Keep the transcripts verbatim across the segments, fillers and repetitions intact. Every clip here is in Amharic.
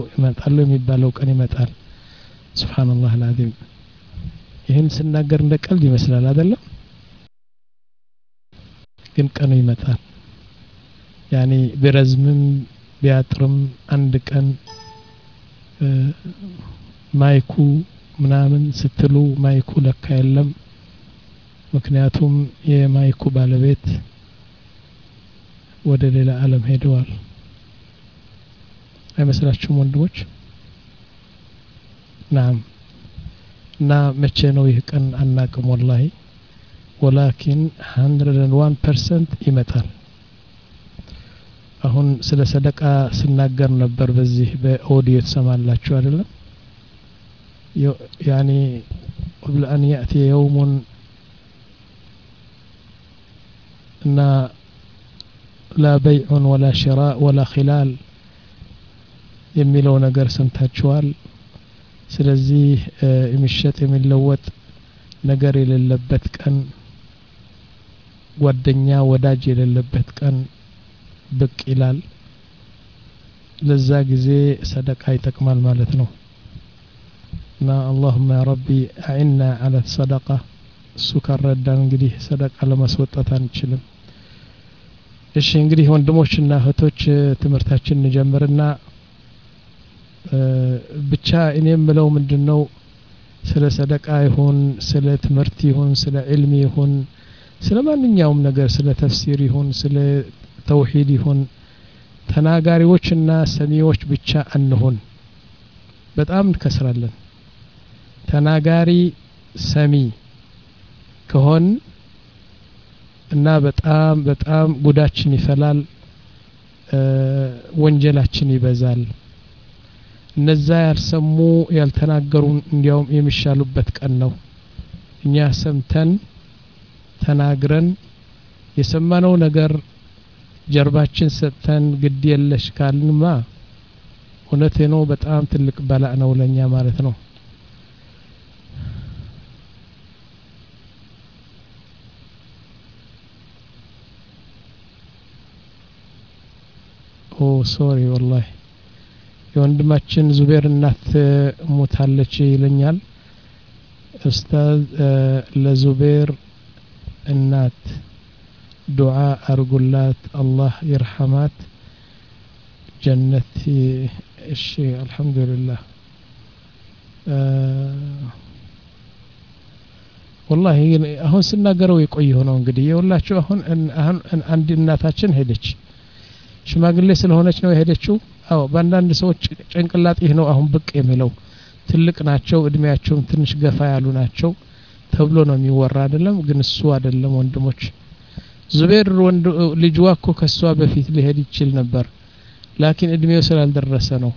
ይመጣሉ የሚባለው ቀን ይመጣል ሱብሃንአላህ አልዓዚም ይህን ስናገር እንደ ቀልድ ይመስላል አይደለም ግን ቀኑ ይመጣል ያኒ ቢረዝምም ቢያጥርም አንድ ቀን ማይኩ ምናምን ስትሉ ማይኩ ለካ የለም ምክንያቱም የማይኩ ባለቤት ወደ ሌላ ዓለም ሄደዋል አይመስላችሁም ወንድሞች ናም ና መቼ ነው ይህ ቀን አናቅም ወላሂ ወላኪን one hundred one percent ይመጣል አሁን ስለ ሰደቃ ስናገር ነበር በዚህ በኦዲዮ ተሰማላችሁ አይደለም ያኒ قبل ان ياتي يوم ان لا بيع ولا شراء ولا خلال የሚለው ነገር ሰምታችኋል ስለዚህ የሚሸጥ የሚለወጥ ነገር የሌለበት ቀን ጓደኛ ወዳጅ የሌለበት ቀን ብቅ ይላል ለዛ ጊዜ ሰደቃ ይጠቅማል ማለት ነው እና اللهم يا ربي اعنا على الصدقه ሱከር ረዳን እንግዲህ ሰደቃ ለማስወጣት አንችልም እሺ እንግዲህ ወንድሞችና እህቶች ትምርታችን እንጀምርና ብቻ እኔም ምለው ምንድነው ስለ ሰደቃ ይሁን ስለ ትምርት ይሁን ስለ ዒልም ይሁን ስለ ማንኛውም ነገር ስለ ተፍሲር ይሁን ስለ ተውሂድ ይሁን ተናጋሪዎችና ሰሚዎች ብቻ አንሁን በጣም ከስራለን ተናጋሪ ሰሚ ከሆን እና በጣም በጣም ጉዳችን ይፈላል ወንጀላችን ይበዛል እነዛ ያልሰሙ ያልተናገሩ እንዲያውም የሚሻሉበት ቀን ነው እኛ ሰምተን ተናግረን የሰማነው ነገር ጀርባችን ሰጥተን ግድ የለሽ ካልንማ እውነቴ ነው በጣም ትልቅ በላእ ነው ለኛ ማለት ነው ኦ ሶሪ والله የወንድማችን ዙቤር እናት ሞታለች ይለኛል ኡስታዝ ለዙቤር እናት ዱዓ አርጉላት አላህ ይርሐማት ጀነት እሺ አልহামዱሊላህ والله አሁን ስናገረው የቆየው ነው እንግዲህ የሁላችሁ አሁን አሁን አንድ እናታችን ሄደች ሽማግሌ ስለሆነች ነው የሄደችው አው ባንዳንድ ሰዎች ጭንቅላት ይሄ ነው አሁን ብቅ የሚለው ትልቅ ናቸው እድሜያቸው ትንሽ ገፋ ያሉ ናቸው ተብሎ ነው የሚወራ አይደለም ግን እሱ አይደለም ወንድሞች ዙቤር ወንድ ልጅዋ እኮ ከሷ በፊት ሊሄድ ይችል ነበር ላኪን እድሜው ስላልደረሰ ነው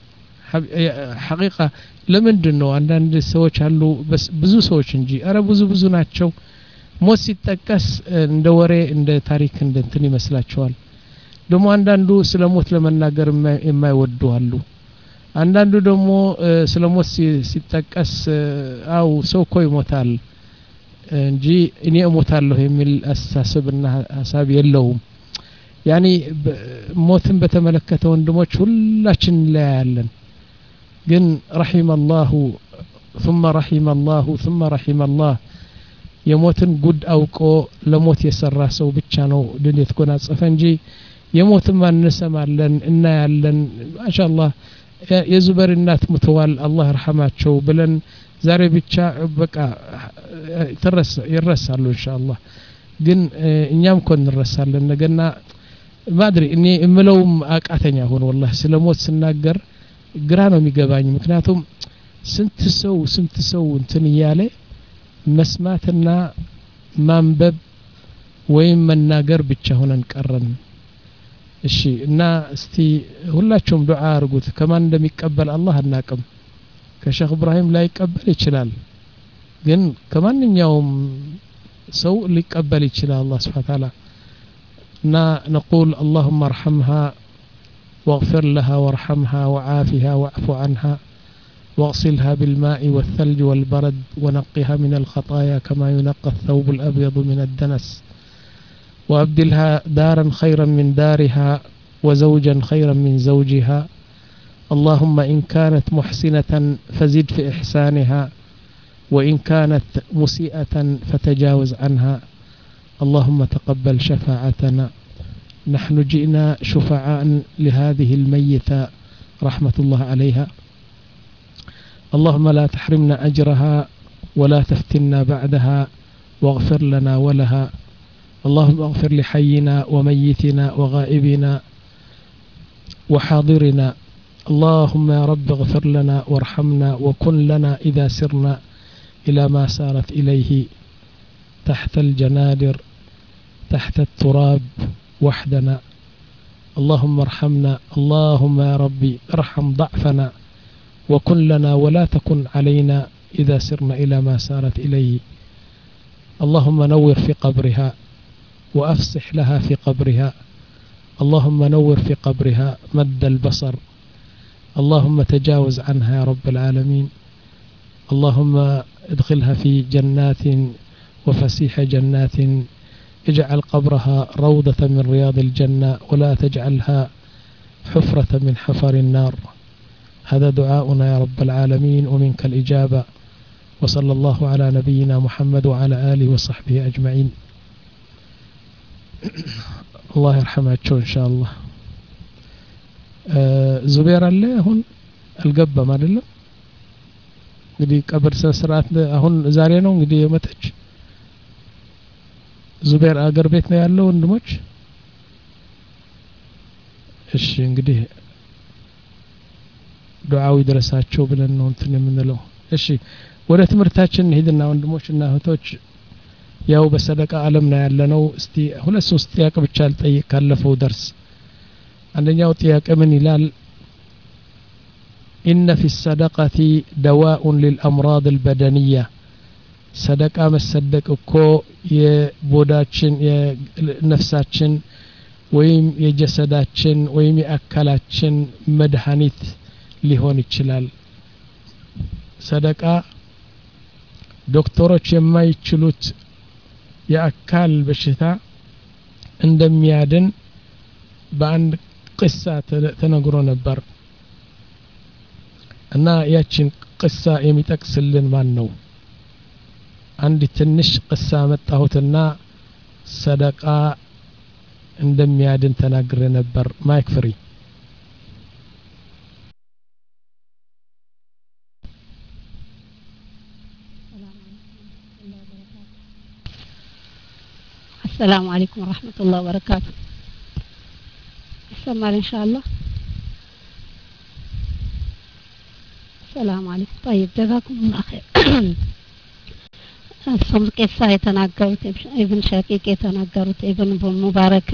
ሐቂቃ ለምንድነው አንዳንድ ሰዎች አሉ ብዙ ሰዎች እንጂ አረ ብዙ ብዙ ናቸው ሞት ሲጠቀስ እንደ ወሬ እንደ ታሪክ እንደ እንትን ይመስላቸዋል ደሞ አንዳንዱ ስለሞት ለመናገር የማይወዱ አሉ አንዳንዱ ደሞ ስለሞት ሲጠቀስ አው ሰው እኮ ይሞታል እንጂ እኔ እሞታለሁ የሚል አስተሳሰብና ሐሳብ የለውም ያኒ ሞትን በተመለከተ ወንድሞች ሁላችን ላይ ያለን ግን رحم الله ثم رحم الله ثم رحم الله የሞትን ጉድ አውቆ ለሞት የሰራ ሰው ብቻ ነው ድል የተጎናጸፈ እንጂ የሞትን ማንሰማለን እና ያለን ማሻአላህ የዙበር እናት ሙተዋል አላህ ይርሐማቸው ብለን ዛሬ ብቻ በቃ ተረሳ ይረሳሉ ኢንሻአላህ ግን እኛም ኮን እንረሳለን ነገና ማድሪ እኔ እምለውም አቃተኛ ሆነ والله ስለሞት ስናገር ግራ ነው የሚገባኝ ምክንያቱም ስንት ሰው ስንት ሰው እንትን ይያለ መስማትና ማንበብ ወይም መናገር ብቻ ሆነን ቀረን እሺ እና እስቲ ሁላችሁም ዱዓ አርጉት ከማን እንደሚቀበል አላህ አናቀም ከሼክ ኢብራሂም ላይ ይቀበል ይችላል ግን ከማንኛውም ሰው ሊቀበል ይችላል አላህ Subhanahu Wa Ta'ala እና نقول اللهم ارحمها واغفر لها وارحمها وعافها واعف عنها واغسلها بالماء والثلج والبرد ونقها من الخطايا كما ينقى الثوب الأبيض من الدنس وأبدلها دارا خيرا من دارها وزوجا خيرا من زوجها اللهم إن كانت محسنة فزد في إحسانها وإن كانت مسيئة فتجاوز عنها اللهم تقبل شفاعتنا نحن جئنا شفعاء لهذه الميتة رحمة الله عليها اللهم لا تحرمنا أجرها ولا تفتنا بعدها واغفر لنا ولها اللهم اغفر لحينا وميتنا وغائبنا وحاضرنا اللهم يا رب اغفر لنا وارحمنا وكن لنا إذا سرنا إلى ما سارت إليه تحت الجنادر تحت التراب وحدنا اللهم ارحمنا اللهم يا ربي ارحم ضعفنا وكن لنا ولا تكن علينا إذا سرنا إلى ما سارت إليه اللهم نور في قبرها وأفسح لها في قبرها اللهم نور في قبرها مد البصر اللهم تجاوز عنها يا رب العالمين اللهم ادخلها في جنات وفسيح جنات اجعل قبرها روضة من رياض الجنة ولا تجعلها حفرة من حفر النار هذا دعاؤنا يا رب العالمين ومنك الإجابة وصلى الله على نبينا محمد وعلى آله وصحبه أجمعين الله يرحمه إن شاء الله ዙቤር አለ አሁን አልገባም አይደለም እንግዲህ ቀብር ስርዓት አሁን ዛሬ ነው እንግዲህ የመጣች ዙቤር አገር ቤት ነው ያለው ወንድሞች እሺ እንግዲህ ዱዓው ይድረሳቸው ብለን ነው እንትን የምንለው እሺ ወደ ትምርታችን ሄድና ወንድሞችና እህቶች ያው በሰደቃ ዓለም ነው ያለነው እስቲ ሁለት ሶስት ጥያቄ ብቻ ልጠይቅ ካለፈው ደርስ አንደኛው ጥያቄ ምን ይላል إن في الصدقة دواء للأمراض البدنية صدقة مصدق እኮ የቦዳችን የነፍሳችን ወይም የጀሰዳችን ወይም የአካላችን መድኃኒት ሊሆን ይችላል ሰደቃ ዶክተሮች የማይችሉት የአካል በሽታ እንደሚያድን በአንድ ቅሳ ተነግሮ ነበር እና ያችን ቅሳ የሚጠቅስልን ማን ነው አንድ ትንሽ ቅሳ መጣሁትና ሰደቃ እንደሚያድን ተናግሬ ነበር ማይክ ፍሪ السلام عليكم ورحمة الله وبركاته سمع إن شاء الله السلام عليكم طيب جزاكم الله خير ثم قصة يتناقرت ابن شقيق يتناقرت ابن مبارك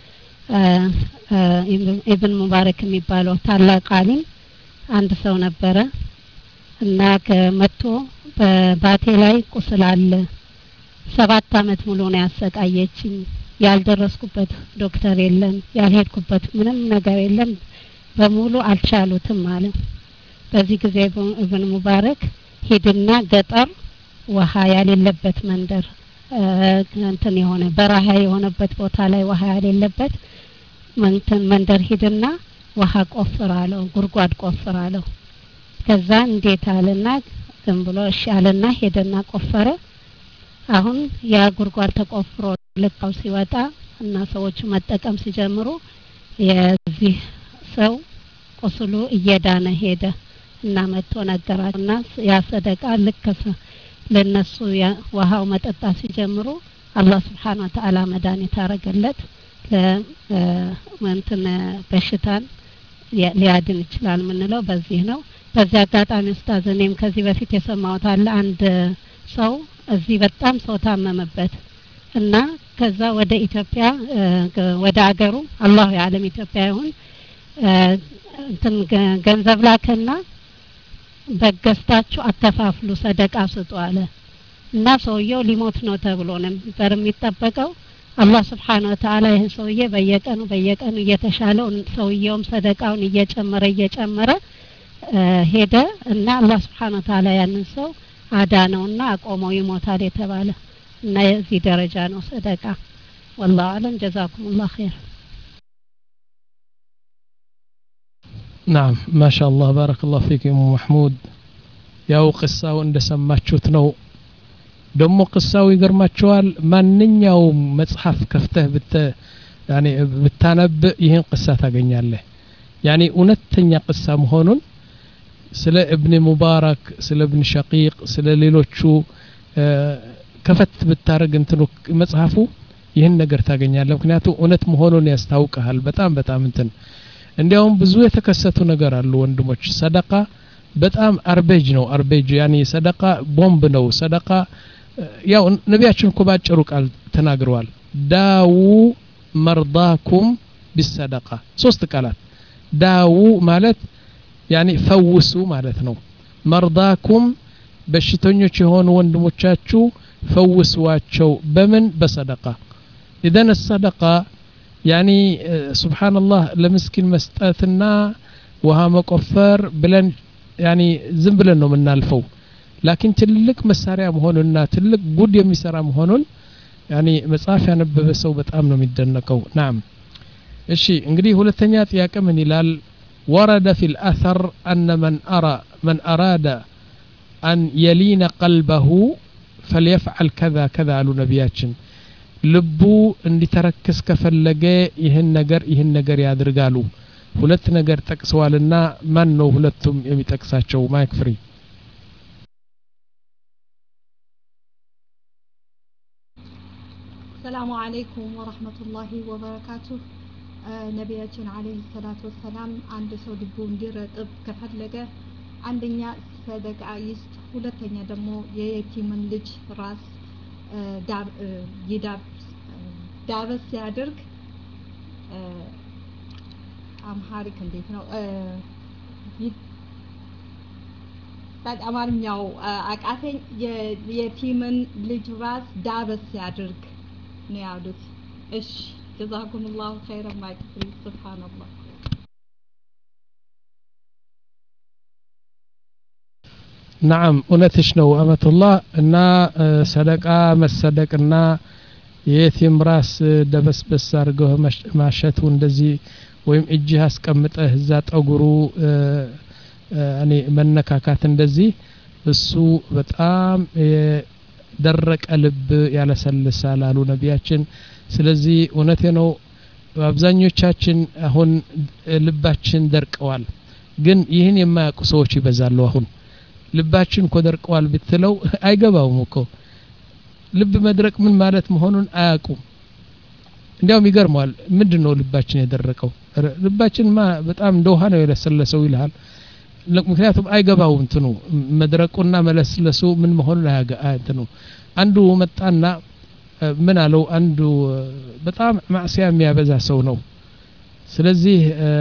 ابن مبارك የሚባለው ታላቅ ዓሊም አንድ ሰው ነበረ እና ከመጥቶ በባቴ ላይ ቁስል አለ ሰባት አመት ሙሉ ነው ያሰቃየችኝ ያልደረስኩበት ዶክተር የለም ያልሄድኩበት ምንም ነገር የለም በሙሉ አልቻሉትም ማለት በዚህ ጊዜ ኢብኑ ሙባረክ ሄድና ገጠር ውሃ ያለበት መንደር እንትን የሆነ በረሃ የሆነበት ቦታ ላይ ውሃ ያለበት መንተን መንደር ሄድና ውሃ ቆፍራለው ጉርጓድ ቆፍራለው ከዛ እንዴት አለና ዝም ብሎ እሺ አለና ሄደና ቆፈረ አሁን ያ ጉርጓድ ተቆፍሮ ለካው ሲወጣ እና ሰዎች መጠቀም ሲጀምሩ የዚህ ሰው ቁስሉ እየዳነ ሄደ እና መጥቶ ነገራቸውና ያ ሰደቃ ለከሰ ለነሱ ውሃው መጠጣ ሲጀምሩ አላህ Subhanahu Wa Ta'ala መድኃኒት አረገለት ለእንትን በሽታን ሊያድን ይችላል ምንለው በዚህ ነው በዚህ አጋጣሚ ኡስታዝ እኔም ከዚህ በፊት የሰማሁት አለ አንድ ሰው እዚህ በጣም ሰው ታመመበት እና ከዛ ወደ ኢትዮጵያ ወደ አገሩ አላህ ያለም ኢትዮጵያ ይሁን እንትን ገንዘብ ላከና በገስታችሁ አከፋፍሉ ሰደቃ ስጡ አለ እና ሰውየው ሊሞት ነው ተብሎ ነው በርሚጠበቀው አላህ Subhanahu Wa Ta'ala ይሄን ሰውዬ በየቀኑ በየቀኑ እየተሻለው ሰውየውም ሰደቃውን እየጨመረ እየጨመረ ሄደ እና አላህ Subhanahu Wa Ta'ala ያንን ሰው አዳነውና አቆመው ይሞታል የተባለ እና የዚህ ደረጃ ነው ሰደቃ والله اعلم جزاكم الله خير نعم ما شاء الله بارك الله فيك يا محمود ያው ቅሳው እንደሰማችሁት ነው ደሞ ቅሳው ይገርማችኋል ማንኛውም መጽሐፍ ከፍተህ ብተ ያኔ ብታነብ ይሄን ቅሳ ታገኛለህ ያኔ እውነተኛ ቅሳ መሆኑን ስለ ኢብኑ ሙባረክ ስለ ኢብኑ ሸቂቅ ስለ ሌሎቹ ከፈት ብታረግ እንትኑ መጽሐፉ ይሄን ነገር ታገኛለህ ምክንያቱም እውነት መሆኑን ያስታውቃል በጣም በጣም እንትን እንዲያውም ብዙ የተከሰቱ ነገር አሉ ወንድሞች ሰደቃ በጣም አርቤጅ ነው አርቤጅ ያኒ ሰደቃ ቦምብ ነው ሰደቃ ያው ነቢያችን እኮ ባጭሩ ቃል ተናግረዋል ዳው መርዳኩም ቢሰደቃ ሶስት ቃላት ዳው ማለት ያኒ ፈውሱ ማለት ነው መርዳኩም በሽተኞች የሆኑ ወንድሞቻችሁ ፈውሱዋቸው በምን በሰደቃ اذا الصدقه يعني سبحان الله ለምስኪን መስጠትና ውሃ መቆፈር ብለን يعني ዝም ብለን ነው የምናልፈው ላኪን ትልቅ መሳሪያ መሆኑና ትልቅ ጉድ የሚሰራ መሆኑን يعني መጽሐፍ ያነበበ ሰው በጣም ነው የሚደነቀው نعم እሺ እንግዲህ ሁለተኛ ጥያቄ ምን ይላል ورد في الأثر أن من أرى من أراد أن يلين قلبه فليفعل كذا كذا على نبياتنا ልቡ እንዲተረክስ ከፈለገ ይሄን ነገር ይሄን ነገር ያድርጋሉ ሁለት ነገር ጠቅሰዋልና ማን ነው ሁለቱም የሚጠቅሳቸው ማይክ ፍሪ السلام عليكم ورحمة الله وبركاته ነቢያችን አለይሂ ሰላቱ ወሰላም አንድ ሰው ልቡ እንዲረጥብ ከፈለገ አንደኛ ሰደቃ ይስጥ ሁለተኛ ደግሞ የየቲምን ልጅ ራስ ዳብ ይዳብ ዳበስ ያድርግ አምሃሪክ እንዴት ነው ታዲያ አማርኛው አቃተኝ የቲምን ልጅ ራስ ዳበስ ያድርግ ነው ያሉት እሺ ጀዛኩሙላሁ ኸይረን ማይክፍሪ ሱብሃንአላህ نعم እውነትሽ ነው አመቱላህ እና ሰደቃ መሰደቅና የቲም ራስ ደበስበስ አድርገው ማሸቱ እንደዚህ ወይም እጅህ አስቀምጠህ እዛ ጠጉሩ እኔ መነካካት እንደዚህ እሱ በጣም ደረቀ ልብ ያለሰልሳል አሉ ነቢያችን ስለዚህ እውነቴ ነው አብዛኞቻችን አሁን ልባችን ደርቀዋል ግን ይህን የማያውቁ ሰዎች ይበዛሉ አሁን ልባችን ኮደርቀዋል ብትለው አይገባውም እኮ ልብ መድረቅ ምን ማለት መሆኑን አያውቁም እንዲያውም ይገርማል ምንድነው ልባችን የደረቀው ልባችን ማ በጣም እንደውሃ ነው የለሰለሰው ይልሃል ምክንያቱም አይገባውም እንትኑ መድረቁና መለስለሱ ምን መሆኑን አያውቁም አንዱ መጣና ምን አለው አንዱ በጣም ማዕሲያ የሚያበዛ ሰው ነው ስለዚህ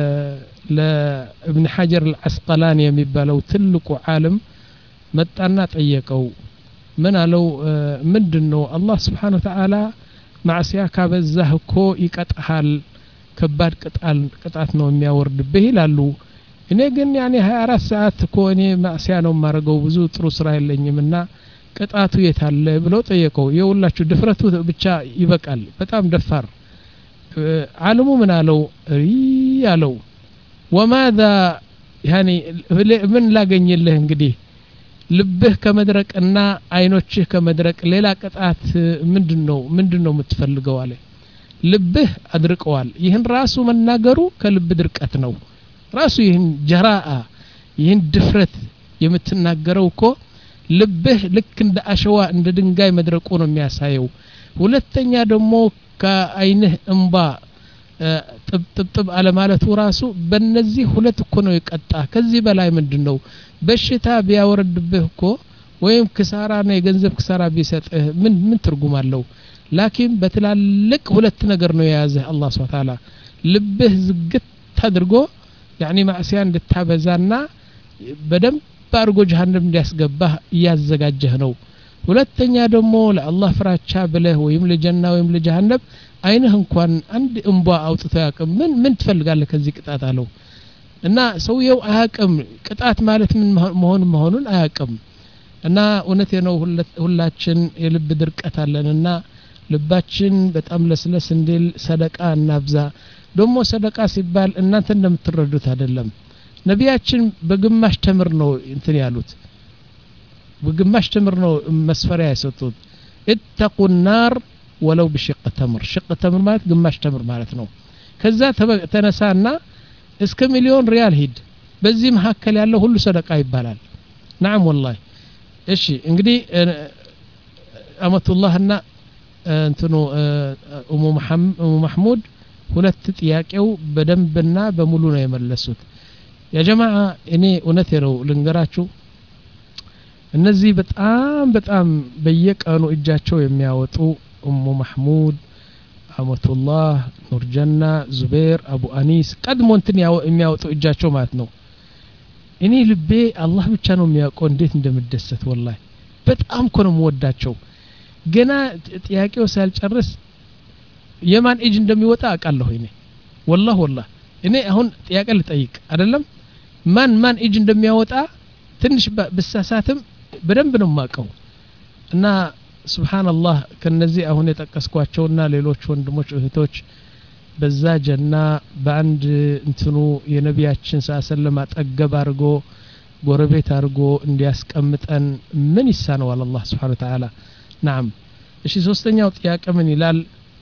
ለኢብኑ ሐጀር አልዓስቀላኒ የሚባለው ትልቁ ዓለም መጣና ጠየቀው ምን አለው ምንድነው አላህ Subhanahu Wa Ta'ala ማዕሲያ ካበዛህ እኮ ይቀጣሃል ከባድ ቅጣል ቅጣት ነው የሚያወርድብህ ይላሉ እኔ ግን ያኔ ሃያ አራት ሰዓት እኮ እኔ ማዕሲያ ነው ማረገው ብዙ ጥሩ ስራ የለኝምና ቅጣቱ የታለ ብሎ ጠየቀው የውላችሁ ድፍረቱ ብቻ ይበቃል በጣም ደፋር ዓለሙ ምን አለው ያለው وماذا يعني من ላገኝልህ እንግዲህ ልብህ ከመድረቅና አይኖችህ ከመድረቅ ሌላ ቅጣት ምንድነው ምንድነው የምትፈልገው አለ ልብህ አድርቀዋል ይህን ራሱ መናገሩ ከልብ ድርቀት ነው ራሱ ይህን ጀራአ ይህን ድፍረት የምትናገረው እኮ ልብህ ልክ እንደ አሸዋ እንደ ድንጋይ መድረቁ ነው የሚያሳየው ሁለተኛ ደግሞ ከአይንህ እንባ ጥብጥብ አለ ማለቱ ራሱ በእነዚህ ሁለት እኮ ነው የቀጣ ከዚህ በላይ ምንድነው በሽታ ቢያወርድብህ እኮ ወይም ክሳራ ነው የገንዘብ ክሳራ ቢሰጥህ ምን ምን ትርጉም አለው ላኪን በትላልቅ ሁለት ነገር ነው የያዘህ አላህ Subhanahu Wa Ta'ala ልብህ ዝግት አድርጎ يعني ማዕሲያ እንድታበዛና በደም ባርጎ ጀሃነም እንዲያስገባህ ያዘጋጀህ ነው ሁለተኛ ደግሞ ለአላህ ፍራቻ ብለህ ወይም ለጀና ወይም ለጀሃነም አይንህ እንኳን አንድ እንባ አውጥተህ ያቀም ምን ምን ትፈልጋለህ ከዚህ ቅጣት አለው እና ሰውየው አያቀም ቅጣት ማለት ምን መሆን መሆኑን አያቀም እና እውነቴ ነው ሁላችን የልብ ድርቀት አለንና ልባችን በጣም ለስለስ እንዲል ሰደቃ እናብዛ ደግሞ ሰደቃ ሲባል እናንተ እንደምትረዱት አይደለም ነቢያችን በግማሽ ተምር ነው እንትን ያሉት በግማሽ ተምር ነው መስፈሪያ የሰጡት اتقوا النار ولو بشق تمر شق تمر ማለት ግማሽ ተምር ማለት ነው ከዛ ተነሳና እስከ ሚሊዮን ሪያል ሂድ በዚህ መሐከል ያለው ሁሉ ሰደቃ ይባላል نعم والله እሺ እንግዲህ አመቱላህና እንትኑ ኡሙ መሐመድ ኡሙ መሐሙድ ሁለት ጥያቄው በደንብና በሙሉ ነው የመለሱት ያ ጀማዓ እኔ እውነቴ ነው ልንገራችሁ እነዚህ በጣም በጣም በየቀኑ እጃቸው የሚያወጡ ኡሙ መሐሙድ አመቱላህ ኑርጀና ዙበይር አቡ አኒስ ቀድሞ እንትን የሚያወጡ እጃቸው ማለት ነው እኔ ልቤ አላህ ብቻ ነው የሚያውቀው እንዴት እንደምደሰት ወላሂ በጣም እኮ ነው የምወዳቸው ገና ጥያቄው ሳልጨርስ የማን እጅ እንደሚወጣ አውቃለሁ እኔ والله والله እኔ አሁን ጥያቄ ልጠይቅ አይደለም ማን ማን እጅ እንደሚያወጣ ትንሽ በሳሳትም በደንብ ነው የማውቀው እና ሱብሃንአላህ ከነዚህ አሁን የጠቀስኳቸውና ሌሎች ወንድሞች እህቶች በዛ ጀና በአንድ እንትኑ የነቢያችን ሰለላሁ አጠገብ አድርጎ ጎረቤት አድርጎ እንዲያስቀምጠን ምን ይሳነዋል አላህ Subhanahu Wa Ta'ala نعم እሺ ሶስተኛው ጥያቄ ምን ይላል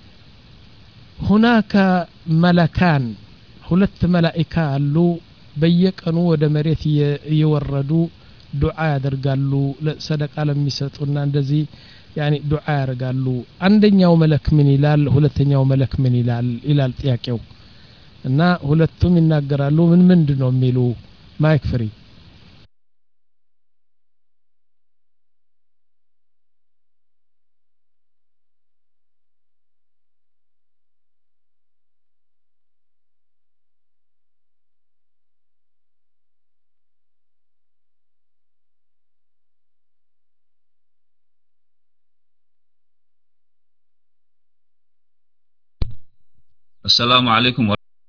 هناك ملكان ሁለት መላእክት አሉ በየቀኑ ወደ መሬት እየወረዱ ዱዓ ያደርጋሉ ለሰደቃ ለሚሰጡና እንደዚህ يعني ዱዓ ያደርጋሉ አንደኛው መለክ ምን ይላል ሁለተኛው መለክ ምን ይላል ይላል ጥያቄው እና ሁለቱም ይናገራሉ ምን ምንድነው የሚሉ ማይክ ፍሪ السلام عليكم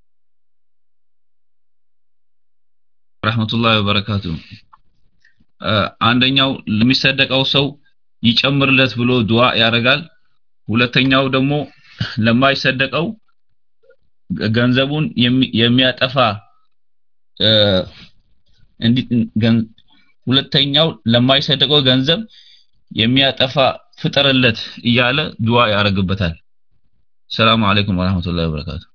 ورحمة الله وبركاته አንደኛው ለሚሰደቀው ሰው ይጨምርለት ብሎ ዱዓ ያረጋል ሁለተኛው ደግሞ ለማይሰደቀው ገንዘቡን የሚያጠፋ እንዲ ሁለተኛው ለማይሰደቀው ገንዘብ የሚያጠፋ ፍጠርለት እያለ ዱዓ ያረጋበታል السلام عليكم ورحمة الله وبركاته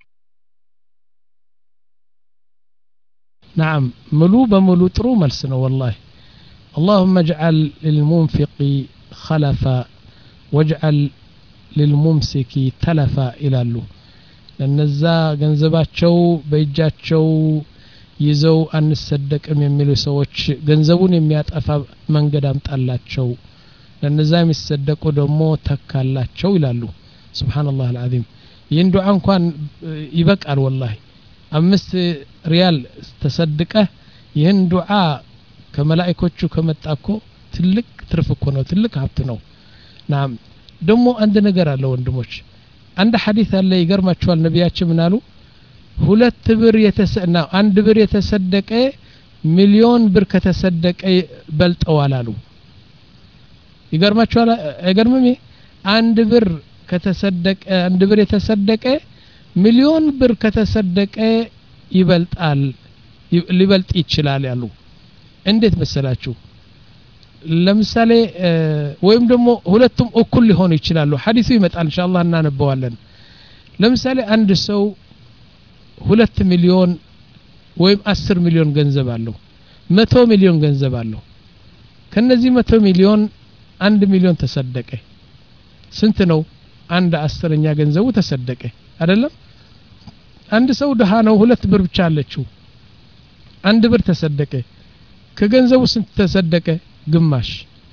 نعم ملو بملو ترو ملسنا والله اللهم اجعل للمنفق خلفا واجعل للممسك تلفا إلى اللو لنزا ገንዘባቸው በእጃቸው ይዘው አንሰደቅ የሚሉ ሰዎች ገንዘቡን የሚያጠፋ መንገድ አምጣላቸው ለነዛ የሚሰደቁ ደግሞ ተካላቸው ይላሉ سبحان الله العظيم يندو عنكان يبقى والله أمست ريال تصدقه يندو عا كملائكوچو كمتاكو تلك ترفكو نو تلك هبتنو نعم دمو عند ነገር አለ ወንድሞች አንድ ሐዲስ አለ ይገርማችኋል ነብያችን ምን አሉ ሁለት ብር የተሰና አንድ ብር የተሰደቀ ሚሊዮን ብር ከተሰደቀ በልጠዋል አሉ ይገርማችኋል አይገርምም አንድ ብር ከተሰደቀ አንድ ብር የተሰደቀ ሚሊዮን ብር ከተሰደቀ ይበልጣል ሊበልጥ ይችላል ያሉ እንዴት መሰላችሁ ለምሳሌ ወይም ደግሞ ሁለቱም እኩል ሊሆኑ ይችላሉ ሐዲሱ ይመጣል ኢንሻአላህ እናነበዋለን ለምሳሌ አንድ ሰው ሁለት ሚሊዮን ወይም አስር ሚሊዮን ገንዘብ አለው መቶ ሚሊዮን ገንዘብ አለው ከነዚህ መቶ ሚሊዮን አንድ ሚሊዮን ተሰደቀ ስንት ነው አንድ አስረኛ ገንዘቡ ተሰደቀ አይደለም አንድ ሰው ደሃ ነው ሁለት ብር ብቻ አለችው አንድ ብር ተሰደቀ ከገንዘቡ ስንት ተሰደቀ ግማሽ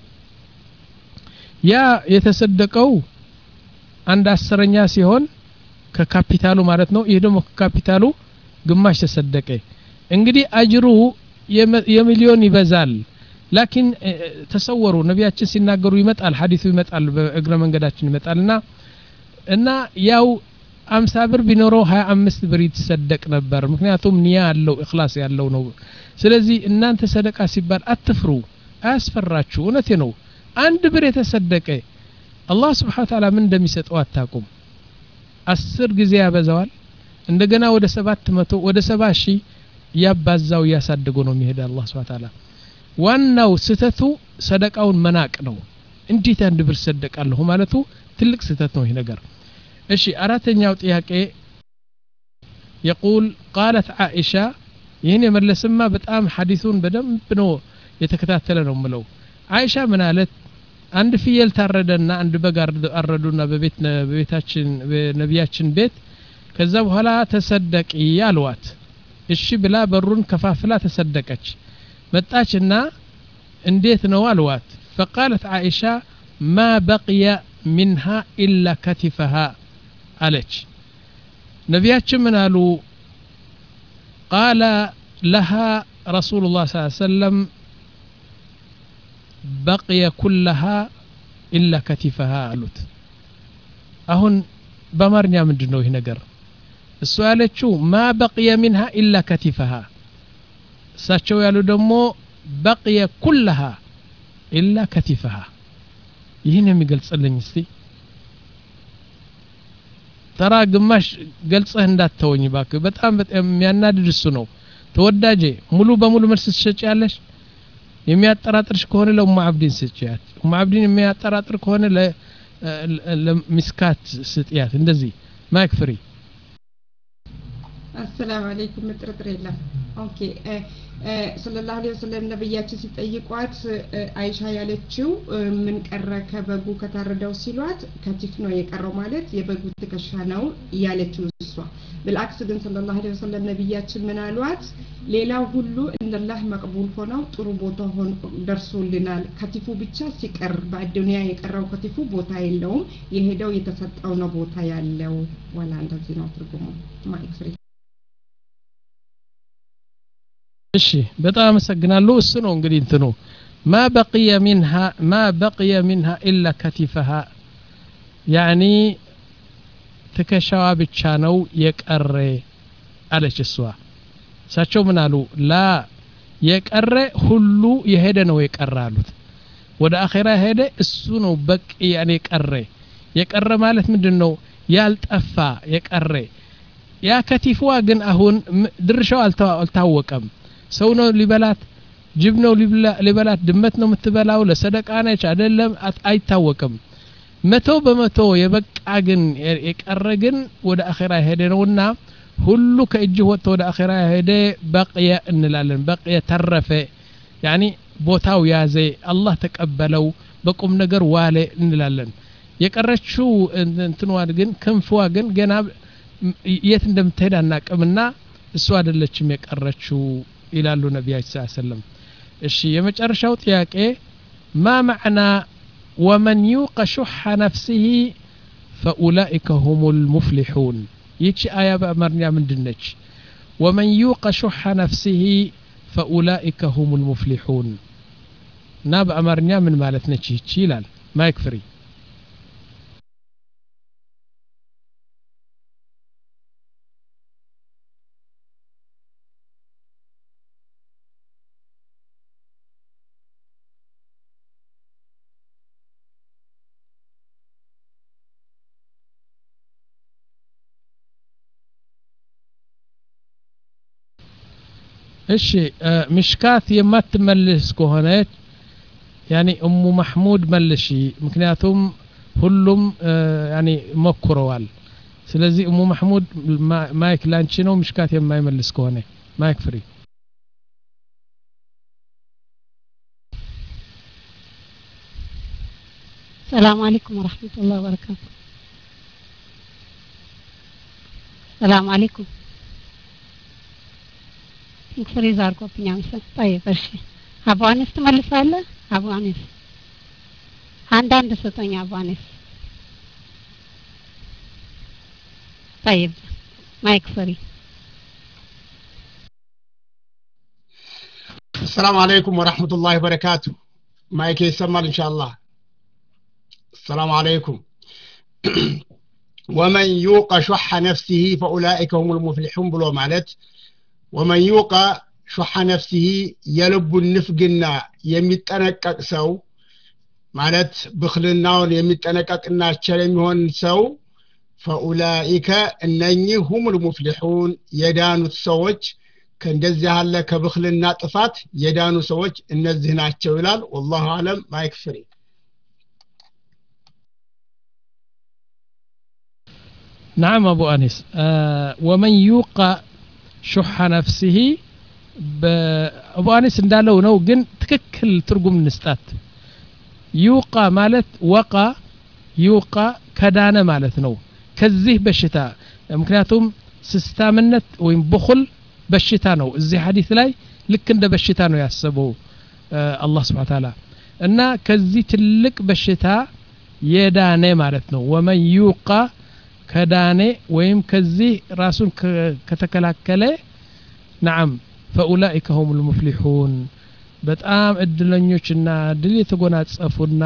ያ የተሰደቀው አንድ አስረኛ ሲሆን ከካፒታሉ ማለት ነው ይሄ ደግሞ ከካፒታሉ ግማሽ ተሰደቀ እንግዲህ አጅሩ የሚሊዮን ይበዛል لكن تصوروا ነብያችን ሲናገሩ ይመጣል ሐዲሱ ይመጣል በእግረ መንገዳችን ይመጣልና እና ያው አምሳ ብር ቢኖረው ሃያ አምስት ብር ይተሰደቅ ነበር ምክንያቱም ንያ ያለው ኢኽላስ ያለው ነው ስለዚህ እናንተ ሰደቃ ሲባል አትፍሩ አያስፈራችሁ እውነቴ ነው አንድ ብር የተሰደቀ አላህ Subhanahu Wa Ta'ala ምን እንደሚሰጠው አታቁም አስር ጊዜ ያበዛዋል እንደገና ወደ ሰባት መቶ ወደ ሰባ ሺህ ያባዛው ያሳደገው ነው የሚሄድ አላህ Subhanahu Ta'ala ዋናው ስተቱ ሰደቃውን መናቅ ነው እንዴት አንድ ብር ሰደቃለሁ ማለቱ ትልቅ ስተት ነው ይሄ ነገር እሺ አራተኛው ጥያቄ يقول قالت عائشة ይሄን የመለስማ በጣም ሐዲሱን በደንብ ነው የተከታተለ ነው ምለው አይሻ ምን አለት አንድ ፍየል ታረደና አንድ በግ አረዱና በቤት በቤታችን በነቢያችን ቤት ከዛ በኋላ ተሰደቂ ያልዋት እሺ ብላ በሩን ከፋፍላ ተሰደቀች መጣችና እንዴት ነው አልዋት فقالت عائشة ما بقي منها إلا كتفها አለች ነቢያችን ምን አሉ قال لها رسول الله صلى الله عليه وسلم بقي كلها إلا كتفها አሉት አሁን በአማርኛ ምንድነው ይሄ ነገር እሱ ያለችው ما بقي منها إلا كتفها እሳቸው ያሉ ደግሞ بقي كلها إلا كتفها ይሄን የሚገልጽልኝ እስቲ ተራ ግማሽ ገልጸህ እንዳትተወኝ ባክ በጣም በጣም የሚያናድድ እሱ ነው ተወዳጄ ሙሉ በሙሉ መልስ ትሰጪያለሽ የሚያጠራጥርሽ ከሆነ ለኡም አብዲን ስጪያት ኡም አብዲን የሚያጠራጥር ከሆነ ለሚስካት ስጪያት እንደዚህ ማይክ ፍሪ السلام عليكم مترتر الله اوكي ሰለላሁ ዐለይሂ ወሰለም ነብያችን ሲጠይቋት አይሻ ያለችው ምን ቀረ ከበጉ ከታረደው ሲሏት ከቲፍ ነው የቀረው ማለት የበጉ ትከሻ ነው ያለችው እሷ بالعكس ግን ሰለላሁ ዐለይሂ ወሰለም ነብያችን ምን አሏት ሌላው ሁሉ እንደላህ መቅቡል ሆነው ጥሩ ቦታ ሆኖ ደርሶልናል ከቲፉ ብቻ ሲቀር በአዱንያ የቀረው ከቲፉ ቦታ የለውም የሄደው የተሰጠው ነው ቦታ ያለው ወላ እንደዚህ ነው ትርጉሙ ማይክ ፍሪ እሺ በጣም አመሰግናለሁ እሱ ነው እንግዲህ እንትኑ ما بقي منها ما بقي منها الا كتفها يعني ትከሻዋ ብቻ ነው የቀረ አለች እሷ ሳቸው ምን አሉ ላ የቀረ ሁሉ የሄደ ነው የቀረ አሉት ወደ አኺራ ሄደ እሱ ነው በቂ ያኔ ቀረ የቀረ ማለት ምንድነው ያልጠፋ የቀረ ያ ከቲፍዋ ግን አሁን ድርሻው አልታወቀም ሰው ነው ሊበላት ጅብ ነው ሊበላት ድመት ነው የምትበላው ለሰደቃ ነች አይደለም አይታወቅም መቶ በመቶ የበቃ ግን የቀረ ግን ወደ አኺራ ሄደ ነውና ሁሉ ከእጅ ወጥቶ ወደ አኺራ ሄደ በቂያ እንላለን በቂያ ተረፈ ያኒ ቦታው ያዘ አላህ ተቀበለው በቁም ነገር ዋለ እንላለን የቀረችው እንትንዋ ግን ክንፍዋ ግን ገና የት እንደምትሄድ አናቀምና እሱ አይደለችም የቀረችው ይላሉ ነብያችን ሰለላሁ ዐለይሂ ወሰለም እሺ የመጨረሻው ጥያቄ ما معنى ومن يوق شح نفسه فاولئك هم المفلحون ይቺ አያ በአማርኛ ምንድነች ومن يوق شح نفسه فاولئك هم المفلحون ና በአማርኛ ምን ማለት ነች ይቺ ይላል ማይክ ፍሪ እሺ ምሽካት የማትመልስ ከሆነ ያኒ ኡሙ ማህሙድ መልሺ ምክንያቱም ሁሉም ያኒ መኩረዋል ስለዚህ ኡሙ ማህሙድ ማይክ ላንቺ ነው ምሽካት የማይመልስ ከሆነ ማይክ ፍሪ السلام عليكم ورحمة الله وبركاته السلام عليكم ፍሪዝ አርጎብኛል طيب እሺ አቡ አኒስ ትመልሳለህ አቡ አኒስ አንድ አንድ ሰጠኝ አቡ አኒስ طيب ማይክ ፍሪ السلام عليكم ورحمة الله وبركاته ማይክ ይሰማል ኢንሻአላህ السلام عليكم ومن يوق شح نفسه فاولئك هم المفلحون ብሎ ማለት ومن يوق شح نفسه يلب النفقنا የሚጠነቀቅ ሰው ማለት بخلናውን የሚጠነቀቅና ቸር የሚሆን ሰው فاولئك انني هم المفلحون يدانوا ሰዎች ከእንደዚህ ያለ ከብخልና ጥፋት የዳኑ ሰዎች እነዚህ ናቸው ይላል والله اعلم ማይክፍሪ نعم ابو انس آه ومن يوقى شح نفسه ابو انس እንዳለው ነው ግን ትክክል ትርጉም እንስጣት ይውቃ ማለት ወቃ ይውቃ ከዳነ ማለት ነው ከዚህ በሽታ ምክንያቱም ስስታምነት ወይም በخል በሽታ ነው እዚህ ሐዲስ ላይ ልክ እንደ በሽታ ነው ያሰበው አላህ Subhanahu Ta'ala እና ከዚህ ትልቅ በሽታ የዳነ ማለት ነው ወመን ይውቃ ከዳነ ወይም ከዚህ ራሱን ከተከላከለ نعم فاولئك هم المفلحون በጣም እድለኞችና ድል የተጎናጸፉና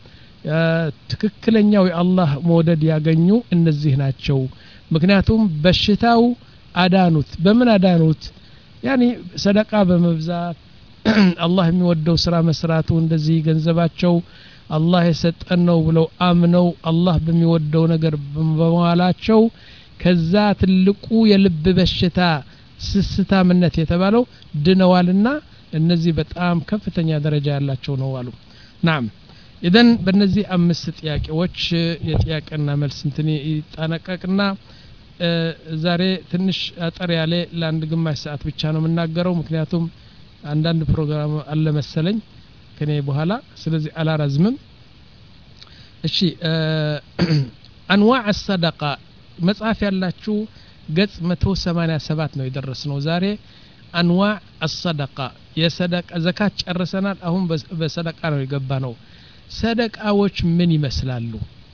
ትክክለኛው የአላህ መውደድ ያገኙ እነዚህ ናቸው ምክንያቱም በሽታው አዳኑት በምን አዳኑት ያኒ ሰደቃ በመብዛት አላህ የሚወደው ስራ መስራቱ እንደዚህ ገንዘባቸው አላህ የሰጠን ነው ብለው አምነው አላህ በሚወደው ነገር በመዋላቸው ከዛ ትልቁ የልብ በሽታ ስስታምነት የተባለው ድነዋልና እነዚህ በጣም ከፍተኛ ደረጃ ያላቸው ነው አሉ نعم اذن በእነዚህ አምስት ጥያቄዎች የጥያቄና መልስ እንትን ይጣነቀቅና ዛሬ ትንሽ አጠር ያለ ለአንድ ግማሽ ሰዓት ብቻ ነው የምናገረው ምክንያቱም አንዳንድ ፕሮግራም አለ መሰለኝ ከኔ በኋላ ስለዚህ አላራዝምም እሺ አንዋዕ الصدقه መጽሐፍ ያላችሁ ገጽ መቶ ሰማንያ ሰባት ነው የደረስነው ዛሬ አንዋዕ الصدقه የሰደቃ ዘካት ጨርሰናል አሁን በሰደቃ ነው የገባነው ሰደቃዎች ምን ይመስላሉ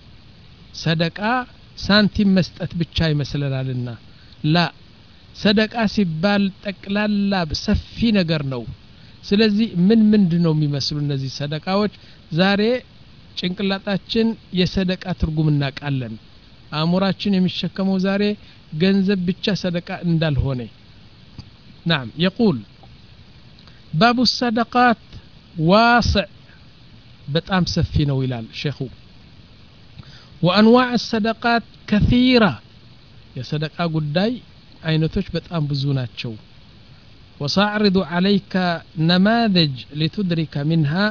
ሰደቃ ሳንቲም መስጠት ብቻ ይመስላልና ላ ሰደቃ ሲባል ጠቅላላ ሰፊ ነገር ነው ስለዚህ ምን ምንድነው የሚመስሉ እነዚህ ሰደቃዎች ዛሬ ጭንቅላታችን የሰደቃ ትርጉም እናቃለን አእምሮአችን የሚሸከመው ዛሬ ገንዘብ ብቻ ሰደቃ እንዳልሆነ نعم يقول باب الصدقات واسع በጣም ሰፊ ነው ይላል ሼኹ وانواع الصدقات كثيره የሰደቃ ጉዳይ አይነቶች በጣም ብዙ ናቸው وساعرض عليك نماذج لتدرك منها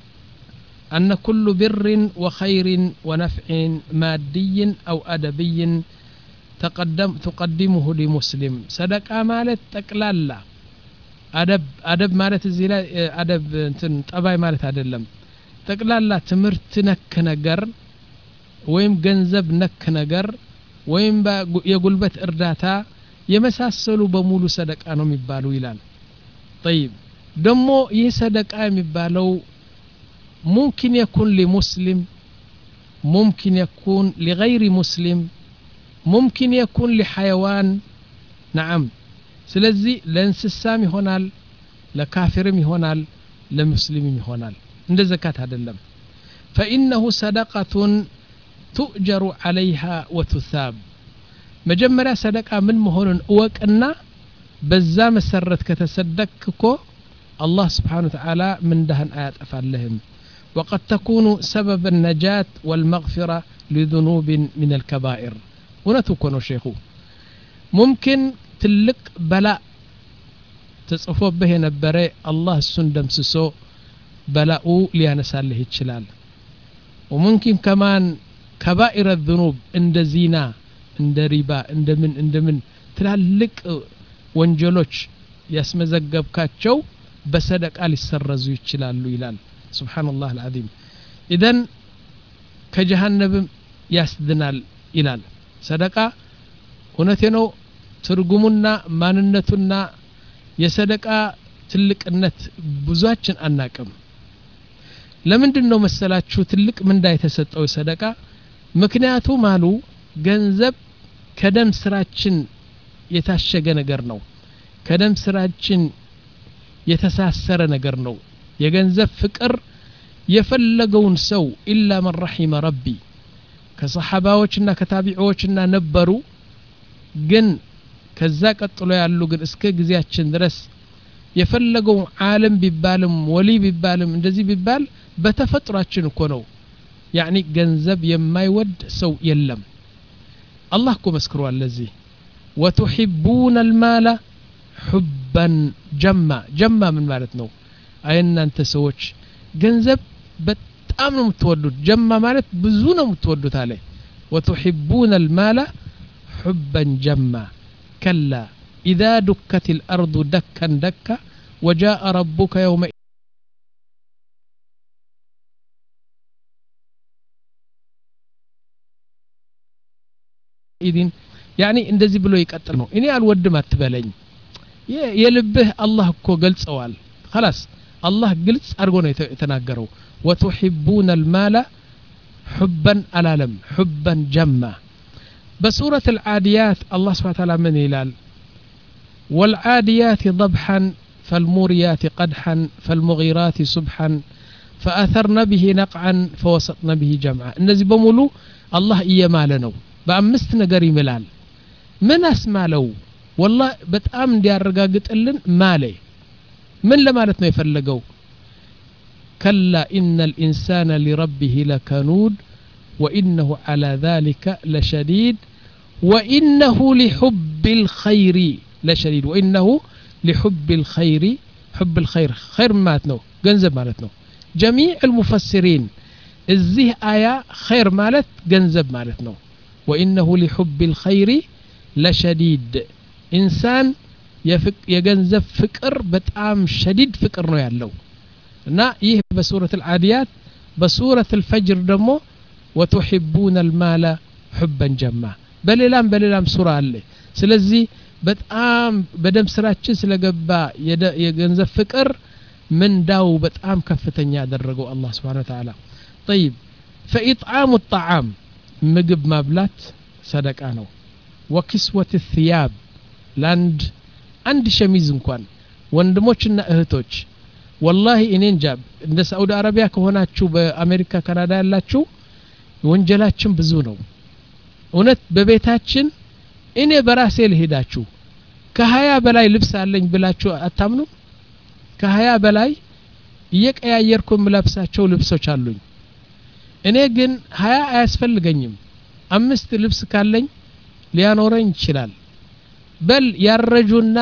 أن كل بر وخير ونفع مادي أو أدبي تقدم تقدمه لمسلم صدقة مالت تقلالا أدب أدب مالت الزلا أدب انتن طباي مالت አይደለም تقلالا ትምርት ነክ ነገር ወይም ገንዘብ ነክ ነገር ወይም የጉልበት እርዳታ የመሳሰሉ በሙሉ ሰደቃ ነው የሚባሉ ይላል طيب ደሞ ይህ ሰደቃ የሚባለው ممكن يكون لمسلم ممكن يكون لغير مسلم ممكن يكون لحيوان نعم ስለዚህ ለእንስሳም ይሆናል ለካፊርም ይሆናል ለሙስሊምም ይሆናል እንደ ዘካት አይደለም فإنه صدقة تؤجر عليها وتثاب መጀመሪያ ሰደቃ ምን መሆኑን እወቅና በዛ መሰረት ከተሰደቅኮ الله سبحانه وتعالى من دهن آيات أفعلهم وقد تكون سبب النجاة والمغفرة لذنوب من الكبائر ونتكون شيخو ممكن تلك بلاء تصفو به نبري الله السندم سسو بلاء ليانسال له الشلال وممكن كمان كبائر الذنوب عند زنا عند ربا عند من عند من تلك ወንጀሎች ያስመዘገብካቸው በሰደቃ ሊሰረዙ ይችላሉ ይላል ሱብሃንአላህ العظيم اذا ከጀሃነም ያስድናል ይላል ሰደቃ እውነቴ ነው ትርጉሙና ማንነቱና የሰደቃ ትልቅነት ብዙአችን አናቅም ለምንድነው መሰላችሁ ትልቅ ምንዳ የተሰጠው ሰደቃ ምክንያቱም አሉ ገንዘብ ከደም ስራችን የታሸገ ነገር ነው ከደም ስራችን የተሳሰረ ነገር ነው የገንዘብ ፍቅር የፈለገውን ሰው ኢላ من رحم ربي ከሰሃባዎችና ከታቢዒዎችና ነበሩ ግን ከዛ ቀጥሎ ያሉ ግን እስከ ግዚያችን ድረስ የፈለገው ዓለም ቢባልም ወሊ ቢባልም እንደዚህ ቢባል በተፈጥሯችን እኮ ነው يعني ገንዘብ የማይወድ ሰው የለም አላህ እኮ መስክሯል ለዚህ وتحبون المال حب حبا جما جما من معناتنا أين أنت سوتش جنزب በጣም ነው የምትወዱት ጀማ ማለት ብዙ ነው የምትወዱት አለ وتحبون المال حبا جما كلا إذا دكت الأرض دكا دكا وجاء ربك يوم إذن يعني እንደዚህ ብሎ ይቀጥል ነው እኔ አልወድም አትበለኝ የልብህ አላህ እኮ ገልጸዋል خلاص الله ግልጽ አድርጎ ነው የተናገረው وتحبون المال حبا الالم حبا جما بسورة العاديات الله سبحانه وتعالى من يلال والعاديات ضبحا فالموريات قدحا فالمغيرات صبحا فأثرن به نقعا فوسطن به جمعا النزي بمولو الله إيمالنو بأمست نقري ملال من أسمالو والله بتأم دي الرقاقت مالي من لمالتنا يفلقو كلا إن الإنسان لربه لكنود وإنه على ذلك لشديد وإنه لحب الخير لشديد وإنه لحب الخير حب الخير خير مالتنا جنزب مالتنا جميع المفسرين الزه آية خير مالت جنزب مالتنا وإنه لحب الخير لشديد إنسان يفك يجنزب فكر بتأم شديد فكر نو يالله نا يه بسورة العاديات بسورة الفجر دمو وتحبون المال حبا جما بللام بللام سورة الله سلزي بتأم بدم سراتشن سلقبا يجنزب فكر من داو بتأم كفتن يادرقو الله سبحانه وتعالى طيب فإطعام الطعام مجب مابلات صدقانو وكسوة الثياب لاند عند شميز እንኳን ወንድሞችና እህቶች والله እኔ እንጃ እንደ ሳዑዲ አረቢያ ከሆናችሁ በአሜሪካ ካናዳ ያላችሁ ወንጀላችን ብዙ ነው እውነት በቤታችን እኔ በራሴ ልሄዳችሁ ከሀያ በላይ ልብስ አለኝ ብላችሁ አታምኑ ከሀያ በላይ እየቀያየርኩ ምለብሳቸው ልብሶች አሉኝ እኔ ግን ሀያ አያስፈልገኝም አምስት ልብስ ካለኝ ሊያኖረኝ ይችላል በል ያረጁና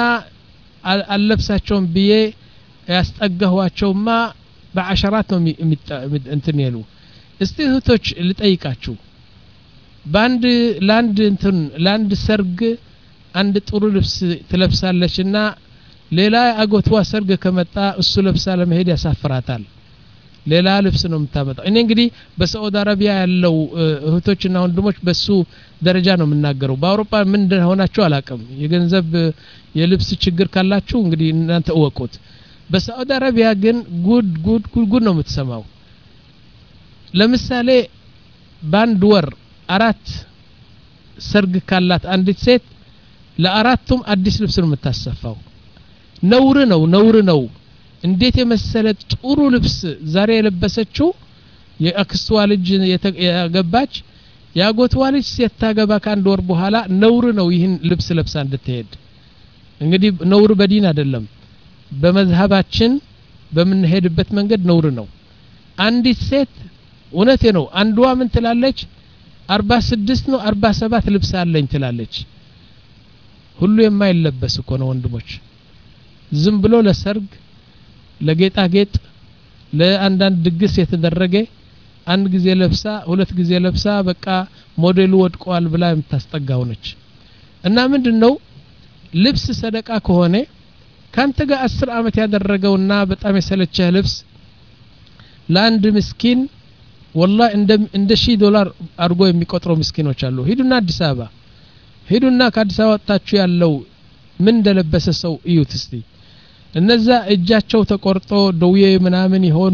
አለብሳቸውን ብዬ ያስጠጋኋቸውማ በአሸራት ነው እንትን ይሉ እስቲ እህቶች ልጠይቃችሁ ባንድ ላንድ እንትን ላንድ ሰርግ አንድ ጥሩ ልብስ ትለብሳለችና ሌላ አጎትዋ ሰርግ ከመጣ እሱ ለብሳ ለመሄድ ያሳፍራታል ሌላ ልብስ ነው የምታመጣው እኔ እንግዲህ በሳዑዲ አረቢያ ያለው እህቶችና ወንድሞች በሱ ደረጃ ነው የምናገረው በአውሮፓ ምን እንደሆናችሁ አላቀም የገንዘብ የልብስ ችግር ካላችሁ እንግዲህ እናንተ እወቁት በሳዑዲ አረቢያ ግን ጉድ ጉድ ጉድ ነው የምትሰማው ለምሳሌ ባንድ ወር አራት ሰርግ ካላት አንዲት ሴት ለአራቱም አዲስ ልብስ ነው የምታሰፋው ነውር ነው ነውር ነው እንዴት የመሰለ ጥሩ ልብስ ዛሬ የለበሰችው የአክስቷ ልጅ ያገባች ያጎትዋ ልጅ ሲታገባ ካንድ ወር በኋላ ነውር ነው ይህን ልብስ ለብሳ እንድትሄድ እንግዲህ ነውር በዲን አይደለም በመዝሃባችን በመንሄድበት መንገድ ነውር ነው አንዲት ሴት እውነቴ ነው አንዷ ምን ትላለች አርባ ስድስት ነው አርባ ሰባት ልብስ አለኝ ትላለች ሁሉ የማይለበስ እኮ ነው ወንድሞች ዝም ብሎ ለሰርግ ለጌጣጌጥ ለአንዳንድ ድግስ የተደረገ አንድ ጊዜ ለብሳ ሁለት ጊዜ ለብሳ በቃ ሞዴሉ ወድቋል ብላ የምታስጠጋው ነች እና ምንድነው ልብስ ሰደቃ ከሆነ ካንተ ጋር አስር አመት ያደረገውና በጣም የሰለቸህ ልብስ ለአንድ ምስኪን والله እንደ እንደ ሺህ ዶላር አርጎ የሚቆጥሩ ምስኪኖች አሉ ሂዱና አዲስ አበባ ሂዱና ከአዲስ አበባ ወጣችሁ ያለው ምን እንደለበሰ ሰው እዩት እስቲ እነዛ እጃቸው ተቆርጦ ደውዬ ምናምን ይሆኑ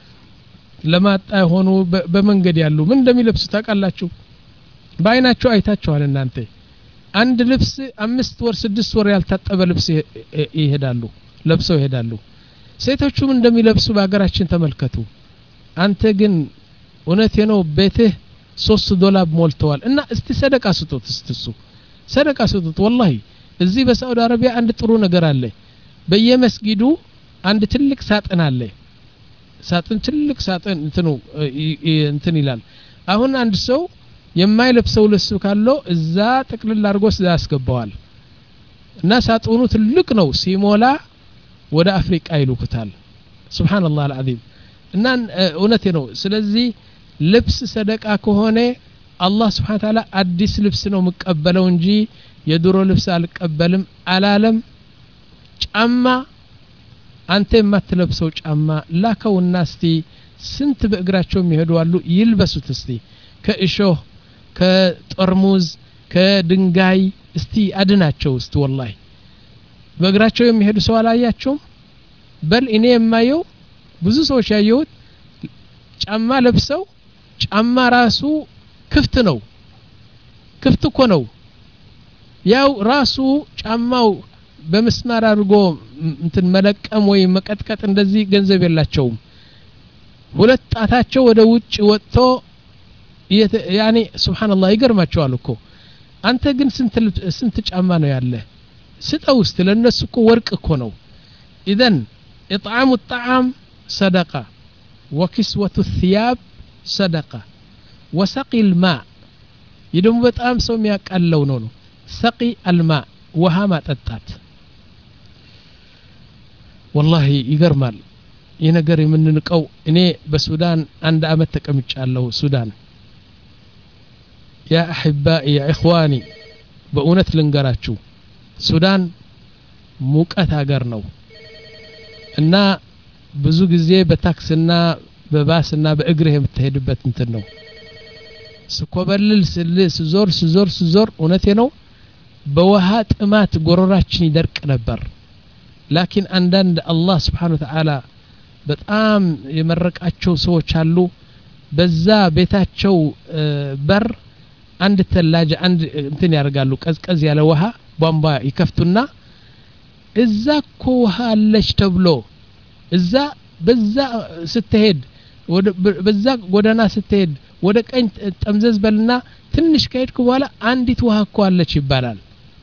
ለማጣ ይሆኑ በመንገድ ያሉ ምን እንደሚለብሱ ታውቃላችሁ ባይናችሁ አይታችኋል እናንተ አንድ ልብስ አምስት ወር ስድስት ወር ያልታጠበ ልብስ ይሄዳሉ ለብሰው ይሄዳሉ ሴቶቹም እንደሚለብሱ በአገራችን ተመልከቱ አንተ ግን እውነቴ ነው ቤትህ ሶስት ዶላር ሞልተዋል እና እስቲ ሰደቃ ስጡት እስትሱ ሰደቃ ስጡት والله እዚህ በሳዑዲ አረቢያ አንድ ጥሩ ነገር አለ በየመስጊዱ አንድ ትልቅ ሳጥን አለ ሳጥን ትልቅ ሳጥን እንትኑ እንትን ይላል አሁን አንድ ሰው የማይለብሰው ልብስ ካለው እዛ ጥቅልል አድርጎ ያስገባዋል እና ሳጥኑ ትልቅ ነው ሲሞላ ወደ አፍሪካ ይልኩታል ሱብሃንአላህ አልዓዚም እና እውነቴ ነው ስለዚህ ልብስ ሰደቃ ከሆነ አላህ Subhanahu Ta'ala አዲስ ልብስ ነው መቀበለው እንጂ የድሮ ልብስ አልቀበልም አላለም ጫማ አንተ የማትለብሰው ጫማ ላከውና እስቲ ስንት በእግራቸው የሚሄዱ አሉ ይልበሱት እስቲ ከእሾህ ከጠርሙዝ ከድንጋይ እስቲ አድናቸው እስቲ ወላሂ በእግራቸው የሚሄዱ ሰው አላያቸውም በል እኔ የማየው ብዙ ሰዎች ያየሁት ጫማ ለብሰው ጫማ ራሱ ክፍት ነው ክፍት እኮ ነው ያው ራሱ ጫማው በመስማር አድርጎ እንትን መለቀም ወይ መቀጥቀጥ እንደዚህ ገንዘብ የላቸውም ሁለት ጣታቸው ወደ ውጭ ወጥቶ ያኒ ሱብሃንአላህ ይገርማቸዋል እኮ አንተ ግን ስንት ስንት ጫማ ነው ያለ ስጠው እስቲ ለነሱ እኮ ወርቅ እኮ ነው ኢዘን ኢጥዓሙ الطعام صدقه وكسوة الثياب صدقه وسقي الماء ይደም በጣም ሰው የሚያቀለው ነው ነው سقي الماء ውሃ ማጠጣት والله ይገርማል የነገር የምንንቀው እኔ በሱዳን አንድ አመት ተቀምጫለሁ ሱዳን يا احبائي يا اخواني በእውነት ልንገራችሁ ሱዳን ሙቀት ሀገር ነው እና ብዙ ጊዜ በታክስና በባስና በእግርህ የምትሄድበት እንትን ነው ስኮበልል ስልስ ዞር ዞር ዞር እውነቴ ነው በውሃ ጥማት ጎሮራችን ይደርቅ ነበር ላኪን አንዳንድ አላህ Subhanahu Ta'ala በጣም የመረቃቸው ሰዎች አሉ በዛ ቤታቸው በር አንድ ተላጃ አንድ እንትን ያርጋሉ ቀዝቀዝ ያለ ውሃ ቧንቧ ይከፍቱና እዛ እኮ ውሃ አለች ተብሎ እዛ በዛ ስትሄድ ወደ በዛ ጎዳና ስትሄድ ወደ ቀኝ ጠምዘዝ በልና ትንሽ ከሄድኩ በኋላ አንዲት ውሃ እኮ አለች ይባላል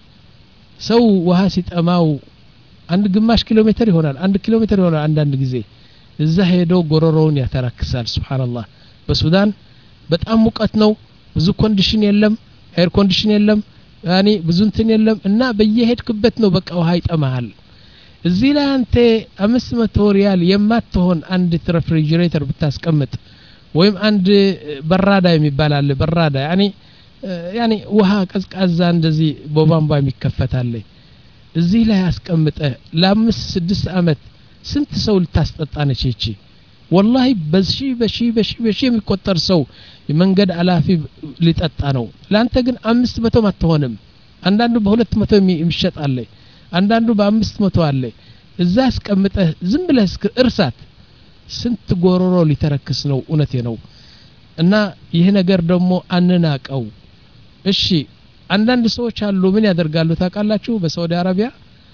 ሰው ውሃ ሲጠማው አንድ ግማሽ ኪሎ ሜትር ይሆናል አንድ ኪሎ ሜትር ይሆናል አንዳንድ ጊዜ እዛ ሄዶ ጎሮሮውን ያተራክሳል ሱብሃንአላህ በሱዳን በጣም ሙቀት ነው ብዙ ኮንዲሽን የለም ኤር ኮንዲሽን የለም ያኒ ብዙ እንትን የለም እና በየሄድክበት ነው በቃ ውሃ ይጠማሃል እዚህ ላይ አንተ አምስት መቶ ሪያል የማትሆን አንድ ሬፍሪጀሬተር ብታስቀምጥ ወይም አንድ በራዳ የሚባል አለ በራዳ ያኒ ያኒ ውሃ ቀዝቃዛ እንደዚህ በቧንቧ የሚከፈታል እዚህ ላይ አስቀምጠ ለአምስት ስድስት አመት ስንት ሰው ልታስጠጣ ነች እቺ والله በሺ በሺ በሺ በሺ የሚቆጠር ሰው የመንገድ አላፊ ሊጠጣ ነው ላንተ ግን አምስት መቶ ማትሆንም አንዳንዱ በሁለት መቶ የሚሸጥ አለ አንዳንዱ በአምስት መቶ አለ እዛ አስቀምጠ ዝም ብለህ እርሳት ስንት ጎሮሮ ሊተረክስ ነው እውነቴ ነው እና ይሄ ነገር ደግሞ አንናቀው እሺ አንዳንድ ሰዎች አሉ ምን ያደርጋሉ ታውቃላችሁ በሳውዲ አረቢያ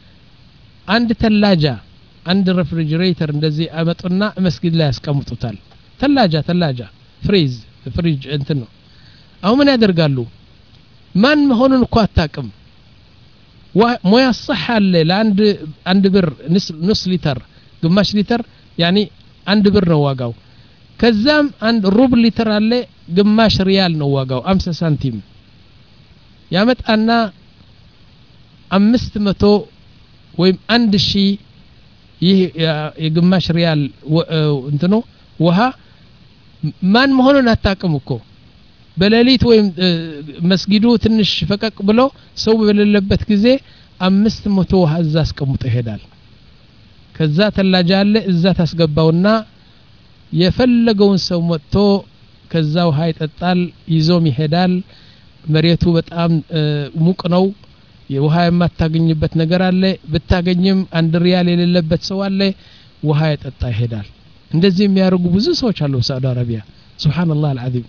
አንድ ተላጃ አንድ ሬፍሪጀሬተር እንደዚህ አመጡና መስጊድ ላይ ያስቀምጡታል ተላጃ ተላጃ ፍሪዝ ፍሪጅ እንትን ነው አሁን ምን ያደርጋሉ ማን መሆኑን እኮ አታውቅም ሞያ صح አለ ለአንድ አንድ ብር ንስ ሊትር ግማሽ ሊትር ያኒ አንድ ብር ነው ዋጋው ከዛም አንድ ሩብ ሊትር አለ ግማሽ ሪያል ነው ዋጋው አምሳ ሳንቲም ያመጣና አምስት መቶ ወይም አንድ ሺህ ይህ የግማሽ ሪያል እንትኑ ውሃ ማን መሆኑን አታውቅም እኮ በሌሊት ወይም መስጊዱ ትንሽ ፈቀቅ ብሎ ሰው በሌለበት ጊዜ አምስት መቶ ውሃ እዛ አስቀምጦ ይሄዳል ከዛ ተላጃ አለ እዛ ታስገባውና የፈለገውን ሰው መጥቶ ከዛ ውሃ ይጠጣል ይዞም ይሄዳል መሬቱ በጣም ሙቅ ነው የውሃ የማታገኝበት ነገር አለ ብታገኝም አንድ ሪያል የሌለበት ሰው አለ ውሃ ይጠጣ ይሄዳል እንደዚህ የሚያርጉ ብዙ ሰዎች አሉ ሳውዲ አረቢያ ሱብሃንአላህ አልዓዚም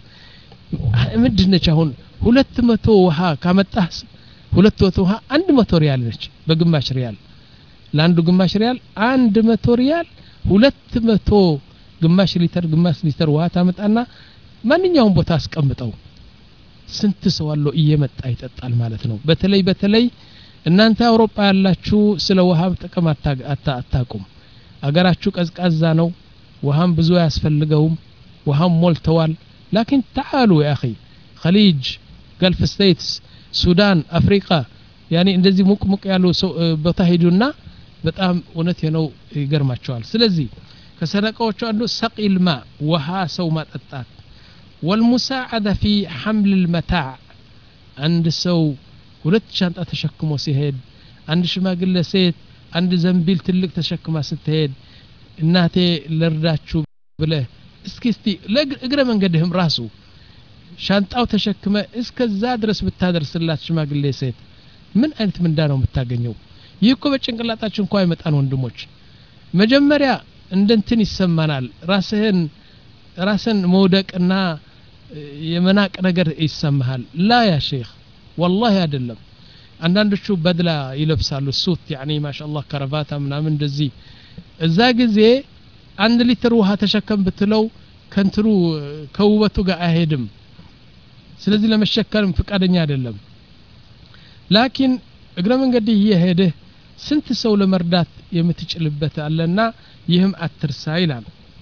ምንድነች አሁን ሁለት መቶ ውሃ ካመጣህ ሁለት መቶ ውሃ አንድ መቶ ሪያል ነች በግማሽ ሪያል ለአንዱ ግማሽ ሪያል አንድ መቶ ሪያል ሁለት መቶ ግማሽ ሊትር ግማሽ ሊትር ውሃ ታመጣና ማንኛውም ቦታ አስቀምጠው ስንት ሰው አለ እየመጣ ይጠጣል ማለት ነው በተለይ በተለይ እናንተ አውሮፓ ያላችሁ ስለ ውሃ ጥቅም አታቁም አገራችሁ ቀዝቃዛ ነው ውሃም ብዙ ያስፈልገውም ውሃም ሞልተዋል لكن تعالوا يا اخي خليج جلف ستيتس سودان افريقيا ያኒ እንደዚህ ሙቅ ሙቅ ያሉ ቦታ ሄዱና በጣም እውነት ነው ይገርማቸዋል ስለዚህ ከሰደቃዎቹ አንዱ ሰቂል ማ ውሃ ሰው ማጠጣት والمساعدة في حمل المتاع عند سو ሁለት ሻንጣ ተሸክሞ ሲሄድ አንድ ሽማግሌ ሴት አንድ ዘንቢል ትልቅ ተሸክማ ስትሄድ እናቴ ለርዳችሁ ብለ እስኪ እስቲ ለእግረ መንገድህም ራሱ ሻንጣው ተሸክመ እስከዛ ድረስ ብታደርስላት ሽማግሌ ሴት ምን አይነት ምንዳ ነው የምታገኘው ይህኮ በጭንቅላታችን እንኳን አይመጣን ወንድሞች መጀመሪያ እንደንትን ይሰማናል ራስህን ራስን መውደቅና የመናቅ ነገር ይሰማሃል ላ ያ ሼክ والله አይደለም አንዳንዶቹ በድላ ይለብሳሉ ሱት يعني ما شاء الله ከረቫታ ምናምን እንደዚህ እዛ ጊዜ አንድ ሊትር ውሃ ተሸከም ብትለው ከንትሩ ከውበቱ ጋር አይሄድም ስለዚህ ለመሸከም ፍቃደኛ አይደለም ላኪን እግረ መንገድ ይሄደ ስንት ሰው ለመርዳት የምትጭልበት አለና ይህም አትርሳ ይላል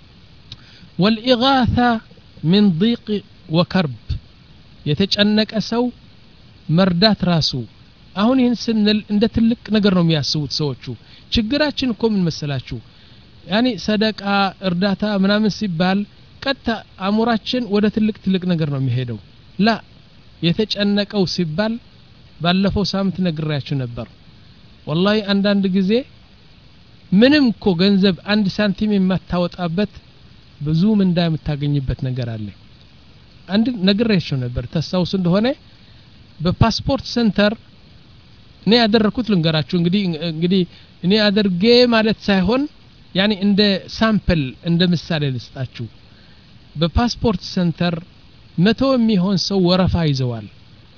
والإغاثة من ضيق وكرب የተጨነቀ ሰው መርዳት ራሱ አሁን ይህን ስንል እንደ ትልቅ ነገር ነው የሚያስቡት ሰዎቹ ችግራችን እኮ ምን መሰላችሁ ያኒ ሰደቃ እርዳታ ምናምን ሲባል ቀጥታ አሙራችን ወደ ትልቅ ትልቅ ነገር ነው የሚሄደው ላ የተጨነቀው ሲባል ባለፈው ሳምንት ነግራችሁ ነበር والله አንዳንድ ጊዜ ምንም እኮ ገንዘብ አንድ ሳንቲም የማታወጣበት ብዙ ምንዳ የምታገኝበት ነገር አለ አንድ ነግራችሁ ነበር ተሳውስ እንደሆነ በፓስፖርት ሴንተር እኔ ያደረኩት ልንገራችሁ እንግዲህ እንግዲህ እኔ አደርጌ ማለት ሳይሆን ያኒ እንደ ሳምፕል እንደ ምሳሌ ልስጣችሁ በፓስፖርት ሴንተር መቶ የሚሆን ሰው ወረፋ ይዘዋል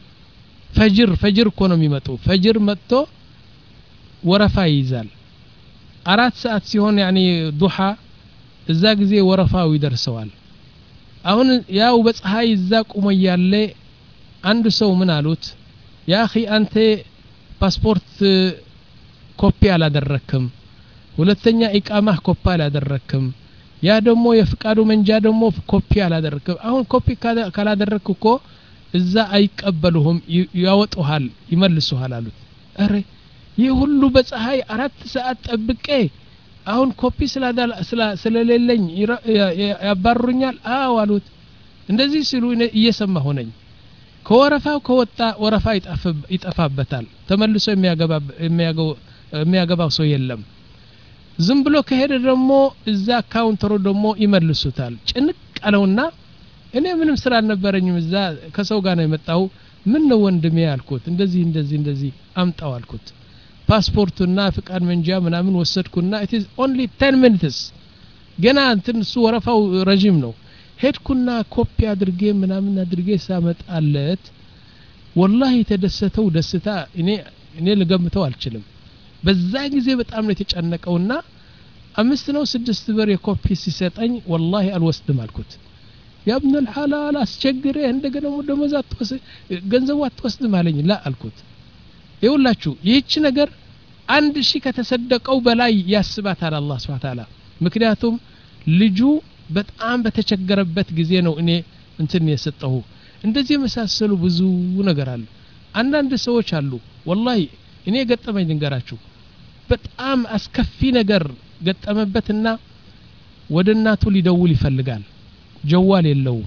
ፈጅር ፈጅር እኮ ነው የሚመጡ ፈጅር መጥቶ ወረፋ ይይዛል አራት ሰዓት ሲሆን ያኒ ዱሃ እዛ ጊዜ ወረፋው ይደርሰዋል አሁን ያው በፀሐይ እዛ ቆሞ ያለ አንድ ሰው ምን አሉት ያ اخي አንተ ፓስፖርት ኮፒ አላደረክም ሁለተኛ ኢቃማህ ኮፒ አላደረክም ያ ደሞ የፍቃዱ መንጃ ደሞ ኮፒ አላደረክም አሁን ኮፒ ካላደረክ እኮ እዛ አይቀበሉህም ያወጡሃል ይመልሱሃል አሉት አረ ይህ ሁሉ በፀሐይ አራት ሰዓት ጠብቄ አሁን ኮፒ ስላዳላ ስለሌለኝ ያባሩኛል አው አሉት እንደዚህ ሲሉ እየሰማ ሆነኝ ከወረፋው ከወጣ ወረፋ ይጣፋበታል ተመልሶ የሚያገባ የሚያገው የሚያገባው ሰው የለም ዝም ብሎ ከሄደ ደግሞ እዛ ካውንተሩ ደግሞ ይመልሱታል ጭንቅ አለውና እኔ ምንም ስራ አልነበረኝም እዛ ከሰው ጋር ነው የመጣው ምን ነው ወንድሜ ያልኩት እንደዚህ እንደዚህ እንደዚህ አምጣው አልኩት ፓስፖርቱና ፍቃድ መንጃ ምናምን ወሰድኩና it is only ten minutes ገና እንትን ሱ ወረፋው ረጅም ነው ሄድኩና ኮፒ አድርጌ ምናምን አድርጌ ሳመጣለት والله ተደሰተው ደስታ እኔ እኔ ልገምተው አልችልም በዛ ጊዜ በጣም ነው የተጨነቀውና አምስት ነው ስድስት ብር የኮፒ ሲሰጠኝ والله አልወስድም አልኩት ያ ابن الحلال አስቸግሬ እንደገና ደሞዝ አትወስ ገንዘብ አትወስድም አለኝ ላ አልኩት ይውላችሁ ይህች ነገር አንድ ሺ ከተሰደቀው በላይ ያስባታል አላህ Subhanahu Ta'ala ምክንያቱም ልጁ በጣም በተቸገረበት ጊዜ ነው እኔ እንትን የሰጠው እንደዚህ መሳሰሉ ብዙ ነገር አለ አንዳንድ ሰዎች አሉ والله እኔ ገጠመኝ ልንገራችሁ በጣም አስከፊ ነገር ገጠመበትና ወደ እናቱ ሊደውል ይፈልጋል ጀዋል የለው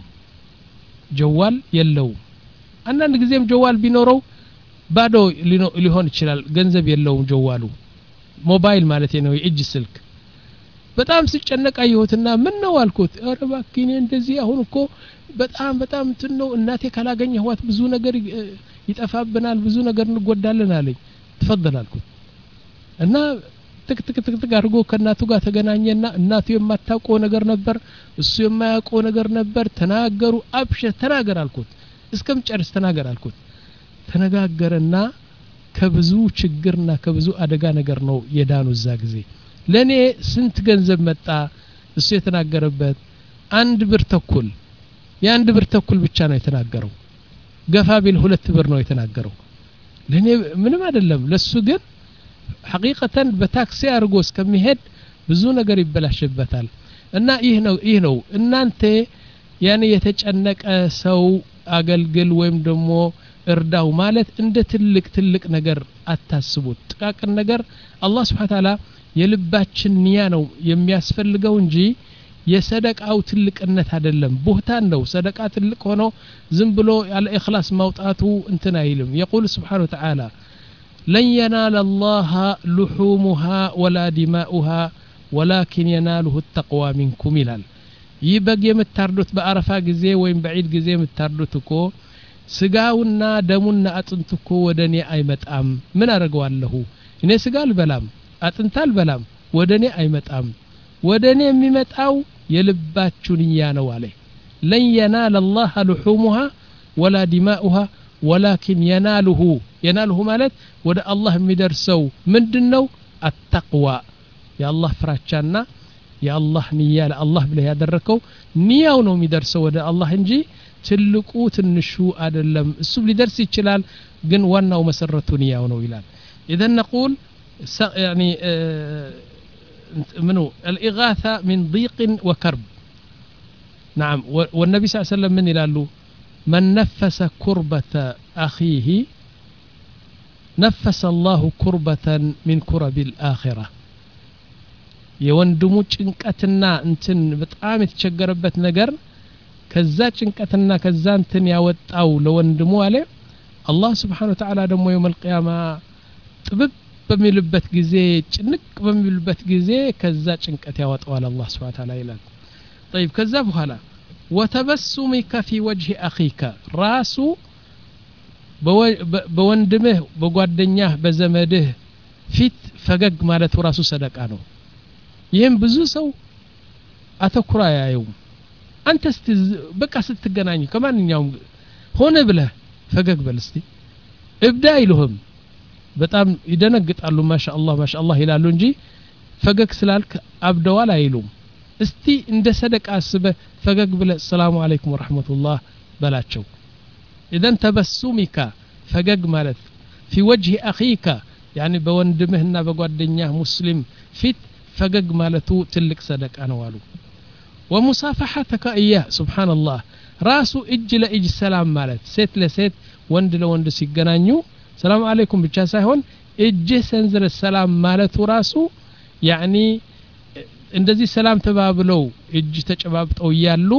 ጀዋል የለው አንዳንድ ጊዜም ጀዋል ቢኖረው ባዶ ሊሆን ይችላል ገንዘብ የለውም ጀዋሉ ሞባይል ማለት ነው የእጅ ስልክ በጣም ሲጨነቅ አየሁትና ምን ነው አልኩት ኧረ ባክኝ እንደዚህ አሁን እኮ በጣም በጣም እንትን ነው እናቴ ካላገኘኋት ብዙ ነገር ይጠፋብናል ብዙ ነገር እንጎዳለን አለኝ ተፈضل አልኩት እና ትክ ትክ ትክ ትክ አድርጎ ከናቱ ጋር ተገናኘና እናቱ የማታውቀው ነገር ነበር እሱ የማያውቀው ነገር ነበር ተናገሩ አብሽር ተናገር አልኩት እስከምጨርስ ተናገር አልኩት ተነጋገረና ከብዙ ችግርና ከብዙ አደጋ ነገር ነው የዳኑ እዛ ጊዜ ለኔ ስንት ገንዘብ መጣ እሱ የተናገረበት አንድ ብር ተኩል የአንድ ብር ተኩል ብቻ ነው የተናገረው ገፋ ቢል ሁለት ብር ነው የተናገረው ለኔ ምንም አይደለም ለሱ ግን ሐቂቀተን በታክሲ አርጎ እስከሚሄድ ብዙ ነገር ይበላሽበታል እና ይህ ነው ይህ ነው እናንተ ያኔ የተጨነቀ ሰው አገልግል ወይም ደግሞ እርዳው ማለት እንደ ትልቅ ትልቅ ነገር አታስቡት ጥቃቅን ነገር አላህ Subhanahu Wa Ta'ala የልባችን ንያ ነው የሚያስፈልገው እንጂ የሰደቃው ትልቅነት አይደለም ቡህታን ነው ሰደቃ ትልቅ ሆኖ ዝም ብሎ ያለ ኢኽላስ ማውጣቱ እንትን አይልም يقول سبحانه وتعالى لن ينال الله لحومها ولا دماؤها ولكن يناله التقوى منكم ይላል ይበግ የምታርዱት በአረፋ ጊዜ ወይም በዒድ ጊዜ የምታርዱት እኮ ስጋውና ደሙና አጥንቱ እኮ ወደኔ አይመጣም ምን አረጋዋለሁ እኔ ስጋ አልበላም አጥንት አልበላም ወደኔ አይመጣም ወደኔ የሚመጣው የልባችሁ ንያ ነው አለ لن ينال الله لحومها ولا دماؤها ولكن يناله يناله ማለት ወደ አላህ የሚደርሰው ምንድነው التقوى يا الله ፍራቻና የአላህ ንያ ለአላህ ብለህ ያደረከው ንያው ነው የሚደርሰው ወደ አላህ እንጂ ትልቁ ትንሹ አይደለም እሱ ሊደርስ ይችላል ግን ዋናው መሰረቱ ንያው ነው ይላል اذا نقول يعني منو الإغاثة من ضيق وكرب نعم والنبي صلى الله عليه وسلم من يلالو من نفس كربة أخيه نفس الله كربة من كرب الآخرة የወንድሙ ጭንቀትና እንትን በጣም የተቸገረበት ነገር ከዛ ጭንቀትና ከዛ እንትን ያወጣው ለወንድሙ አለ አላህ Subhanahu Wa Ta'ala ደግሞ يوم القيامة ጥብብ በሚልበት ጊዜ ጭንቅ በሚልበት ጊዜ ከዛ ጭንቀት ያወጣዋል አላህ Subhanahu Wa Ta'ala ይላል طيب ከዛ በኋላ وتبسمك في وجه أخيك ራሱ በወንድምህ በጓደኛህ በዘመድህ ፊት ፈገግ ማለት ራሱ ሰደቃ ነው ይሄን ብዙ ሰው አተኩራ ያየው አንተ እስቲ በቃ ስትገናኙ ከማንኛውም ሆነ ብለህ ፈገግ በል እስቲ እብዳ ይልሁም በጣም ይደነግጣሉ ማሻአላህ ማሻአላህ ይላሉ እንጂ ፈገግ ስላልክ አብደዋል አይሉም እስቲ እንደ ሰደቃ አስበ ፈገግ ብለህ ሰላም አለይኩም ወራህመቱላህ በላቸው اذا تبسمك ፈገግ ማለት في وجه اخيك يعني በወንድምህና በጓደኛህ ሙስሊም ፊት ፈገግ ማለቱ ትልቅ ሰደቃ ነው አሉ ومصافحتك اياه سبحان الله ራሱ እጅ ለእጅ ሰላም ማለት ሴት ለሴት ወንድ ለወንድ ሲገናኙ ሰላም አለይኩም ብቻ ሳይሆን እጅ ሰንዝረ ሰላም ማለቱ ራሱ يعني እንደዚህ ሰላም ተባብለው እጅ ተጨባብጠው ያሉ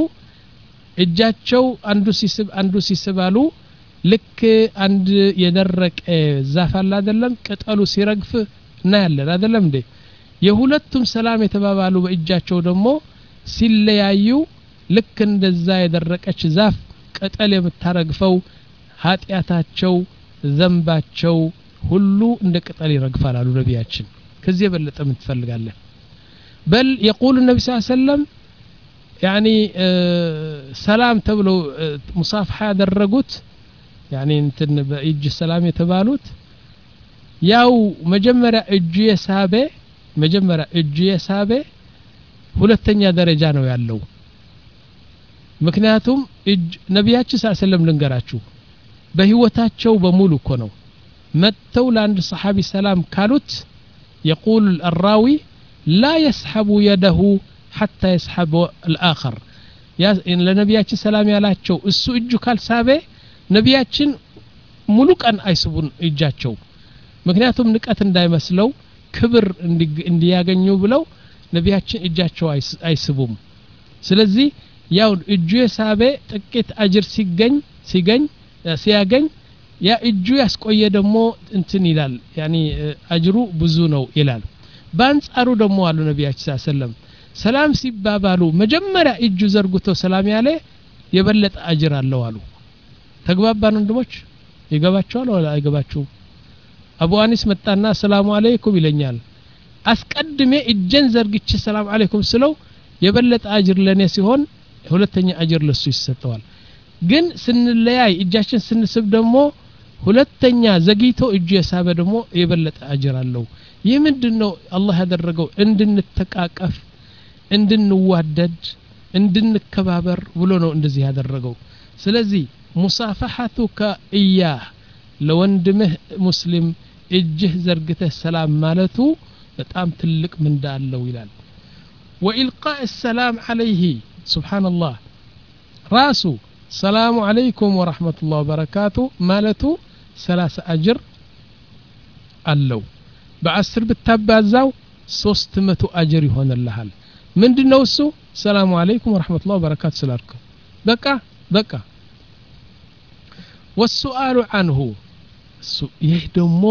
እጃቸው አንዱ ሲስብ አንዱ ሲስባሉ ልክ አንድ የደረቀ ዛፍ አለ አይደለም ቅጠሉ ሲረግፍ እና ያለ አይደለም እንዴ የሁለቱም ሰላም የተባባሉ በእጃቸው ደግሞ ሲለያዩ ልክ እንደዛ የደረቀች ዛፍ ቅጠል የምታረግፈው ኃጢያታቸው ዘንባቸው ሁሉ እንደ ቅጠል ይረግፋል አሉ ነብያችን ከዚህ የበለጠ ምን ትፈልጋለህ بل يقول النبي صلى الله عليه وسلم يعني سلام تبلو مصافحه ያደረጉት يعني እንትን በእጅ ሰላም የተባሉት ያው መጀመሪያ እጅ የሳበ መጀመሪያ እጅ የሳበ ሁለተኛ ደረጃ ነው ያለው ምክንያቱም እጅ ነብያችን ሰለላሁ ዐለይሂ ወሰለም ልንገራችሁ በህይወታቸው በሙሉ እኮ ነው መተው ለአንድ ሰሃቢ ሰላም ካሉት يقول الراوي لا يسحب يده حتى يسحب الآخر يا إن لنبياتي سلام ያላቸው እሱ እጁ ካልሳበ ነብያችን ሙሉ ቀን አይስቡን እጃቸው ምክንያቱም ንቀት እንዳይመስለው ክብር እንዲያገኙ ብለው ነብያችን እጃቸው አይስቡም ስለዚህ ያው እጁ የሳበ ጥቂት አጅር ሲገኝ ሲገኝ ሲያገኝ ያ እጁ ያስቆየ ደግሞ እንትን ይላል ያኒ አጅሩ ብዙ ነው ይላል ባንጻሩ ደግሞ አሉ ነብያችን ሰለላሁ ዐለይሂ ወሰለም ሰላም ሲባባሉ መጀመሪያ እጁ ዘርግቶ ሰላም ያለ የበለጠ አጅር አለው አሉ ተግባባን ወንድሞች ይገባቸዋል ወላ አይገባችሁም አቡ አኒስ መጣና ሰላም አለይኩም ይለኛል አስቀድሜ እጀን ዘርግቼ ሰላም አለይኩም ስለው የበለጠ አጅር ለኔ ሲሆን ሁለተኛ አጅር ለሱ ይሰጠዋል ግን ስንለያይ እጃችን ስንስብ ደግሞ ሁለተኛ ዘግይቶ እጁ የሳበ ደግሞ የበለጠ አጅር አለው ይህ ምንድነው አላህ ያደረገው እንድንተቃቀፍ እንድንዋደድ እንድንከባበር ብሎ ነው እንደዚህ ያደረገው ስለዚህ ሙሳፋሐቱከ ኢያህ ለወንድምህ ሙስሊም እጅህ ዘርግተህ ሰላም ማለቱ በጣም ትልቅ ምንዳ አለው ይላል وإلقاء السلام عليه سبحان الله راسو ሰላሙ አለይኩም ወራህመቱላሂ ወበረካቱ ማለቱ ሰላሳ አጅር አለው በአስር ብታባዛው ሶስት መቶ አጅር ይሆንልሃል ምንድነው እሱ ሰላሙ አለይኩም ወራህመቱላሂ ወበረካቱ ስላልኩ በቃ በቃ والسؤال عنه ይህ ደግሞ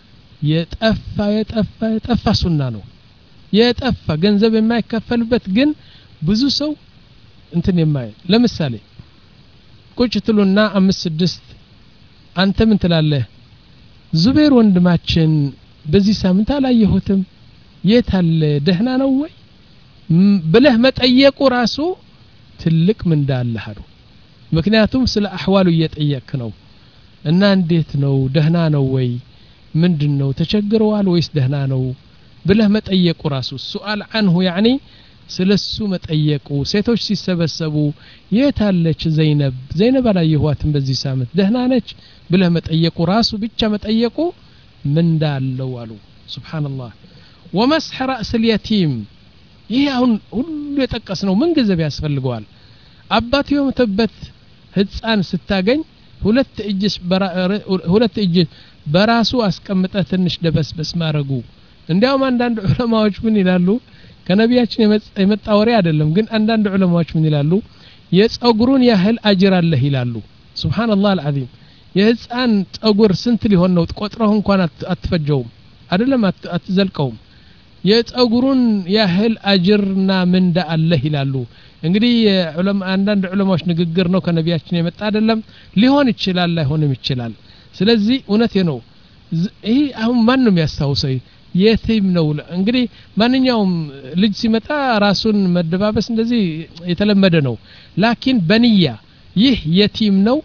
የጠፋ የጠፋ የጠፋ ሱና ነው የጠፋ ገንዘብ የማይከፈልበት ግን ብዙ ሰው እንትን የማይ ለምሳሌ ቁጭ ትሉና አምስት ስድስት አንተ ምን ትላለህ ዙቤር ወንድማችን በዚህ ሳምንት አላየሁትም የት አለ ደህና ነው ወይ ብለህ መጠየቁ ራሱ ትልቅ ምን እንዳለህ አሉ ምክንያቱም ስለ አህዋሉ እየጠየቅ ነው እና እንዴት ነው ደህና ነው ወይ ምንድነው ተቸግረዋል ወይስ ደህና ነው ብለህ መጠየቁ ራሱ ሱአል አንሁ ያኒ ስለሱ መጠየቁ ሴቶች ሲሰበሰቡ የት አለች ዘይነብ ዘይነብ አላየኋትም በዚህ ሳምንት ደህና ነች ብለህ መጠየቁ ራሱ ብቻ መጠየቁ ምን እንዳለው አሉ ሱብሃንአላህ ومسح راس اليتيم ይሄ አሁን ሁሉ የጠቀስነው ምን ገንዘብ ያስፈልገዋል አባቱ የሞተበት ህፃን ስታገኝ ሁለት እጅ ሁለት እጅ በራሱ አስቀምጠ ትንሽ ደበስበስ ማረጉ እንዲያውም አንዳንድ ዑለማዎች ምን ይላሉ ከነቢያችን የመጣ ወሬ አይደለም ግን አንዳንድ ዑለማዎች ምን ይላሉ የጸጉሩን ያህል አጅር አለ ይላሉ ሱብሃንአላህ አልዓዚም የህፃን ጸጉር ስንት ሊሆን ነው ቆጥረው እንኳን አትፈጀውም አይደለም አትዘልቀውም የጸጉሩን ያህል አጅርና ምንዳ አለ ይላሉ እንግዲህ ዑለማ አንዳንድ ዑለማዎች ንግግር ነው ከነቢያችን የመጣ አይደለም ሊሆን ይችላል ላይሆንም ይችላል ስለዚህ እውነቴ ነው ይሄ አሁን ማንንም ያስታውሰው የቲም ነው እንግዲህ ማንኛውም ልጅ ሲመጣ ራሱን መደባበስ እንደዚህ የተለመደ ነው ላኪን በንያ ይህ የቲም ነው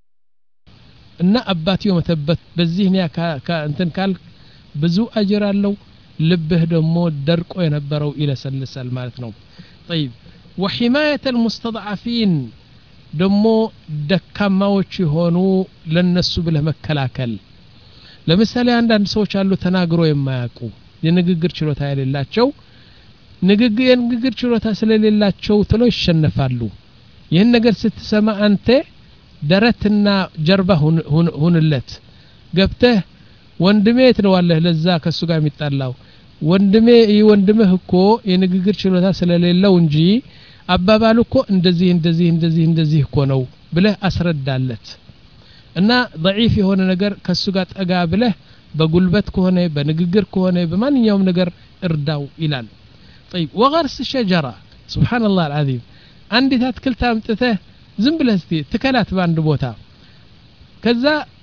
እና አባቲው መተበት በዚህ ነው እንትን ካል ብዙ አጅር አለው ልብህ ደግሞ ደርቆ የነበረው ይለሰልሳል ማለት ነው طيب وحمايه المستضعفين ደሞ ደካማዎች ሆኑ ለነሱ ብለ መከላከል ለምሳሌ አንዳንድ ሰዎች አሉ ተናግሮ የማያውቁ የንግግር ችሎታ የሌላቸው ንግግር የንግግር ችሎታ ስለሌላቸው ተሎ ይሸነፋሉ ይሄን ነገር ስትሰማ አንተ ደረትና ጀርባ ሁንለት ገብተህ ወንድሜ ትለዋለህ ለዛ ከሱ ጋር የሚጣላው ወንድሜ ወንድምህ እኮ የንግግር ችሎታ ስለሌለው እንጂ አባባሉ እኮ እንደዚህ እንደዚህ እንደዚህ እንደዚህ እኮ ነው ብለህ አስረዳለት እና ضعيف የሆነ ነገር ከሱ ጋር ጠጋ ብለህ በጉልበት ከሆነ በንግግር ከሆነ በማንኛውም ነገር እርዳው ይላል طيب وغرس الشجره سبحان الله العظيم አንዲት አትክልት አምጥተህ ዝም ብለህ እስቲ ትከላት ባንድ ቦታ ከዛ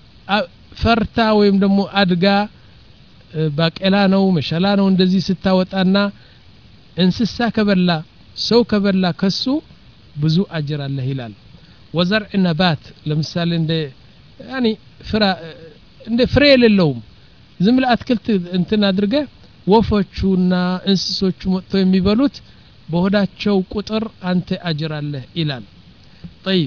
ፈርታ ወይም ደግሞ አድጋ ባቄላ ነው መሸላ ነው እንደዚህ ስታወጣና እንስሳ ከበላ ሰው ከበላ ከሱ ብዙ አጅር አለ ይላል ወዘርዕ ነባት ለምሳሌ እንደ ያኒ ፍራ እንደ ፍሬ የሌለውም ዝም ብለህ አትክልት እንትን አድርገ ወፎቹና እንስሶቹ መጥተው የሚበሉት በሆዳቸው ቁጥር አንተ አጅር አለ ይላል طيب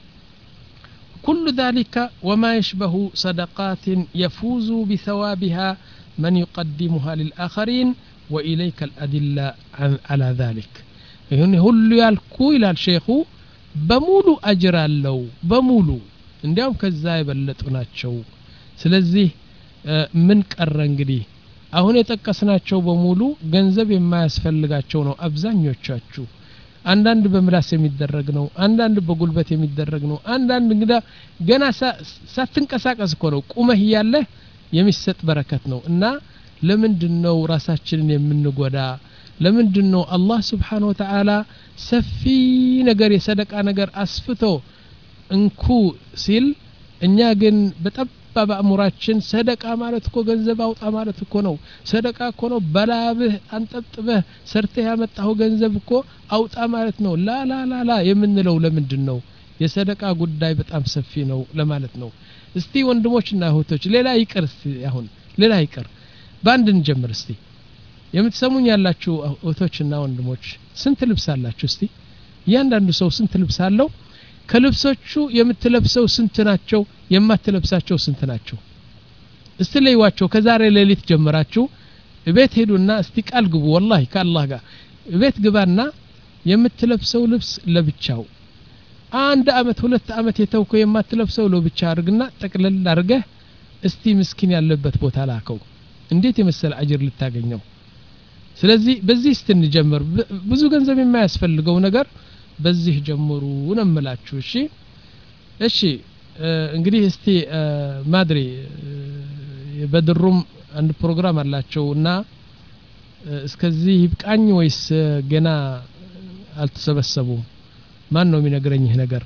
كل ذلك وما يشبه صدقات يفوز بثوابها من يقدمها للآخرين وإليك الأدلة على ذلك يعني ሁሉ ያልኩ ይላል ሼኹ በሙሉ አጅር አለው በሙሉ እንዲያውም ከዛ ይበለጡ ናቸው ስለዚህ ምን ቀረ እንግዲህ አሁን የጠቀስናቸው በሙሉ ገንዘብ የማያስፈልጋቸው ነው አብዛኞቻችሁ አንዳንድ በምላስ የሚደረግ ነው አንዳንድ በጉልበት የሚደረግ ነው አንዳንድ እንግዳ ገና ሳትንቀሳቀስ እኮ ነው ቁመህ ያለ የሚሰጥ በረከት ነው እና ለምንድነው ራሳችንን የምንጎዳ ለምንድነው አላህ Subhanahu Wa Ta'ala ሰፊ ነገር የሰደቃ ነገር አስፍቶ እንኩ ሲል እኛ ግን በጠባብ አእምሯችን ሰደቃ ማለት እኮ ገንዘብ አውጣ ማለት እኮ ነው ሰደቃ እኮ ነው በላብህ አንጠጥበህ ሰርተህ ያመጣው ገንዘብ እኮ አውጣ ማለት ነው ላ ላ ላ ላ የምንለው ለምንድነው የሰደቃ ጉዳይ በጣም ሰፊ ነው ለማለት ነው እስቲ ወንድሞችና እህቶች ሌላ ይቅር እስቲ አሁን ሌላ ይቅር ባንድ እንጀምር እስቲ የምትሰሙኝ ያላችሁ እህቶችና ወንድሞች ስንት ልብስ አላችሁ እስቲ ያንዳንዱ ሰው ስንት ልብስ አለው ከልብሶቹ የምትለብሰው ስንት ናቸው የማትለብሳቸው ስንት ናቸው እስቲ ለይዋቸው ከዛሬ ሌሊት ጀምራችሁ ቤት ሄዱና እስቲ ቃል ግቡ والله ከአላህ ጋር ቤት ግባና የምትለብሰው ልብስ ለብቻው አንድ አመት ሁለት አመት የተውከው የማትለብሰው ለው ብቻ አድርግና ጠቅለል አድርገህ እስቲ ምስኪን ያለበት ቦታ ላከው እንዴት የመሰለ አጅር ልታገኘው ስለዚህ በዚህ ስትንጀምር ብዙ ገንዘብ የማያስፈልገው ነገር በዚህ ጀምሩ ነው የምላችሁ እሺ እሺ እንግዲህ እስቲ ማድሪ በድሩም አንድ ፕሮግራም አላቸውና እስከዚህ ይብቃኝ ወይስ ገና አልተሰበሰቡም ማን ነው የሚነግረኝ ይሄ ነገር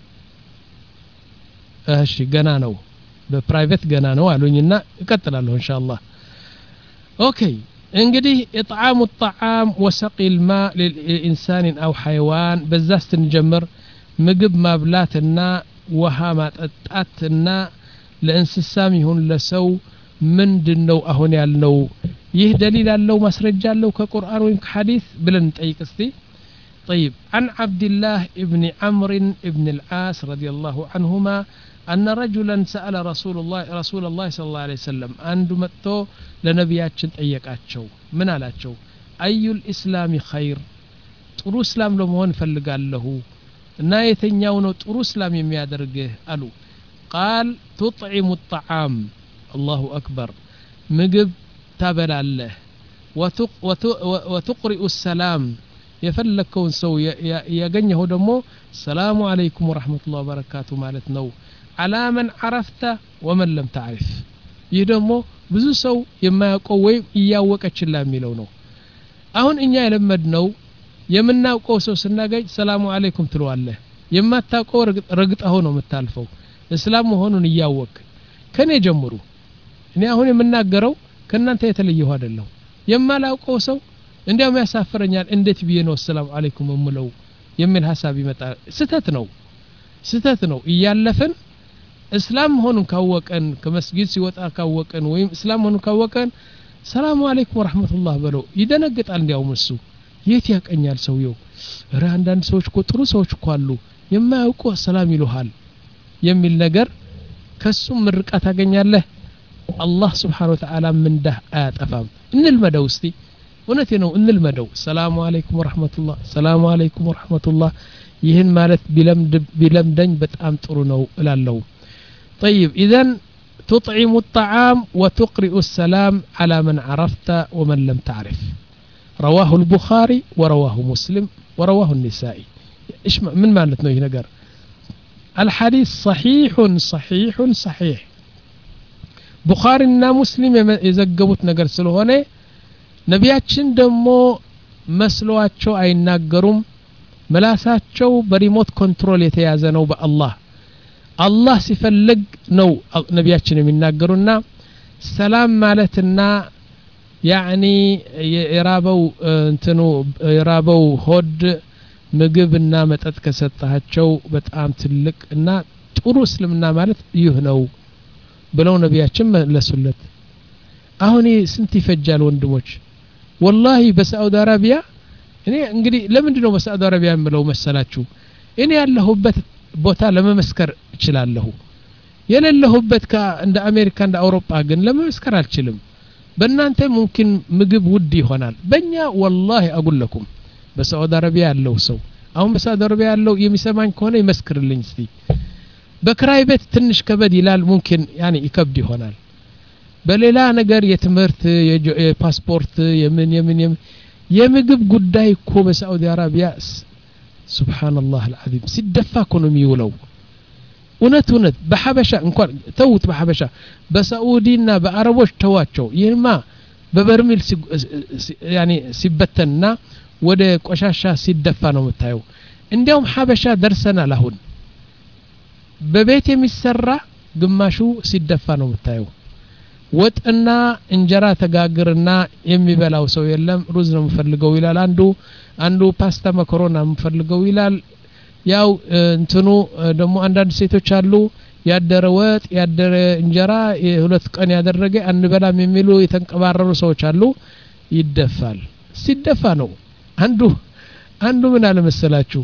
እሺ ገና ነው በፕራይቬት ገና ነው አሉኝና እቀጥላለሁ ኢንሻአላህ ኦኬ እንግዲህ اطعام الطعام وسقي الماء للانسان او حيوان በዛስ እንጀምር ምግብ ማብላትና ውሃ ማጠጣትና ለእንስሳም ይሁን ለሰው ምንድነው አሁን ያልነው ይህ ደሊል አለው ማስረጃ አለው ከቁርአን ወይም ከሐዲስ ብለን ጠይቅ እስቲ طيب عن عبد الله ابن عمرو ابن العاص رضي الله عنهما أن رجلا سأل رسول الله رسول الله صلى الله عليه وسلم عند متو لنبياتشن ጠየቃቸው ምን አላቸው أي الإسلام خير ጥሩ እስላም ለመሆን ፈልጋለሁ እና የተኛው ነው ጥሩ እስላም የሚያደርግህ አሉ قال تطعم الطعام الله أكبر ምግብ ታበላለህ وتقرئ السلام የፈለከውን ሰው ያገኘው ደግሞ ሰላሙ አለይኩም ወራህመቱላሂ ወበረካቱ ማለት ነው على من عرفت ومن لم تعرف ይህ ደግሞ ብዙ ሰው የማያውቀው ወይ ያወቀችላ የሚለው ነው አሁን እኛ የለመድነው የምናውቀው ሰው ስናገኝ ሰላሙ አለይኩም ትለዋለህ የማታውቀው ረግጣው ነው የምታልፈው እስላም መሆኑን ያወቅ ከኔ ጀምሩ እኔ አሁን የምናገረው ከናንተ የተለየው አይደለም የማላውቀው ሰው እንዲያውም ያሳፈረኛል እንዴት ብዬ ነው ሰላም አለይኩም እምለው የሚል ሐሳብ ይመጣል ስተት ነው ስተት ነው እያለፈን እስላም መሆኑን ካወቀን ከመስጊድ ሲወጣ ካወቀን ወይም እስላም መሆኑን ካወቀን ሰላም አለይኩም ወራህመቱላህ በለው ይደነግጣል እንዲያውም እሱ የት ያቀኛል ሰውየው ራ አንዳንድ ሰዎች እኮ ጥሩ ሰዎች እኮ አሉ የማያውቁ ሰላም ይሉሃል የሚል ነገር ከሱም ምርቃት ታገኛለህ አላህ Subhanahu Wa Ta'ala ምንዳህ አያጠፋም እንልመደው እስቲ እውነቴ ነው እንልመደው ሰላም አለይኩም ወራህመቱላህ ሰላም አለይኩም ወራህመቱላህ ይህን ማለት ቢለምድ ቢለምደኝ በጣም ጥሩ ነው እላለሁ طيب اذا تطعم الطعام وتقرئ السلام على من عرفت ومن لم تعرف رواه البخاري ورواه مسلم ورواه النسائي ايش من معناته هنا نجر الحديث صحيح صحيح صحيح بخاري እና ሙስሊም የዘገቡት ነገር ስለሆነ ነቢያችን ደግሞ መስሏቸው አይናገሩም መላሳቸው በሪሞት ኮንትሮል የተያዘ ነው በአላህ አላህ ሲፈልግ ነው ነቢያችን የሚናገሩና ሰላም ማለትና ያኒ የራበው እንትኑ የራበው ሆድ ምግብና መጠጥ ከሰጣቸው በጣም ትልቅ እና ጥሩ እስልምና ማለት ይህ ነው ብለው ነቢያችን መለሱለት አሁን ስንት ይፈጃል ወንድሞች والله በሳዑዲ አረቢያ እኔ እንግዲህ ለምንድነው በሳዑዲ አረቢያ የምለው መሰላችሁ እኔ ያለሁበት ቦታ ለመመስከር እችላለሁ የሌለሁበት እንደ አሜሪካ እንደ አውሮፓ ግን ለመመስከር አልችልም በእናንተ ሙምኪን ምግብ ውድ ይሆናል በእኛ والله اقول لكم በሳዑዲ አረቢያ ያለው ሰው አሁን በሳዑዲ አረቢያ ያለው የሚሰማኝ ከሆነ ይመስክርልኝ እስቲ በክራይ ቤት ትንሽ ከበድ ይላል ሙምኪን ያኒ ይከብድ ይሆናል በሌላ ነገር የትምህርት የፓስፖርት የምን የምን የምግብ ጉዳይ እኮ በሳዑዲ አረቢያ ሱብሃንአላህ አልዓዚም ሲደፋ እኮ ነው የሚውለው እውነት እውነት በሐበሻ እንኳን ተውት በሐበሻ በሳዑዲና በአረቦች ተዋቸው ይህማ በበርሚል ያኒ ሲበተንና ወደ ቆሻሻ ሲደፋ ነው የምታየው እንዲያውም ሐበሻ ደርሰናል አሁን በቤት የሚሰራ ግማሹ ሲደፋ ነው የምታየው ወጥና እንጀራ ተጋግርና የሚበላው ሰው የለም ሩዝ ነው የምፈልገው ይላል አንዱ አንዱ ፓስታ መኮሮና የምፈልገው ይላል ያው እንትኑ ደግሞ አንዳንድ ሴቶች አሉ ያደረ ወጥ ያደረ እንጀራ የሁለት ቀን ያደረገ አንበላም የሚሉ የተንቀባረሩ ሰዎች አሉ ይደፋል ሲደፋ ነው አንዱ አንዱ ምን አለ መሰላችሁ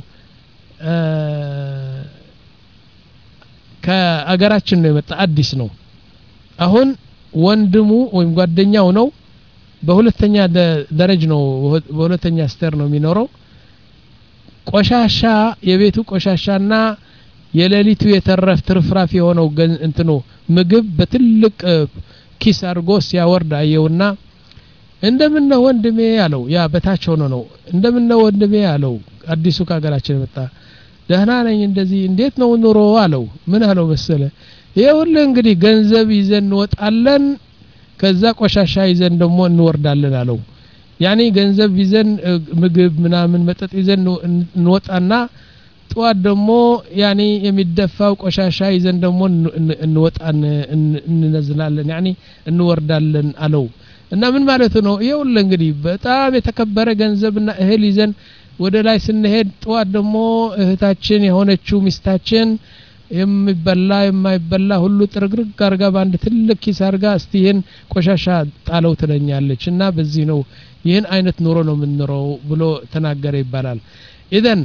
ከአገራችን ነው የመጣ አዲስ ነው አሁን ወንድሙ ወይም ጓደኛው ነው በሁለተኛ ደረጃ ነው በሁለተኛ ስቴር ነው የሚኖረው ቆሻሻ የቤቱ ቆሻሻና የሌሊቱ የተረፍ ትርፍራፍ የሆነው እንትኑ ምግብ በትልቅ ኪስ አድርጎ ሲያወርድ አየውና እንደምን ነው ወንድሜ አለው ያ በታች ሆኖ ነው እንደምን ነው ወንድሜ አለው አዲሱ ካገራችን መጣ ደህና ነኝ እንደዚህ እንዴት ነው ኑሮ አለው ምን አለው መሰለ ይኸውልህ እንግዲህ ገንዘብ ይዘን እንወጣለን ከዛ ቆሻሻ ይዘን ደግሞ እንወርዳለን አለው ያኒ ገንዘብ ይዘን ምግብ ምናምን መጠጥ ይዘን እንወጣና ጧት ደግሞ ያኒ የሚደፋው ቆሻሻ ይዘን ደግሞ እንወጣን እንነዝላለን ያኒ እንወርዳለን አለው እና ምን ማለት ነው ይኸውልህ እንግዲህ በጣም የተከበረ ገንዘብና እህል ይዘን ወደ ላይ ስንሄድ ጧት ደግሞ እህታችን የሆነችው ሚስታችን የሚበላ የማይበላ ሁሉ ጥርግርግ አርጋ ባንድ ትልቅ ኪስ አርጋ እስቲን ቆሻሻ ጣለው ትለኛለች እና በዚህ ነው ይህን አይነት ኑሮ ነው የምንኖረው ብሎ ተናገረ ይባላል ኢዘን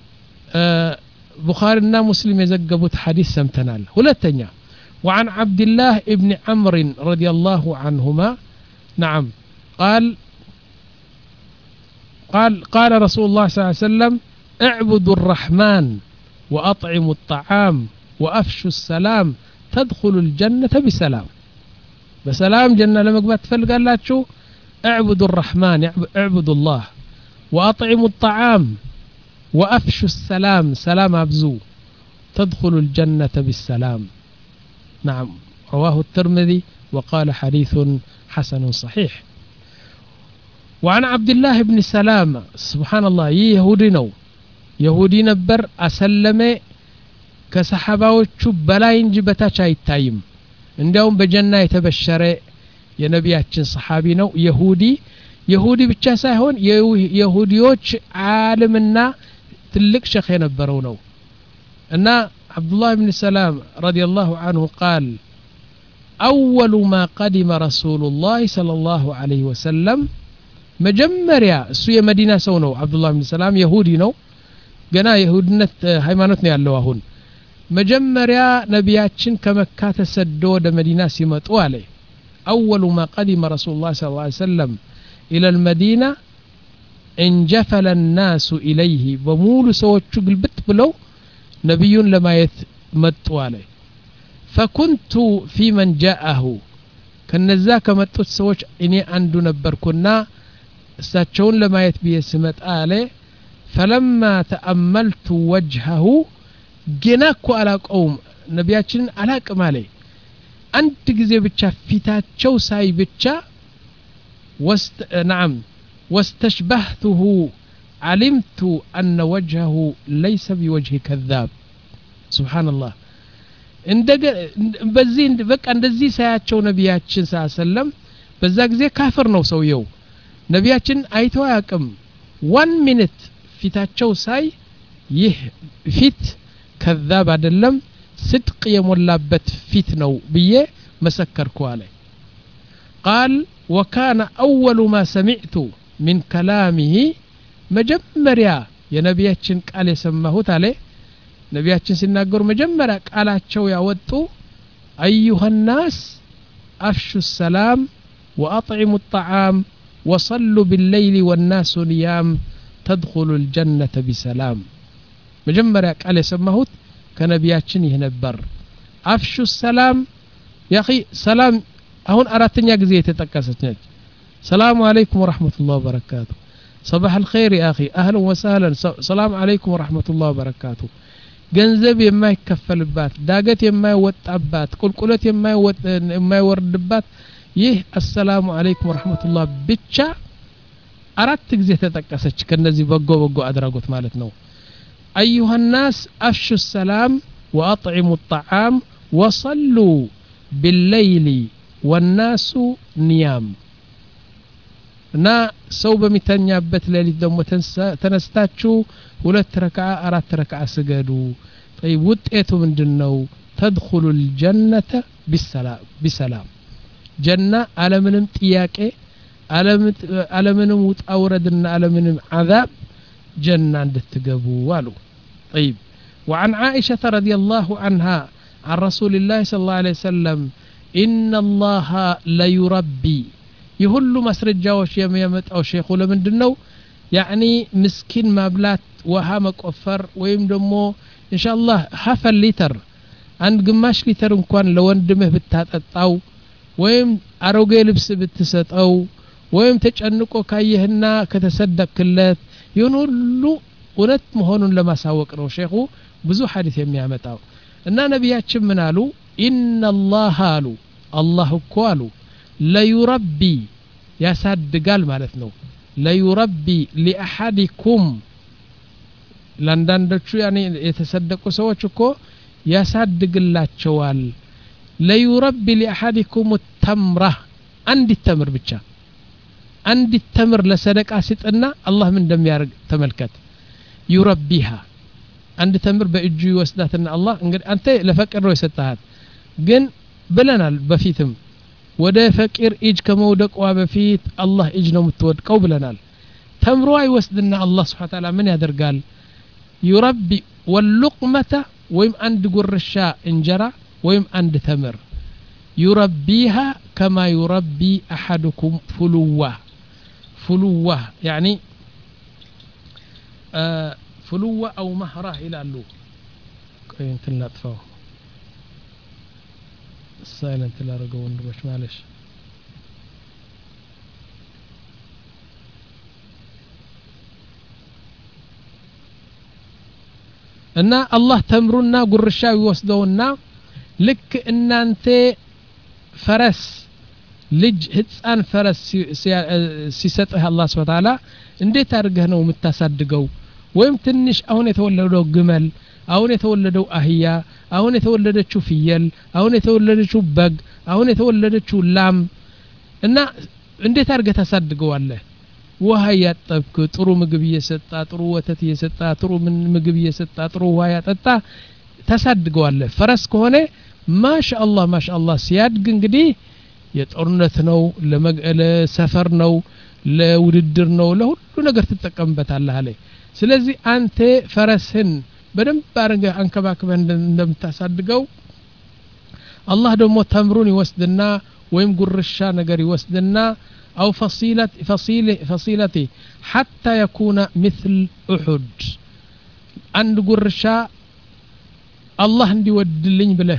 ቡኻሪና ሙስሊም የዘገቡት ሐዲስ ሰምተናል ሁለተኛ وعن عبد الله ابن عمرو رضي الله عنهما نعم قال قال قال رسول الله صلى الله عليه وسلم اعبدوا الرحمن وأطعموا الطعام وأفشوا السلام تدخلوا الجنة بسلام بسلام جنة لما قبت فلقالاتشو اعبدوا الرحمن اعبدوا الله وأطعموا الطعام وأفشوا السلام سلام أبزو تدخلوا الجنة بالسلام نعم رواه الترمذي وقال حديث حسن صحيح وعن عبد الله بن سلام سبحان الله يهودي نو يهودي نبر أسلمه ከሰሐባዎቹ በላይ እንጂ በታች አይታይም እንዲያውም በጀና የተበሸረ የነቢያችን ሰሐቢ ነው ይሁዲ ይሁዲ ብቻ ሳይሆን የይሁዲዎች ዓለምና ትልቅ ሸኽ የነበረው ነው እና አብዱላህ ኢብኑ ሰላም ረዲየላሁ ዐንሁ قال أول ما قدم رسول الله صلى الله عليه وسلم መጀመሪያ እሱ የመዲና ሰው ነው አብዱላህ ኢብኑ ሰላም ይሁዲ ነው ገና ይሁድነት ሃይማኖት ነው ያለው አሁን መጀመሪያ ነቢያችን ከመካ ተሰዶ ወደ መዲና ሲመጡ አለ أول ما قدم رسول الله صلى الله عليه وسلم إلى المدينة انجفل الناس إليه بمول سوچو قلبت بلو نبيون لما يتمتوا عليه فكنت في من جاءه كنزاك متوت سوچ إني عندو نبركنا استاتشون لما يتبيه سمت آله فلما تأملت وجهه جناكو على قوم نبياتشن على كمالي أنت جزي بتشا فيتاتشو ساي بتشا واست نعم واستشبهته علمت أن وجهه ليس بوجه كذاب سبحان الله እንደገ በዚህ በቃ እንደዚህ ሳያቸው ነቢያችን ሰለላሁ ዐለይሂ ወሰለም በዛ ጊዜ ካፍር ነው ሰውየው ነቢያችን አይተው ያቅም one minute ፊታቸው ሳይ ይህ ፊት ከذاب አይደለም صدق የሞላበት ፊት ነው ብዬ መሰከርኩ አለ قال وكان أول ما سمعت من كلامه መጀመሪያ የነቢያችን ቃል የሰማሁት አለ ነቢያችን ሲናገሩ መጀመሪያ ቃላቸው ያወጡ أيها الناس أفشوا السلام وأطعموا الطعام وصلوا بالليل والناس نيام تدخلوا الجنة بسلام مجمرة قال يسمهوت كنبياتشن ينبر أفشوا السلام يا أخي سلام هون أردتني أجزي تتكاسة السلام عليكم ورحمة الله وبركاته صباح الخير يا أخي أهلا وسهلا السلام عليكم ورحمة الله وبركاته ገንዘብ የማይከፈልባት ዳገት የማይወጣባት ቁልቁለት የማይወጥ የማይወርድባት ይህ አሰላሙ አለይኩም ወራህመቱላህ ብቻ አራት ጊዜ ተጠቀሰች ከነዚህ በጎ በጎ አድራጎት ማለት ነው ايها الناس افشوا السلام واطعموا الطعام وصلوا بالليل والناس نيام እና ሰው በሚተኛበት ሌሊት ደግሞ ተነስታችሁ ሁለት ረካዓ አራት ረካዓ ስገዱ طيب ውጤቱ ምንድነው تدخلوا الجنة بالسلام بسلام جنة ዓለምንም ጥያቄ ዓለምንም ውጣ ውረድና ዓለምንም عذاب جنة እንድትገቡ አሉ طيب وعن عائشة رضي الله عنها عن رسول الله صلى الله عليه وسلم إن الله لا يربي يهلو مسرجاوش يميمت أو شيخو لمندنو ያኒ ምስኪን ማብላት ውሃ መቆፈር ወይም ደግሞ ኢንሻአላህ ሀፈ ሊትር አንድ ግማሽ ሊትር እንኳን ለወንድምህ ብታጠጣው ወይም አሮጌ ልብስ ብትሰጠው ወይም ተጨንቆ ካየህና ከተሰደቅለት ይሁን ሁሉ እውነት መሆኑን ለማሳወቅ ነው ሼኹ ብዙ ሐዲስ የሚያመጣው እና ነቢያችን ምን አሉ ኢነላህ አሉ አላህ እኮ አሉ ለዩረቢ ያሳድጋል ማለት ነው ለዩረቢ ሊአሐዲኩም ለአንዳንዶቹ ያኔ የተሰደቁ ሰዎች እኮ ያሳድግላቸዋል ለዩረቢ ሊአሐዲኩም ተምራ አንድ ተምር ብቻ አንድ ተምር ለሰደቃ ሲጥና አላህ ምን እንደሚያርግ ተመልከት ዩረቢሃ አንድ ተምር በእጁ ይወስዳትና አላህ እንግዲህ አንተ ለፈቅር ነው የሰጣሃት ግን ብለናል በፊትም ወደ ፈቂር እጅ ከመውደቋ በፊት አላህ እጅ ነው የምትወድቀው ብለናል ተምሮ አይወስድና አላህ Subhanahu Ta'ala ምን ያደርጋል ዩረቢ ወልሉቅመተ ወይም አንድ ጉርሻ እንጀራ ወይም አንድ ተምር ዩረቢሃ ከማ ዩረቢ አሐዱኩም ፍሉዋ ፍሉዋ يعني ፍሉዋ አው መህራ ይላሉ ቆይ እንትን ላጥፋው ሳይለንት ላደርገው ወንድሞች ማለሽ እና አላህ ተምሩና ጉርሻው ይወስደውና ልክ እናንተ ፈረስ ልጅ ህፃን ፈረስ ሲሰጥህ አላህ Subhanahu Ta'ala እንዴት አድርገህ ነው የምታሳድገው ወይም ትንሽ አሁን የተወለደው ግመል አሁን የተወለደው አህያ አሁን የተወለደችው ፍየል አሁን የተወለደችው በግ አሁን የተወለደችው ላም እና እንዴት አድርገህ ታሳድገዋለህ ውሃ ያጠብክ ጥሩ ምግብ እየሰጣ ጥሩ ወተት እየሰጣ ጥሩ ምግብ እየሰጣ ጥሩ ውሃ ያጠጣ ታሳድገዋለህ ፈረስ ከሆነ ማሻአላህ ማሻአላህ ሲያድግ እንግዲህ የጦርነት ነው ለሰፈር ነው ለውድድር ነው ለሁሉ ነገር ትጠቀምበታለህ አለ ስለዚህ አንተ ፈረስን በደንብ አድርገህ አንከባክበህ እንደምታሳድገው አላህ ደግሞ ተምሩን ይወስድና ወይም ጉርሻ ነገር ይወስድና أو فصيلة فصيلة فصيلتي حتى يكون مثل أحد عند قرشا الله عندي ودلين بله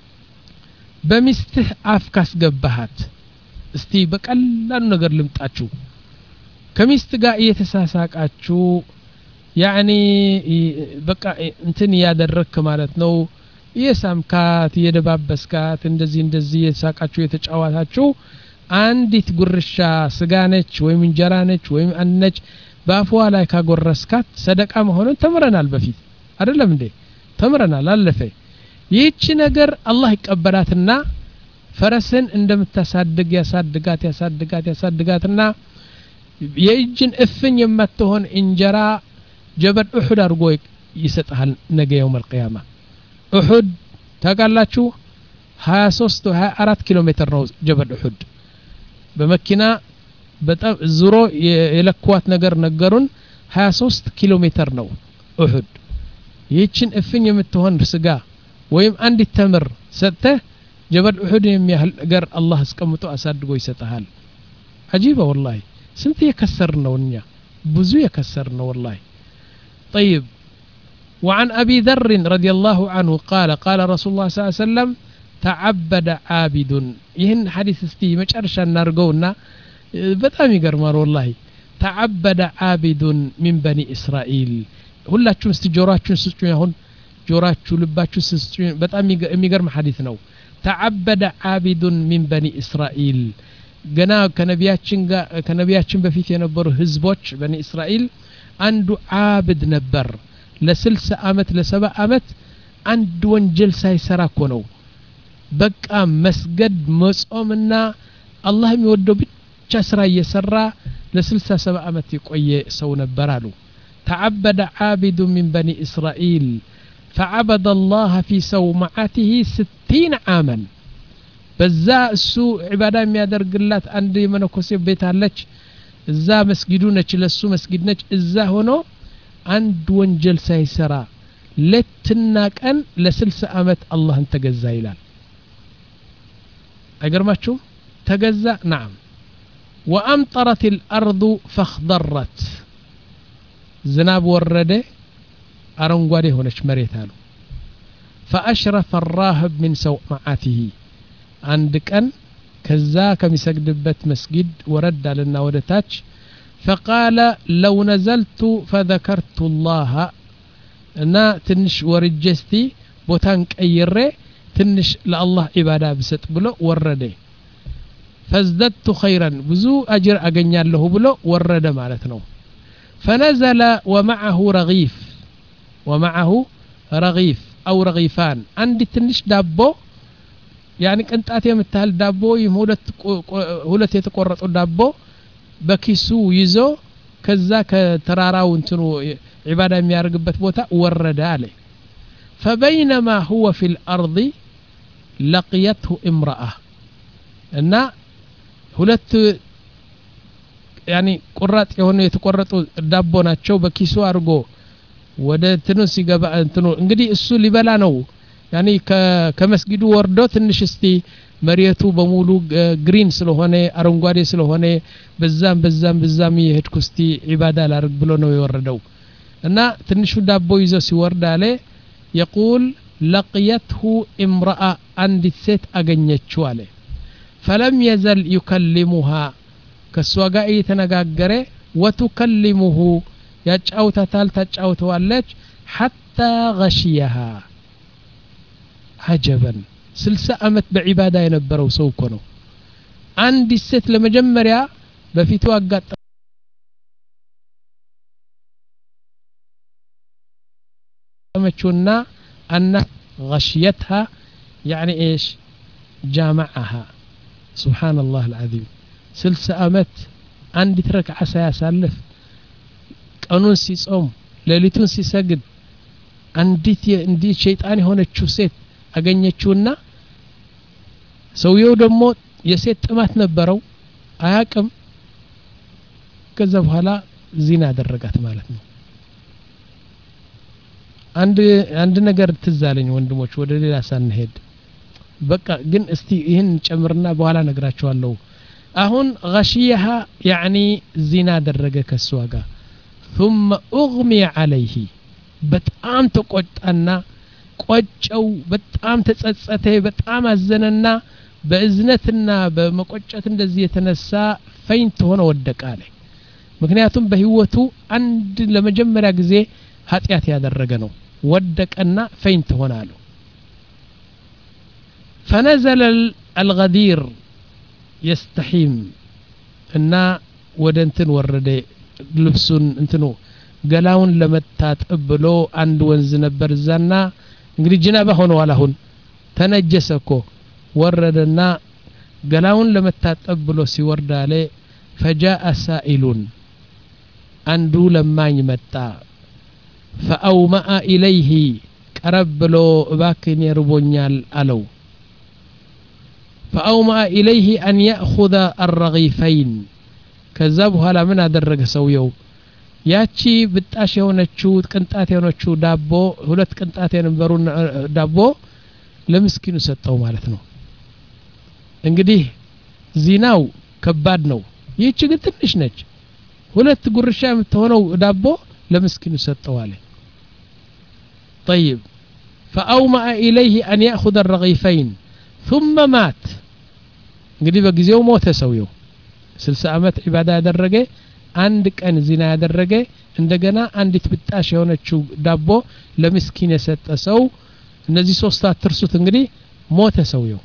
بمسته أفكاس قبهات استي بقلان نقر لمتأتشو كمستقا يتساساك أتشو يعني بقى انتني يادرك مالتنو يسامكات يدبابسكات اندزي اندزي يتساكاتشو يتجاواتاتشو አንዲት ጉርሻ ስጋ ነች ወይም እንጀራ ነች ወይም አንነች ባፏ ላይ ካጎረስካት ሰደቃ መሆኑን ተምረናል በፊት አይደለም እንዴ ተምረናል አለፈ ይህች ነገር አላህ ይቀበላትና ፈረስን እንደምታሳድግ ያሳድጋት ያሳድጋት ያሳድጋትና የእጅን እፍኝ የማትሆን እንጀራ ጀበል ኡሁድ አርጎ ይሰጣል ነገ يوم القيامه ኡሁድ ታውቃላችሁ ሀያ ሶስት ሀያ አራት ኪሎ ሜትር ነው ጀበል ኡሁድ በመኪና በጣም ዙሮ የለኳት ነገር ነገሩን ሀያ ሶስት ኪሎ ሜትር ነው ኡሁድ ይህችን እፍኝ የምትሆን ስጋ ወይም አንድ ተምር ሰጠ ጀበል ኡሁድ የሚያህል ነገር አላህ አስቀምጦ አሳድጎ ይሰጣል አጂባ والله ስንት የከሰርነው እኛ ብዙ የከሰርነው والله طيب وعن ابي ذر رضي الله عنه قال قال رسول الله صلى الله عليه وسلم تعبد عابد ይህን ሐዲስ እስቲ መጨረሻ እናርገውና በጣም ይገርማል والله تعبد عابد من بني اسرائيل ሁላችሁም እስቲ ጆሮአችሁን ስጡኝ አሁን ጆሮአችሁ ልባችሁ ስጡኝ በጣም የሚገርም ሐዲስ ነው تعبد عابد من بني اسرائيل ገና ከነቢያችን ጋር ከነቢያችን በፊት የነበሩ ህዝቦች በኒ እስራኤል አንዱ ዓብድ ነበር ለ60 አመት ለ70 አመት አንድ ወንጀል ሳይሰራ እኮ ነው በቃ መስገድ መጾምና አላህ የሚወደው ብቻ ስራ እየሰራ ለ60 70 አመት የቆየ ሰው ነበር አሉ تعبد عابد من بني إسرائيل فعبد الله في صومعته ستين عاما በዛ እሱ ዒባዳ የሚያደርግላት አንድ የመነኮሴ ቤት አለች እዛ መስጊዱ ነች ለሱ መስጊድ ነች እዛ ሆኖ አንድ ወንጀል ሳይሰራ ለትና ቀን ለ60 አመት አላህን ተገዛ ይላል አይገርማችሁም ተገዛ نعم وامطرت الارض فاخضرت ዝናብ ወረደ አረንጓዴ ሆነች መሬት አሉ فأشرف الراهب من سومعته عند كان كذا كمسجدበት مسجد ورد لنا ودتاች فقال لو نزلت فذكرت الله እና ትንሽ ወርጀስቲ ቦታን ቀይሬ ትንሽ ለአላህ ኢባዳ ብሰጥ ብሎ ወረደ فازددت خيرا ብዙ አጅር አገኛለሁ ብሎ ወረደ ማለት ነው فنزل ومعه رغيف ومعه رغيف أو رغيفان عندي تنش دابو يعني ቅንጣት የምታህል ዳቦ ሁለት ሁለት የተቆረጡ ዳቦ በኪሱ ይዞ ከዛ ከተራራው እንትኑ ኢባዳ የሚያርግበት ቦታ ወረደ አለ فبينما هو في الأرض لقيته امرأة እና ሁለት يعني ቁራጥ የሆነ የተቆረጡ ዳቦ ናቸው በኪሱ አርጎ ወደ እንትኑ ሲገባ እንትኑ እንግዲህ እሱ ሊበላ ነው يعني ከመስጊዱ ወርዶ ትንሽ እስቲ መሪየቱ በሙሉ ግሪን ስለሆነ አረንጓዴ ስለሆነ በዛም በዛም በዛም ይሄድኩ እስቲ ኢባዳ ላርግ ብሎ ነው የወረደው እና ትንሹ ዳቦ ይዞ ሲወርድ አለ يقول لقيته امرأة عند ست አገኘችው አለ فلم يزل يكلمها ከሷጋ እየተነጋገረ وتكلمه ያጫውታታል ታጫውተዋለች حتى غشيها عجبا ስልሳ አመት በዒባዳ የነበረው ሰው እኮ ነው አንድ ሴት ለመጀመሪያ በፊቱ አጋጠመችውና أن غشيتها يعني إيش جامعها سبحان الله العظيم ስልሳ አመት አንድ ረክዓ ሳያሳልፍ ቀኑን ሲጾም ሌሊቱን ሲሰግድ አንዲት እንዲህ ሸይጣን የሆነችው ሴት አገኘችውና ሰውየው ደግሞ የሴት ጥማት ነበረው አያቅም ከዛ በኋላ ዚና አደረጋት ማለት ነው አንድ አንድ ነገር ትዛለኝ ወንድሞች ወደ ሌላ ሳንሄድ በቃ ግን እስቲ ይሄን ጨምርና በኋላ ነግራችኋለሁ አሁን غشيها يعني ዚና አደረገ ከሷ ጋር ثم اغمي عليه በጣም ተቆጣና ቆጨው በጣም ተጸጸተ በጣም አዘነና በእዝነትና በመቆጨት እንደዚህ የተነሳ ፈይንት ሆነ ወደቀ አለ ምክንያቱም በህይወቱ አንድ ለመጀመሪያ ጊዜ ኃጢያት ያደረገ ነው ወደቀና ፈይንት ሆነ አለ فنزل الغدير يستحيم እና ወደ እንትን ወረደ ልብሱን እንትኑ ገላውን ለመታጠብ ብሎ አንድ ወንዝ ነበር ዛና እንግዲህ ጅናባ ሆነዋል አሁን ተነጀሰኮ ወረደና ገላውን ለመታጠብ ብሎ ሲወርድ አለ فجاء سائل አንዱ ለማኝ መጣ فأومأ إليه ቀረብ ብሎ እባክህ ይርቦኛል አለው فأومأ إليه أن يأخذ الرغيفين ከዛ በኋላ ምን አደረገ ሰውየው ያቺ ብጣሽ የሆነችው ቅንጣት የሆነችው ዳቦ ሁለት ቅንጣት የነበሩ ዳቦ ለምስኪኑ ሰጠው ማለት ነው እንግዲህ ዚናው ከባድ ነው ይህች ግን ትንሽ ነች ሁለት ጉርሻ የምትሆነው ዳቦ ለምስኪኑ ሰጠው አለ طيب فأومأ إليه أن يأخذ الرغيفين ثم مات እንግዲህ በጊዜው ሞተ ሰውየው ስልሳ አመት ኢባዳ ያደረገ አንድ ቀን ዚና ያደረገ እንደገና አንዲት ብጣሽ የሆነችው ዳቦ ለምስኪን የሰጠ ሰው እነዚህ ሶስት አትርሱት እንግዲህ ሞተ ሰውየው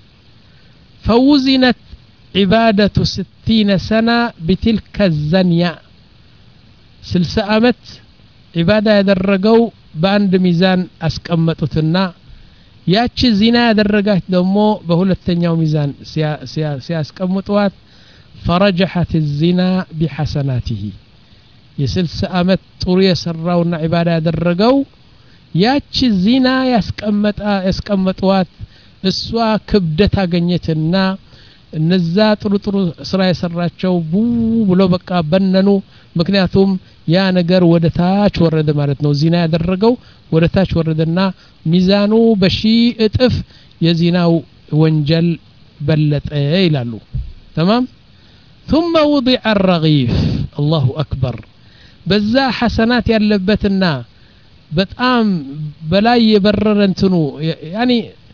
فوزنت عبادة ستين سنة بتلك الزنية ስልሳ አመት ኢባዳ ያደረገው በአንድ ሚዛን አስቀመጡትና ያቺ ዚና ያደረጋት ደግሞ በሁለተኛው ሚዛን ሲያስቀምጡት فرجحت الزنا بحسناته يسلس أمت طوري سراونا عبادة درقو ياتش الزنا يسكمت يسكمتوات السوا كبدتا غنيتنا النزا ጥሩ ጥሩ ስራ የሰራቸው ቡ ብሎ በቃ በነኑ ምክንያቱም ያ ነገር ወደታች ወረደ ማለት ነው ዚና ያደረገው ወደታች ወረደና ሚዛኑ በሺ እጥፍ የዚናው ወንጀል በለጠ ይላሉ تمام ثم وضع الرغيف الله أكبر በዛ ሐሰናት ያለበትና በጣም በላይ የበረረ እንትኑ ያኒ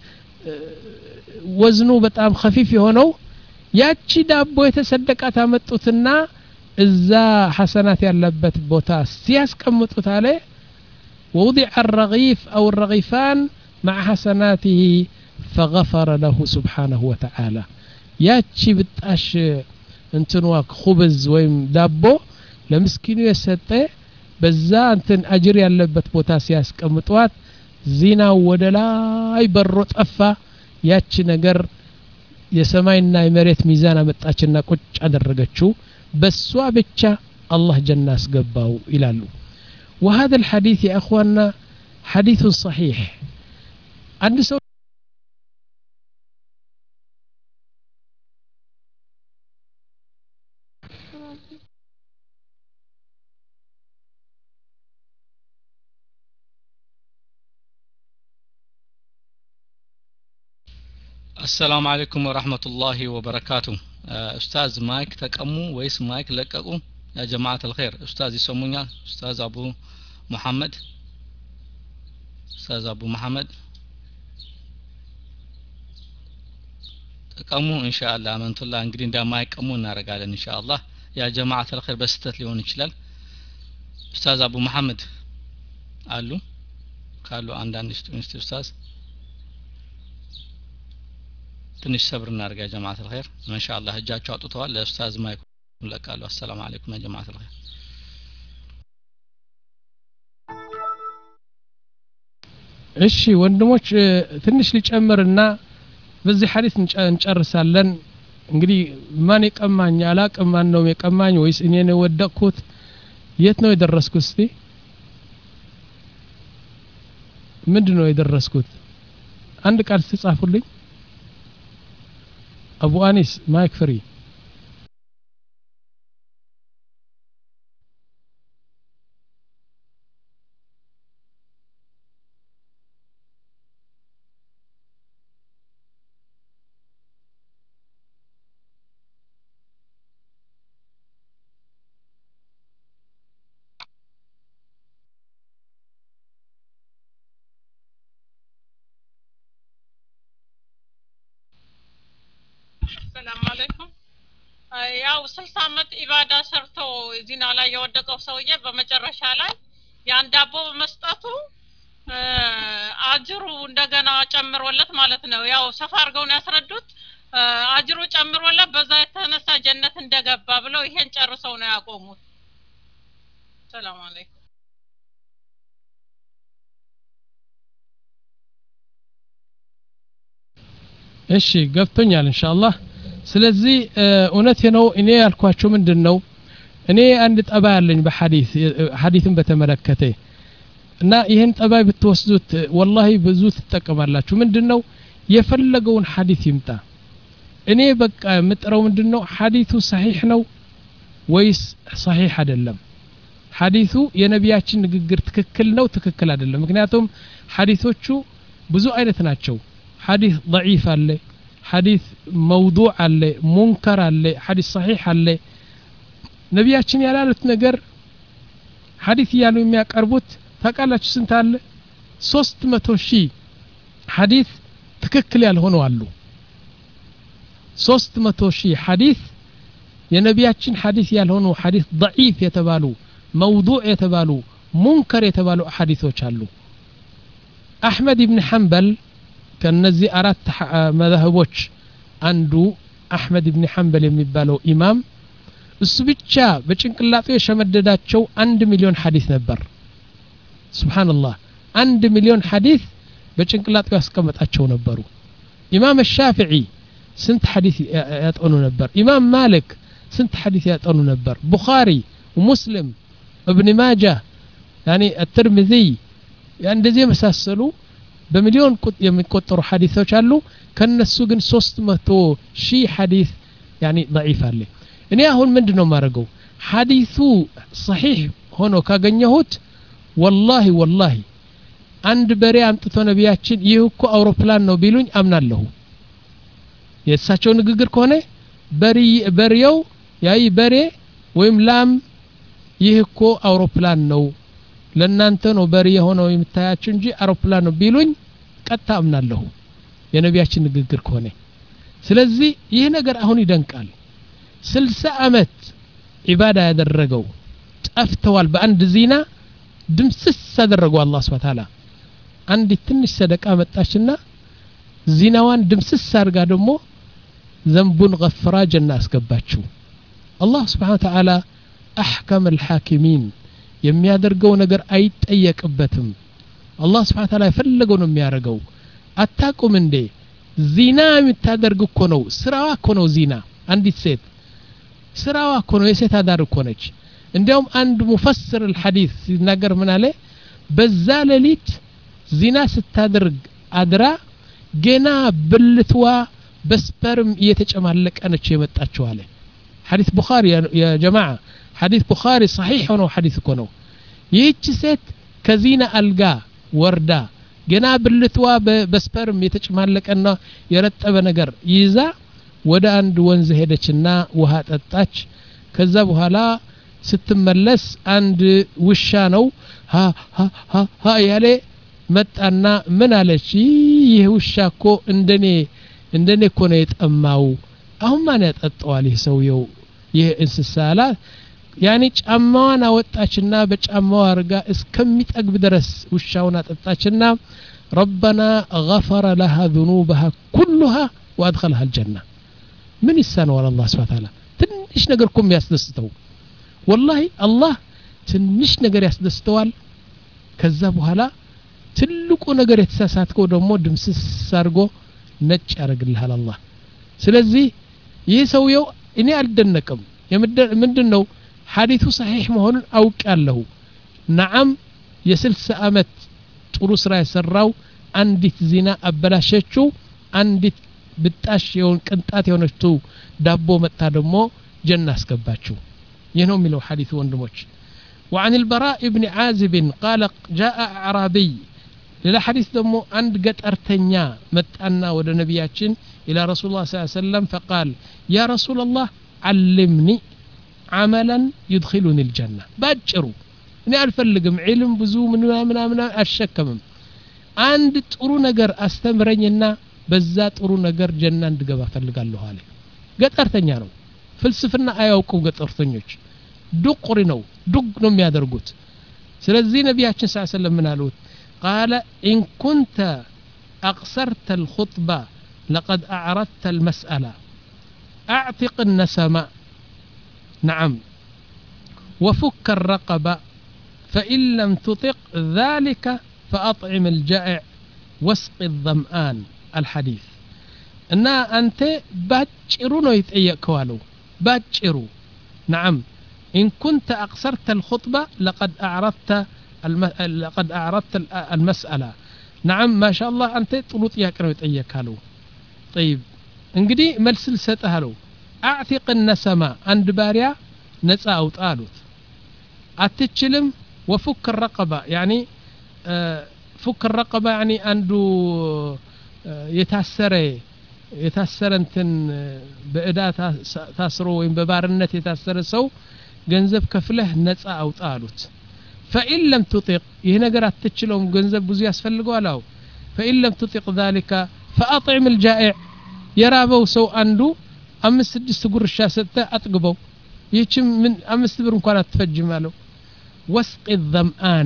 ወዝኑ በጣም خفيف የሆነው ያቺ ዳቦ የተሰደቃት አመጡትና እዛ ሐሰናት ያለበት ቦታ ሲያስቀምጡት አለ ووضع الرغيف أو الرغيفان مع حسناته فغفر له سبحانه وتعالى ياتشي بتاش انتنوا خبز ويم دابو لمسكينو يسطه بዛ እንትን አጅር ያለበት ቦታ ሲያስቀምጧት ዚናው ወደ ላይ በሮ ጠፋ ያቺ ነገር የሰማይና የመሬት ሚዛን አመጣችና ቁጭ አደረገችው በሷ ብቻ አላህ ጀና አስገባው ይላሉ وهذا الحديث يا اخواننا حديث صحيح عند سو السلام عليكم ورحمة الله وبركاته أستاذ مايك تقمو ويس مايك لققو يا جماعة الخير أستاذ يسموني أستاذ أبو محمد أستاذ أبو محمد تقمو إن شاء الله أمنت الله انقرين دا مايك قمو نارقالا إن شاء الله يا جماعة الخير بس تتليون إشلال أستاذ أبو محمد قالوا قالوا عندنا نستو أستاذ ትንሽ ሰብር እናርጋ يا جماعة الخير ما شاء الله እጃቸው አውጥተዋል ለኡስታዝ ማይክ ለቃሉ السلام عليكم يا جماعة الخير እሺ ወንድሞች ትንሽ ሊጨምርና በዚህ ሐዲስ እንጨርሳለን እንግዲህ ማን የቀማኝ አላቅም ማን ነው የቀማኝ ወይስ እኔ ነው ወደቅኩት የት ነው የደረስኩት እስቲ ምንድነው የደረስኩት አንድ ቃል ተጻፉልኝ أبو أنيس مايك فري السلام عليكم ያው ስልሳ አመት ኢባዳ ሰርቶ ዚና ላይ የወደቀው ሰውዬ በመጨረሻ ላይ ያን ዳቦ በመስጠቱ አጅሩ እንደገና ጨምሮለት ማለት ነው ያው ሰፋ አድርገው ነው ያስረዱት አጅሩ ጨምሮለት በዛ የተነሳ ጀነት እንደገባ ብለው ይሄን ጨርሰው ነው ያቆሙት ሰላም አለይኩም እሺ ገብቶኛል ኢንሻአላህ ስለዚህ እውነት ነው እኔ ያልኳችሁ ምንድነው እኔ አንድ ጠባ ያለኝ በሐዲስ ሐዲስን በተመለከተ እና ይሄን ጠባይ ብትወስዱት والله ብዙ ትጠቀማላችሁ ምንድነው የፈለገውን ሐዲስ ይምጣ እኔ በቃ ምጥረው ምንድነው ሐዲሱ صحيح ነው ወይስ صحيح አይደለም ሐዲሱ የነቢያችን ንግግር ትክክል ነው ትክክል አይደለም ምክንያቱም ሐዲሶቹ ብዙ አይነት ናቸው حديث ضعيف عليه حديث موضوع عليه منكر عليه حديث صحيح عليه ነቢያችን ያላሉት ነገር ሐዲስ ያሉ የሚያቀርቡት ታቃላችሁ ስንት አለ ሶስት መቶ ሺህ ሐዲስ ትክክል ያልሆኑ አሉ ሶስት መቶ ሺህ ሐዲስ የነቢያችን ሐዲስ ያልሆኑ ሐዲስ ضعيف የተባሉ موضوع የተባሉ منكر የተባሉ ሐዲሶች አሉ አህመድ ኢብኑ ሐንበል ከነዚህ አራት መذهቦች አንዱ አህመድ ኢብኑ ሐንበል የሚባለው ኢማም እሱ ብቻ በጭንቅላቱ የሸመደዳቸው አንድ ሚሊዮን ሐዲስ ነበር ሱብሃንአላህ አንድ ሚሊዮን ሐዲስ በጭንቅላቱ ያስቀመጣቸው ነበሩ ኢማም الشافعي ስንት ሐዲስ ያጠኑ ነበር ኢማም ማሊክ ስንት ሐዲስ ያጠኑ ነበር ቡኻሪ ወሙስሊም ابن ماجه يعني الترمذي يعني እንደዚህ መሳሰሉ በሚሊዮን የሚቆጠሩ ሐዲሶች አሉ ከነሱ ግን ሶስት መቶ ሺህ ሐዲስ يعني ضعيف አለ እኔ አሁን ምንድነው ማረገው ሐዲሱ صحيح ሆኖ ካገኘሁት والله والله አንድ በሬ አምጥቶ ነቢያችን ይህ እኮ አውሮፕላን ነው ቢሉኝ አምናለሁ የእሳቸው ንግግር ከሆነ በሪ በሪው ያይ በሬ ወይም ላም ይህ እኮ አውሮፕላን ነው ለናንተ ነው በሪ የሆነው የምታያችሁ እንጂ አውሮፕላን ነው ቢሉኝ ቀጥታ አምናለሁ የነቢያችን ንግግር ከሆነ ስለዚህ ይህ ነገር አሁን ይደንቃል ስልሳ አመት ኢባዳ ያደረገው ጠፍተዋል በአንድ ዚና ድምስስ አደረገው አላህ Subhanahu Wa Ta'ala አንድ ትንሽ ሰደቃ መጣችና ዚናዋን ድምስስ አርጋ ደግሞ ዘንቡን ገፍራ ጀና አስገባችው አላህ Subhanahu Wa Ta'ala አህከም الحاكمين የሚያደርገው ነገር አይጠየቅበትም አላህ Subhanahu Wa Ta'ala የፈለገው ነው የሚያደርገው አታቁም እንዴ ዚና የምታደርግ እኮ ነው ስራዋ እኮ ነው ዚና አንዲት ሴት ስራዋ እኮ ነው የሴት አዳር እኮ ነች እንዲያውም አንድ ሙፈስር الحديث ሲናገር ምን አለ በዛ ሌሊት ዚና ስታደርግ አድራ ገና ብልትዋ በስፐርም እየተጨማለቀ ነች የመጣችው አለ حديث بخاري يا جماعه حديث بخاري صحيح ነው حديث እኮ ነው ይህች ሴት ከዚና አልጋ ወርዳ ገና ብልትዋ በስፐርም የተጨማለቀና የረጠበ ነገር ይዛ ወደ አንድ ወንዝ ሄደችና ውሃ ጠጣች ከዛ በኋላ ስትመለስ አንድ ውሻ ነው ها ها ها ها ያለ መጣና ምን አለች ይህ ውሻ እኮ እንደኔ እንደኔ እኮ ነው የጠማው አሁን ማን ያጠጣዋል ይህ ሰውየው ይህ እንስሳላ ያኒ ጫማዋን አወጣችና በጫማዋ አርጋ እስከሚጠግብ ድረስ ውሻውን አጠጣችና ربنا غفر لها ذنوبها كلها وادخلها الجنه من يسانوا على الله سبحانه وتعالى ትንሽ ነገር እኮ ያስደስተው والله الله ትንሽ ነገር ያስደስተዋል ከዛ በኋላ ትልቁ ነገር የተሳሳተው ደግሞ ድምስስ አርጎ ነጭ ያረግልሃል አላህ ስለዚህ ይህ ሰውየው እኔ አልደነቅም ምንድነው ሐዲሱ صحيح መሆኑን አውቃለሁ ነዓም የስልሳ አመት ጥሩ ስራ የሰራው አንዲት ዚና አበላሸችው አንዲት ብጣሽ የሆነ ቅንጣት የሆነችው ዳቦ መጣ ደግሞ ጀና አስገባችው ይህ ነው የሚለው ሐዲሱ ወንድሞች وعن البراء ابن عازب قال جاء اعرابي للحديث دمو عند قطرتنيا متانا ود نبياتين الى رسول الله صلى الله عليه وسلم فقال يا رسول الله علمني عملا يدخلني الجنه باجرو እኔ አልፈልግም ዒልም ብዙ ምን ምን ምን አልሸከምም አንድ ጥሩ ነገር አስተምረኝና በዛ ጥሩ ነገር ጀና እንድገባ ፈልጋለሁ አለ ገጠርተኛ ነው ፍልስፍና አያውቁም ገጠርተኞች ዱቅሪ ነው ዱግ ነው የሚያደርጉት ስለዚህ ነብያችን ሰለላሁ ዐለይሂ ወሰለም ምን አሉት قال ان كنت اقصرت الخطبه لقد اعرضت المساله اعتق النسمه نعم وفك الرقبه فإن لم تطق ذلك فأطعم الجائع واسق الظمآن الحديث إن أنت باجرو نو يتأيكوا له باجرو نعم إن كنت أقصرت الخطبة لقد أعرضت الم... لقد أعرضت المسألة نعم ما شاء الله أنت طلوت ياكرو يتأيكوا له طيب انقدي ملسل ستهلو أعتق النسمة عند باريا نسا أو طالوت أتتشلم وفك الرقبة يعني آه فك الرقبة يعني عنده آه يتأثر يتأثر انتن بإداء تأثروا وين ببارنة يتأثر سو جنزب كفله نتسا أو طالوت فإن لم تطيق هنا قرأت تتشلهم جنزب بزي أسفل قوالو فإن لم تطيق ذلك فأطعم الجائع يرابو سو عنده أمس سدس قرشة ستة أطقبو يتشم من أمس بر مكانات تفجمالو وسق الظمآن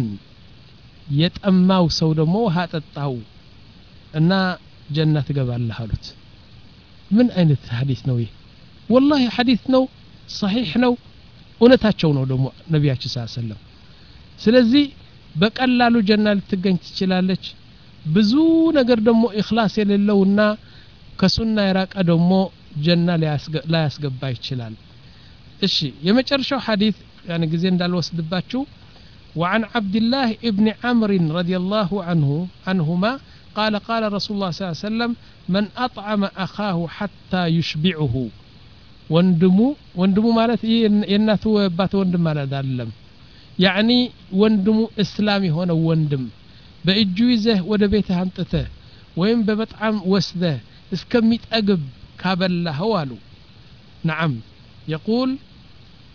يتأماو سو دمو هاتتاو እና ጀነት ገባለህ አሉት ምን አይነት ሐዲስ ነው ይሄ والله ሐዲስ ነው صحيح ነው እውነታቸው ነው ደግሞ ነብያችን ሰለላሁ ዐለይሂ ወሰለም ስለዚህ በቀላሉ ጀና ልትገኝ ትችላለች ብዙ ነገር ደግሞ ኢኽላስ የሌለውና ከሱና የራቀ ደግሞ ጀና ላይ ያስገባ ይችላል እሺ የመጨረሻው ሐዲስ يعني ጊዜ እንዳልወስድባችሁ وعن عبد الله ابن عمرو رضي الله عنه عنهما قال قال رسول الله صلى الله عليه وسلم من أطعم أخاه حتى يشبعه وندمو وندمو ማለት የናቱ አባት ወንድም ማለት አይደለም يعني ወንድሙ እስላሚ ሆነ ወንድም በእጁ ይዘህ ወደ ቤት አንጥተህ ወይም በመጣም ወስደህ እስከሚጠግብ ካበላኸው አሉ نعم يقول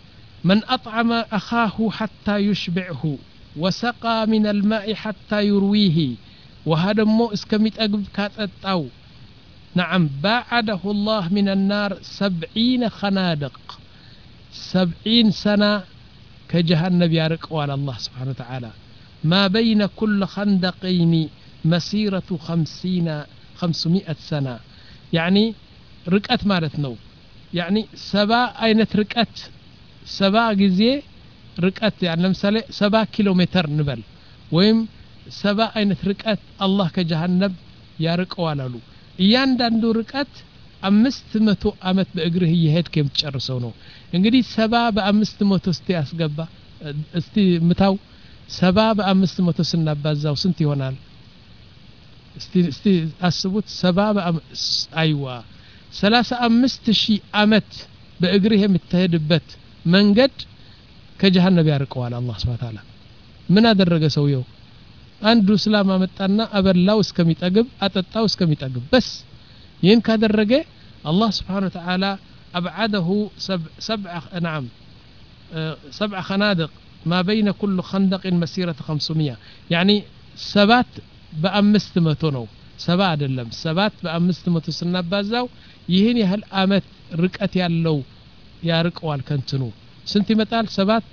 من أطعم أخاه حتى يشبعه وسقى من الماء حتى يرويه وهذا مو اسكميت أقب كاتتاو نعم باعده الله من النار سبعين خنادق سبعين سنة كجهنم يارق على الله سبحانه وتعالى ما بين كل خندقين مسيرة خمسين خمسمائة سنة يعني ركعت مالتنا يعني سبع أينت ركعت سبع جزء ركعت يعني لمثال سبع كيلومتر نبل ويم سبع أينت ركعت الله كجهنم يارق على له እያንዳንዱ ርቀት አምስት መቶ አመት በእግርህ እየሄድክ የምትጨርሰው ነው እንግዲህ ሰባ በአምስት መቶ እስቲ ያስገባ እስቲ ምታው ሰባ በአምስት መቶ ስናባዛው ስንት ይሆናል እስቲ እስቲ አስቡት ሰባ አይዋ ሰላሳ አምስት ሺህ አመት በእግርህ የምትሄድበት መንገድ ከጀሃነም ያርቀዋል አላህ Subhanahu Wa Ta'ala ምን አደረገ ሰውየው አንዱ እስላም አመጣና አበላው እስከሚጠግብ አጠጣው እስከሚጠግብ በስ ይህን ካደረገ አላህ Subhanahu Wa Ta'ala أبعده سبع, سبع نعم سبع خنادق ما بين كل خندق مسيرة خمسمائة يعني سبات بأمست متونو سبع دلم سبات بأمست متو سنبازاو ይህን ያህል አመት ርቀት ያለው ያርቀዋል ከንትኑ ስንት ይመጣል ሰባት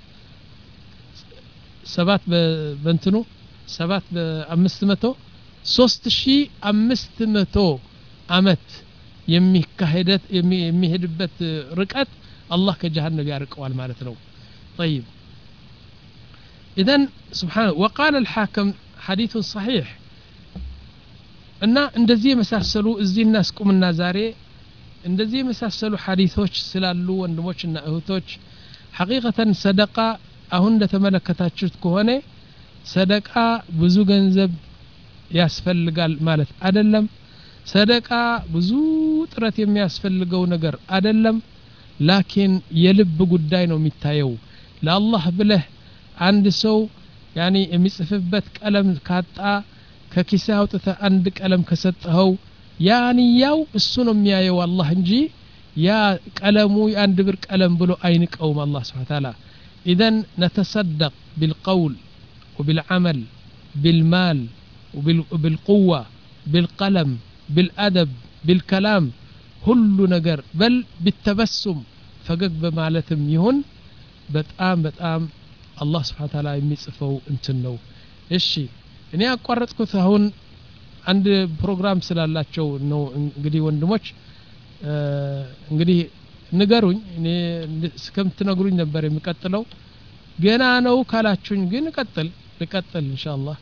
ሰባት በእንትኑ ሰባት በአምስት መቶ ሶስት ሺህ አምስት መቶ አመት የሚካሄደት የሚሄድበት ርቀት አላህ ከጀሃነም ያርቀዋል ማለት ነው طيب اذا سبحانه وقال الحاكم حديث صحيح እና እንደዚህ የመሳሰሉ እዚህ እናስቁምና ዛሬ እንደዚህ የመሳሰሉ ሐዲሶች ስላሉ ወንድሞችና እህቶች ሐቂቀተን ሰደቃ አሁን እንደተመለከታችሁት ከሆነ ሰደቃ ብዙ ገንዘብ ያስፈልጋል ማለት አይደለም ሰደቃ ብዙ ጥረት የሚያስፈልገው ነገር አይደለም ላኪን የልብ ጉዳይ ነው የሚታየው ለአላህ ብለህ አንድ ሰው ያኒ የሚጽፍበት ቀለም ካጣ ከኪስህ አውጥተህ አንድ ቀለም ከሰጠኸው ያንያው እሱ ነው የሚያየው አላህ እንጂ ያ ቀለሙ አንድ ብር ቀለም ብሎ አይንቀውም አላህ Subhanahu Wa Ta'ala اذا نتصدق بالقول وبالعمل بالمال وبالقوة بالقلم بالأدب بالكلام كل ነገር بل بالتبسم ፈገግ በማለትም ይሁን በጣም በጣም አላህ Subhanahu Wa Ta'ala የሚጽፈው እንትን ነው እሺ እኔ አቋረጥኩት አሁን አንድ ፕሮግራም ስላላቸው ነው እንግዲህ ወንድሞች እንግዲህ ንገሩኝ እኔ እስከምትነግሩኝ ነበር የሚቀጥለው ገና ነው ካላችሁኝ ግን ቀጥል ልቀጥል ኢንሻአላህ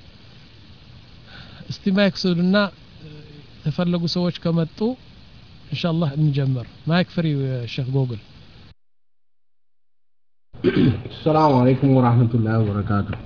እስቲ ማይክ ሱድና ተፈለጉ ሰዎች ከመጡ ኢንሻአላህ እንጀምር ማይክ ፍሪ ሼክ ጎግል السلام عليكم ورحمة الله وبركاته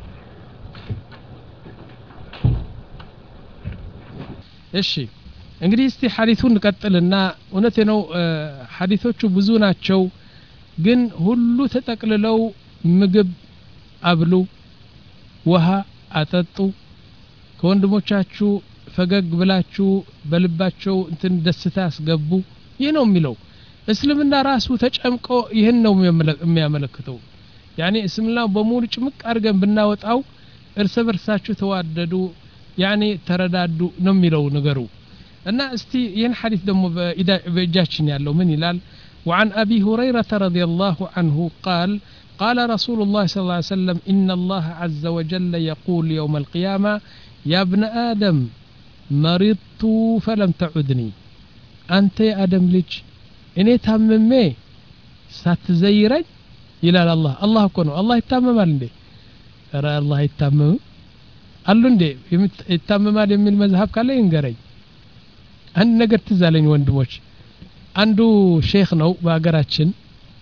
እሺ እንግዲህ እስቲ ሐዲሱን እንቀጥልና እውነቴ ነው ሐዲሶቹ ብዙ ናቸው ግን ሁሉ ተጠቅልለው ምግብ አብሉ ውሃ አጠጡ ከወንድሞቻችሁ ፈገግ ብላችሁ በልባቸው እንትን ደስታ ያስገቡ ይህ ነው የሚለው እስልምና ራሱ ተጨምቆ ይህን ነው የሚያመለክተው ያኒ እስልምና በሙሉ ጭምቅ አድርገን ብናወጣው እርስ በርሳችሁ ተዋደዱ ያኒ ተረዳዱ ነው የሚለው ነገሩ እና እስቲ ይህን ሐዲስ ደግሞ በእጃችን ያለው ምን ይላል وعن أبي هريرة رضي الله عنه قال قال رسول الله صلى الله عليه وسلم إن الله عز وجل يقول يوم القيامة يا ابن آدم مرضت فلم تعدني أنت يا آدم لج إني تممي ساتزيرج إلى الله الله كونه الله يتمم عندي أرى الله يتمم قال له እንዴ ይታመማል የሚል መዝሐብ ካለ ይንገረኝ አንድ ነገር ትዛለኝ ወንድሞች አንዱ ሼክ ነው በአገራችን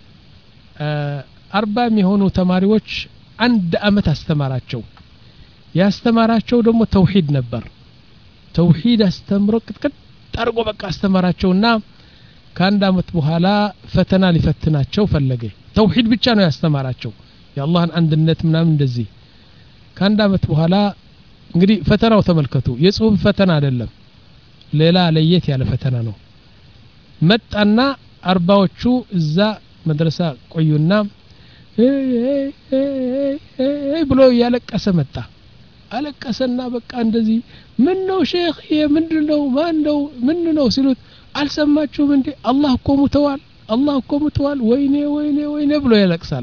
አርባ የሚሆኑ ተማሪዎች አንድ አመት አስተማራቸው ያስተማራቸው ደግሞ ተውሂድ ነበር ተውሂድ አስተምሮ ቅጥቅጥ አርጎ በቃ አስተማራቸውና ከአንድ አመት በኋላ ፈተና ሊፈትናቸው ፈለገ ተውሂድ ብቻ ነው ያስተማራቸው የአላህን አንድነት ምናምን እንደዚህ ከአንድ አመት በኋላ እንግዲህ ፈተናው ተመልከቱ የጽሁፍ ፈተና አይደለም ሌላ ለየት ያለ ፈተና ነው መጣና አርባዎቹ እዛ መድረሳ ቆዩና ብሎ ያለቀሰ መጣ አለቀሰና በቃ እንደዚህ ምን ነው ሼክ ምንድነው ማንደው ምን ነው ሲሉት አልሰማችሁም እንዴ አላህ እኮ ሙተዋል አላህ እኮ ሙተዋል ወይኔ ወይኔ ወይኔ ብሎ ያለቅሳል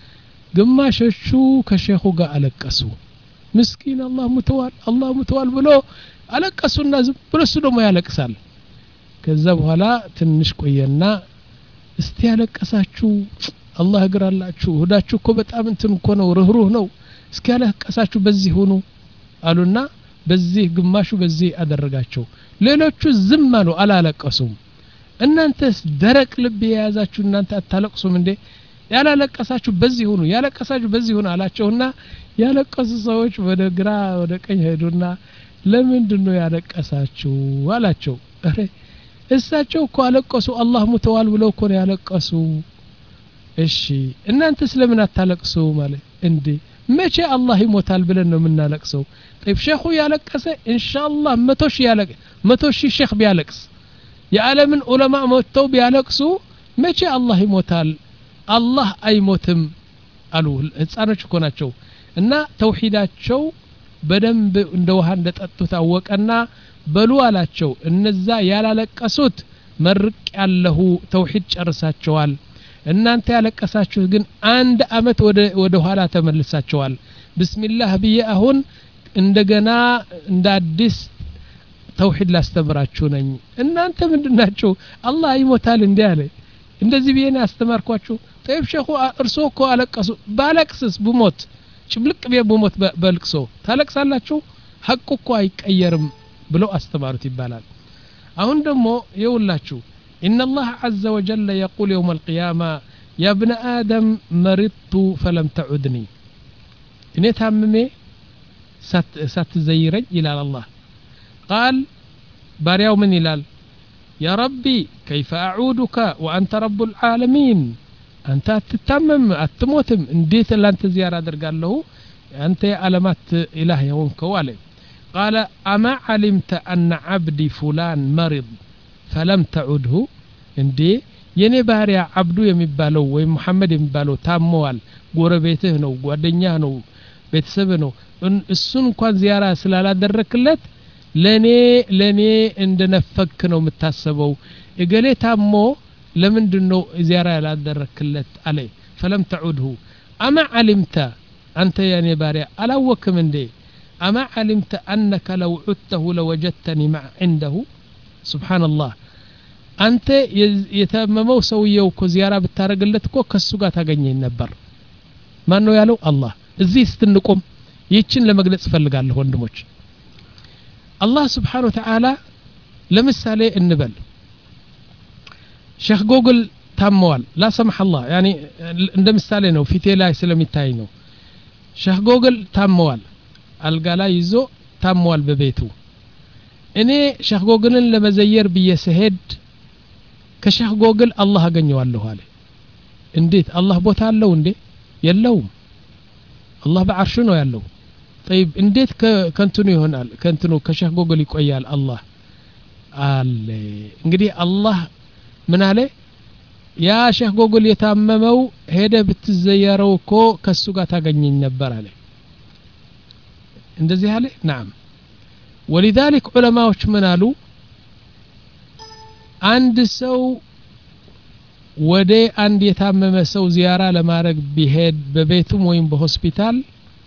ግማሾቹ ከሼኹ ጋር አለቀሱ ምስኪን አላህ ሙተዋል አላህ ሙተዋል ብሎ አለቀሱና ዝም ብሎ እሱ ደግሞ ያለቅሳል ከዛ በኋላ ትንሽ ቆየና እስቲ ያለቀሳችሁ አላህ እግራላችሁ ሆዳችሁ እኮ በጣም እንትን እኮ ነው ርህሩህ ነው እስኪ ያለቀሳችሁ በዚህ ሆኑ አሉና በዚህ ግማሹ በዚህ አደረጋቸው ሌሎቹ ዝም አሉ አላለቀሱም እናንተስ ደረቅ ልብ የያዛችሁ እናንተ አታለቅሱም እንዴ ያላለቀሳችሁ በዚህ ሆኑ ያለቀሳችሁ በዚህ ሆኑ አላቸውና ያለቀሱ ሰዎች ወደ ግራ ወደ ቀኝ ሄዱና ለምንድነው ያለቀሳችሁ አላቸው አረ እሳቸው እኮ አለቀሱ አላህ ሙተዋል ብለው እኮ ነው ያለቀሱ እሺ እናንተስ ለምን አታለቅሱ ማለት እንዴ መቼ አላህ ይሞታል ብለን ነው የምናለቅሰው طيب ሼኹ ያለቀሰ ኢንሻአላህ መቶ ሺህ ያለቅ መቶ ሺህ ሼኽ ቢያለቅስ የዓለምን ዑለማ ሞተው ቢያለቅሱ መቼ አላህ ይሞታል አላህ አይሞትም አሉ ህፃኖች እኮ ናቸው እና ተውሂዳቸው በደንብ እንደ ውሃ እንደጠጡ ታወቀና በሉ አላቸው እነዛ ያላለቀሱት መርቅ ያለሁ ተውሂድ ጨርሳቸዋል እናንተ ያለቀሳችሁ ግን አንድ አመት ወደ ወደ ኋላ ተመልሳቸዋል ቢስሚላህ ብዬ አሁን እንደገና እንደ አዲስ ተውሂድ ላስተምራችሁ ነኝ እናንተ ምንድናችሁ አላህ ይሞታል እንዴ አለ እንደዚህ ቢየና አስተማርኳችሁ طيب ሼኹ እርሶ እኮ አለቀሱ ባለቅስስ ብሞት ጭብልቅ ቢየ ብሞት በልቅሶ ታለቅሳላችሁ ሐቁ እኮ አይቀየርም ብለው አስተማሩት ይባላል አሁን ደግሞ ይውላችሁ إن الله عز وجل يقول يوم القيامة يا ابن آدم مرضت فلم تعدني إني تاممي سات ساتزيرج إلى الله قال باريو من إلال يا ربي كيف أعودك وأنت رب العالمين أنت تتمم أتموتم انديت اللي أنت زيارة در قال له أنت علامات إله يوم كوالي قال أما علمت أن عبدي فلان مرض فلم تعده اندي የኔ ባሪያ አብዱ የሚባለው ወይ መሐመድ የሚባለው ታሟል ጎረቤትህ ነው ጓደኛህ ነው ቤተሰብ ነው እሱን እንኳን ዚያራ ስላላደረክለት ለኔ ለኔ እንደነፈክ ነው የምታስበው እገሌ ታሞ ለምንድነው ዚያራ ያላደረክለት አለ فلم تعده اما علمت انت يا ني باريا الاوكم እንዴ اما علمت انك لو عدته لوجدتني مع عنده سبحان الله አንተ የተመመው ሰውየው እኮ ዚያራ ብታረግለት እኮ ከሱ ጋር ታገኘኝ ነበር ማን ነው ያለው አላህ እዚህ ስትንቆም ይችን ለመግለጽ ፈልጋለሁ ወንድሞች አላህ Subhanahu Wa Ta'ala ለምሳሌ እንበል ሼኽ ጎግል ታመዋል ላ ሰምህ አላህ ያኒ እንደ ምሳሌ ነው ፊቴ ላይ ስለሚታይ ነው ሼኽ ጎግል ታመዋል አልጋ ላይ ይዞ ታመዋል በቤቱ እኔ ሼኽ ጎግልን ለመዘየር በየሰሄድ ከሼኽ ጎግል አላህ አገኘዋለሁ አለ እንዴት አላህ ቦታ አለው እንዴ የለውም አላህ በአርሽ ነው ያለው طيب እንዴት ከንቱኑ ይሆናል ከንቱኑ ከሼኽ ጎግል ይቆያል አላህ አለ እንግዲህ አላህ ምን አለ ያ ሼኽ ጎግል የታመመው ሄደ ብትዘየረው እኮ ከሱ ጋር ታገኘኝ ነበር አለ እንደዚህ አለ نعم ولذلك علماءዎች ምን አሉ አንድ ሰው ወደ አንድ የታመመ ሰው ዚያራ ለማድረግ ቢሄድ በቤቱም ወይም በሆስፒታል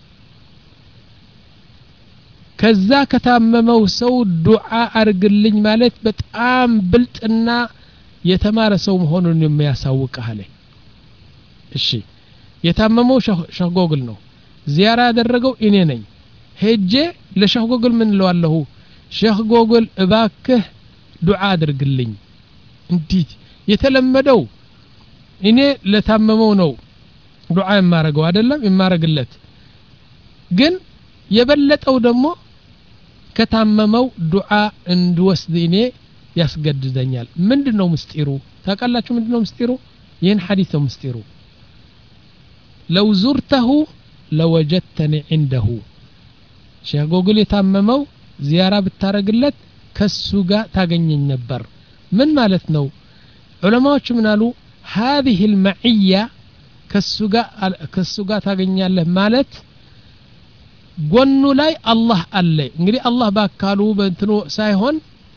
ከዛ ከታመመው ሰው ዱዓ አርግልኝ ማለት በጣም ብልጥና የተማረ ሰው መሆኑን የሚያሳውቀው እሺ የታመመው ሼኽ ጎግል ነው ዚያራ ያደረገው እኔ ነኝ ሄጄ ለሼኽ ጎግል ምን ለዋለሁ ሼኽ ጎግል እባክህ ዱዓ አድርግልኝ እንዴት የተለመደው እኔ ለታመመው ነው ዱዓ የማረገው አይደለም የማረግለት ግን የበለጠው ደግሞ ከታመመው ዱዓ እንድወስድ እኔ ያስገድደኛል ምንድነው ምስጢሩ ታውቃላችሁ ምንድነው ምስጢሩ ይሄን ሐዲስ ነው ምስጢሩ لو زرته لوجدتني عنده ሼኽ ጎግል የታመመው ዚያራ ብታረግለት ከሱ ጋር ታገኘኝ ነበር ምን ማለት ነው ዑለማዎች ምን አሉ هذه المعيه ከሱ ጋር ከሱ ጋር ታገኛለህ ማለት ጎኑ ላይ አላህ አለ እንግዲህ አላህ ባካሉ በእንትኑ ሳይሆን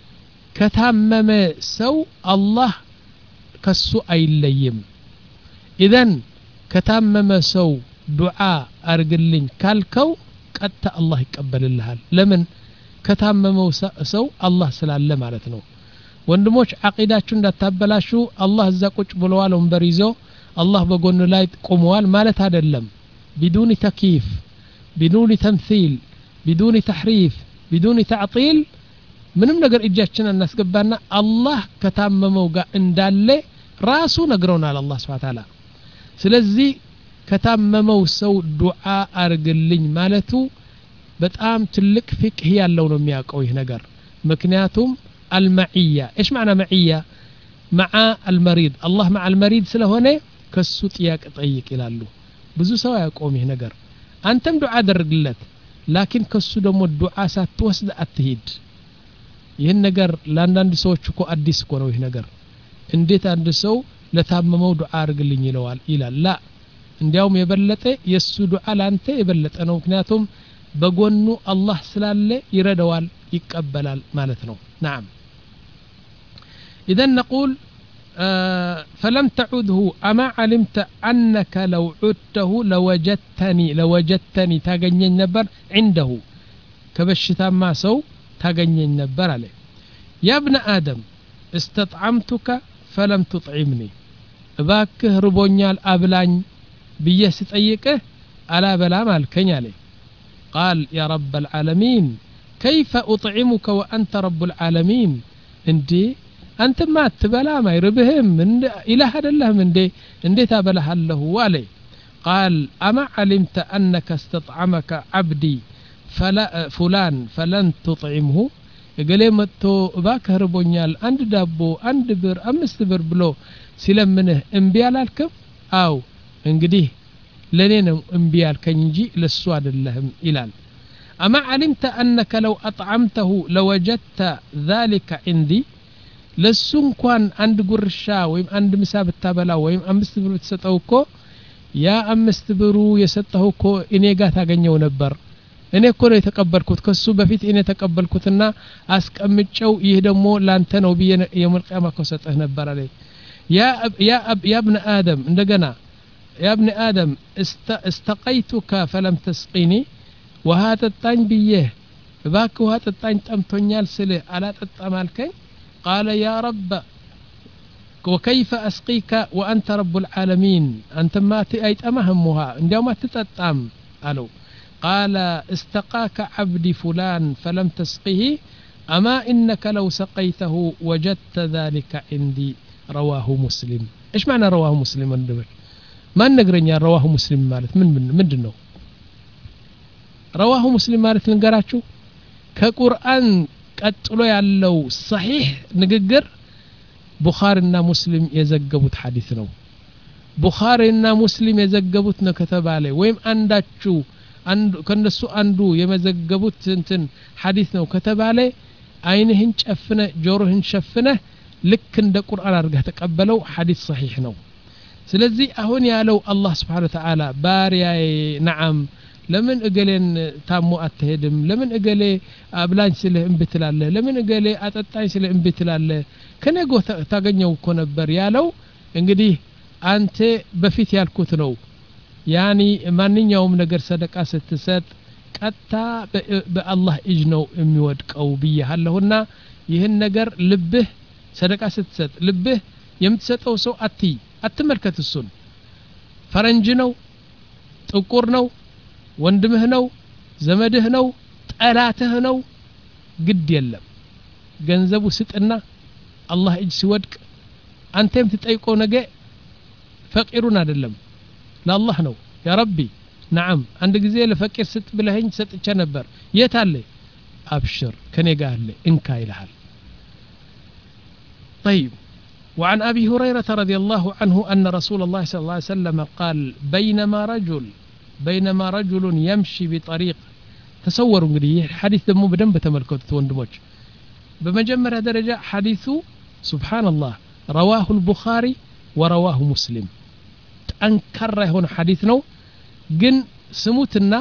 ከታመመ ሰው አላህ ከሱ አይለይም ኢዘን ከታመመ ሰው ዱዓ አርግልኝ ካልከው ቀጥታ አላህ ይቀበልልሃል ለምን ከታመመው ሰው አላህ ስላለ ማለት ነው ወንድሞች አቂዳችሁ እንዳታበላሹ አላህ እዛ ቁጭ ብለዋል ወንበር ይዞ አላህ በጎኑ ላይ ቆመዋል ማለት አይደለም بدون تكييف بدون تمثيل بدون تحريف بدون تعطيل ምንም ነገር እጃችን እናስገባና አላህ ከታመመው ጋር እንዳለ ራሱ ነግሮናል አላህ Subhanahu Wa Ta'ala ስለዚህ ከታመመው ሰው ዱዓ አርግልኝ ማለቱ በጣም ትልቅ ፍቅህ ያለው ነው የሚያውቀው ይህ ነገር ምክንያቱም المعية ايش معنى معية مع المريض الله مع المريض ስለሆነ ከሱ ጥያቄ ጠይቅ ይላሉ ብዙ ሰው ያቆም ይህ ነገር አንተም ዱዓ አድርግለት ላኪን ከሱ ደግሞ ዱዓ ሳትወስድ አትሂድ ይህን ነገር ለአንዳንድ ሰዎች እኮ አዲስ እኮ ነው ይህ ነገር እንዴት አንድ ሰው ለታመመው ዱዓ አርግልኝ ይለዋል ይላል ላ እንዲያውም የበለጠ የሱ ዱዓ ላንተ የበለጠ ነው ምክንያቱም በጎኑ አላህ ስላለ ይረዳዋል ይቀበላል ማለት ነው نعم إذا نقول آه فلم تعده أما علمت أنك لو عدته لوجدتني لوجدتني تاغنين نبر عنده كبشتا ما سو تاغنين نبر عليه يا ابن آدم استطعمتك فلم تطعمني باكه ربونيال أبلاني بيه ستأيكه ألا بلا مالكين عليه قال يا رب العالمين كيف أطعمك وأنت رب العالمين اندي أنت ما تبلا ما يربهم من إله الله من دي اندي تبلها له عليه قال أما علمت أنك استطعمك عبدي فلا فلان فلن تطعمه قال متو باك هربونيال عند دابو عند بر أمست بر بلو سلمنه انبيالالكم أو انقديه لنين انبيالكن يجي للسواد اللهم إلال أما علمت أنك لو أطعمته لوجدت ذلك عندي لسون كان عند قرشا ويم عند مساب التابلا ويم أمست برو تستوكو يا أمست برو يستوكو إني قات أغنيو نبر إني كوري تقبلكوت كسو بفيت إني تقبلكوتنا أسك أمتشو يهدمو لانتنو بي يوم القيامة كوسته نبر علي يا أب يا أب يا ابن آدم ndagana يا ابن آدم است استقيتك فلم تسقيني وهذا الطين بيه باك وهذا الطين تمتونيال سله على تطمالكኝ قال يا رب وكيف أسقيك وأنت رب العالمين أنت ما تأيتمهمها عندما ما تتطعم قالوا قال استقاك عبدي فلان فلم تسقيه أما إنك لو سقيته وجدت ذلك عندي رواه مسلم إيش معنى رواه مسلم اندبر ما نقرنيا رواه مسلم مالت من من ምንድነው رواه مسلم مالت ልንገራችሁ ከቁርአን ቀጥሎ ያለው صحيح ንግግር ቡኻሪና ሙስሊም የዘገቡት ሐዲስ ነው ቡኻሪና ሙስሊም የዘገቡት ነው ከተባለ ወይም አንዳችሁ አንዱ ከነሱ አንዱ የመዘገቡት እንትን ሐዲስ ነው ከተባለ አይንህን ጨፍነ ጆሮህን ሸፍነ ልክ እንደ ቁርአን አድርገህ ተቀበለው ሐዲስ صحيح ነው ስለዚህ አሁን ያለው አላህ Subhanahu Wa Ta'ala ባሪያዬ ነዓም ለምን እገሌን ታሞ አትሄድም ለምን እገሌ አብላኝ ስለህ እንብትላለ ለምን እገሌ አጠጣኝ ስለህ እንብትላለ ከነጎ ታገኘው እኮ ነበር ያለው እንግዲህ አንተ በፊት ያልኩት ነው ያኒ ማንኛውም ነገር ሰደቃ ስትሰጥ ቀጣ በአላህ እጅ ነው የሚወድቀው ብያለሁና ይህን ነገር ልብህ ሰደቃ ስትሰጥ ልብህ የምትሰጠው ሰው አቲ አትመልከት እሱን ፈረንጅ ነው ጥቁር ነው ወንድምህ ነው ዘመድህ ነው ጠላትህ ነው ግድ የለም ገንዘቡ ስጥና አላህ እጅ ሲወድቅ አንተም ትጠይቀው ነገ ፈቂሩን አይደለም ለአላህ ነው ያ ረቢ نعم عند ጊዜ ለፈቂር ስጥ ብለኸኝ ሰጥቼ ነበር የት አለ አብሽር ከኔ ጋር አለ እንካ ይልሃል طيب وعن أبي هريرة رضي الله عنه أن رسول الله صلى الله عليه وسلم قال بينما رجل بينما رجل يمشي بطريق تصوروا እንግዲህ ሐዲስ ደግሞ በደንብ ተመልከቱት ወንድሞች በመጀመሪያ ደረጃ ሐዲሱ سبحان الله رواه البخاري ورواه مسلم ጠንካራ የሆነ ሐዲስ ነው ግን ስሙትና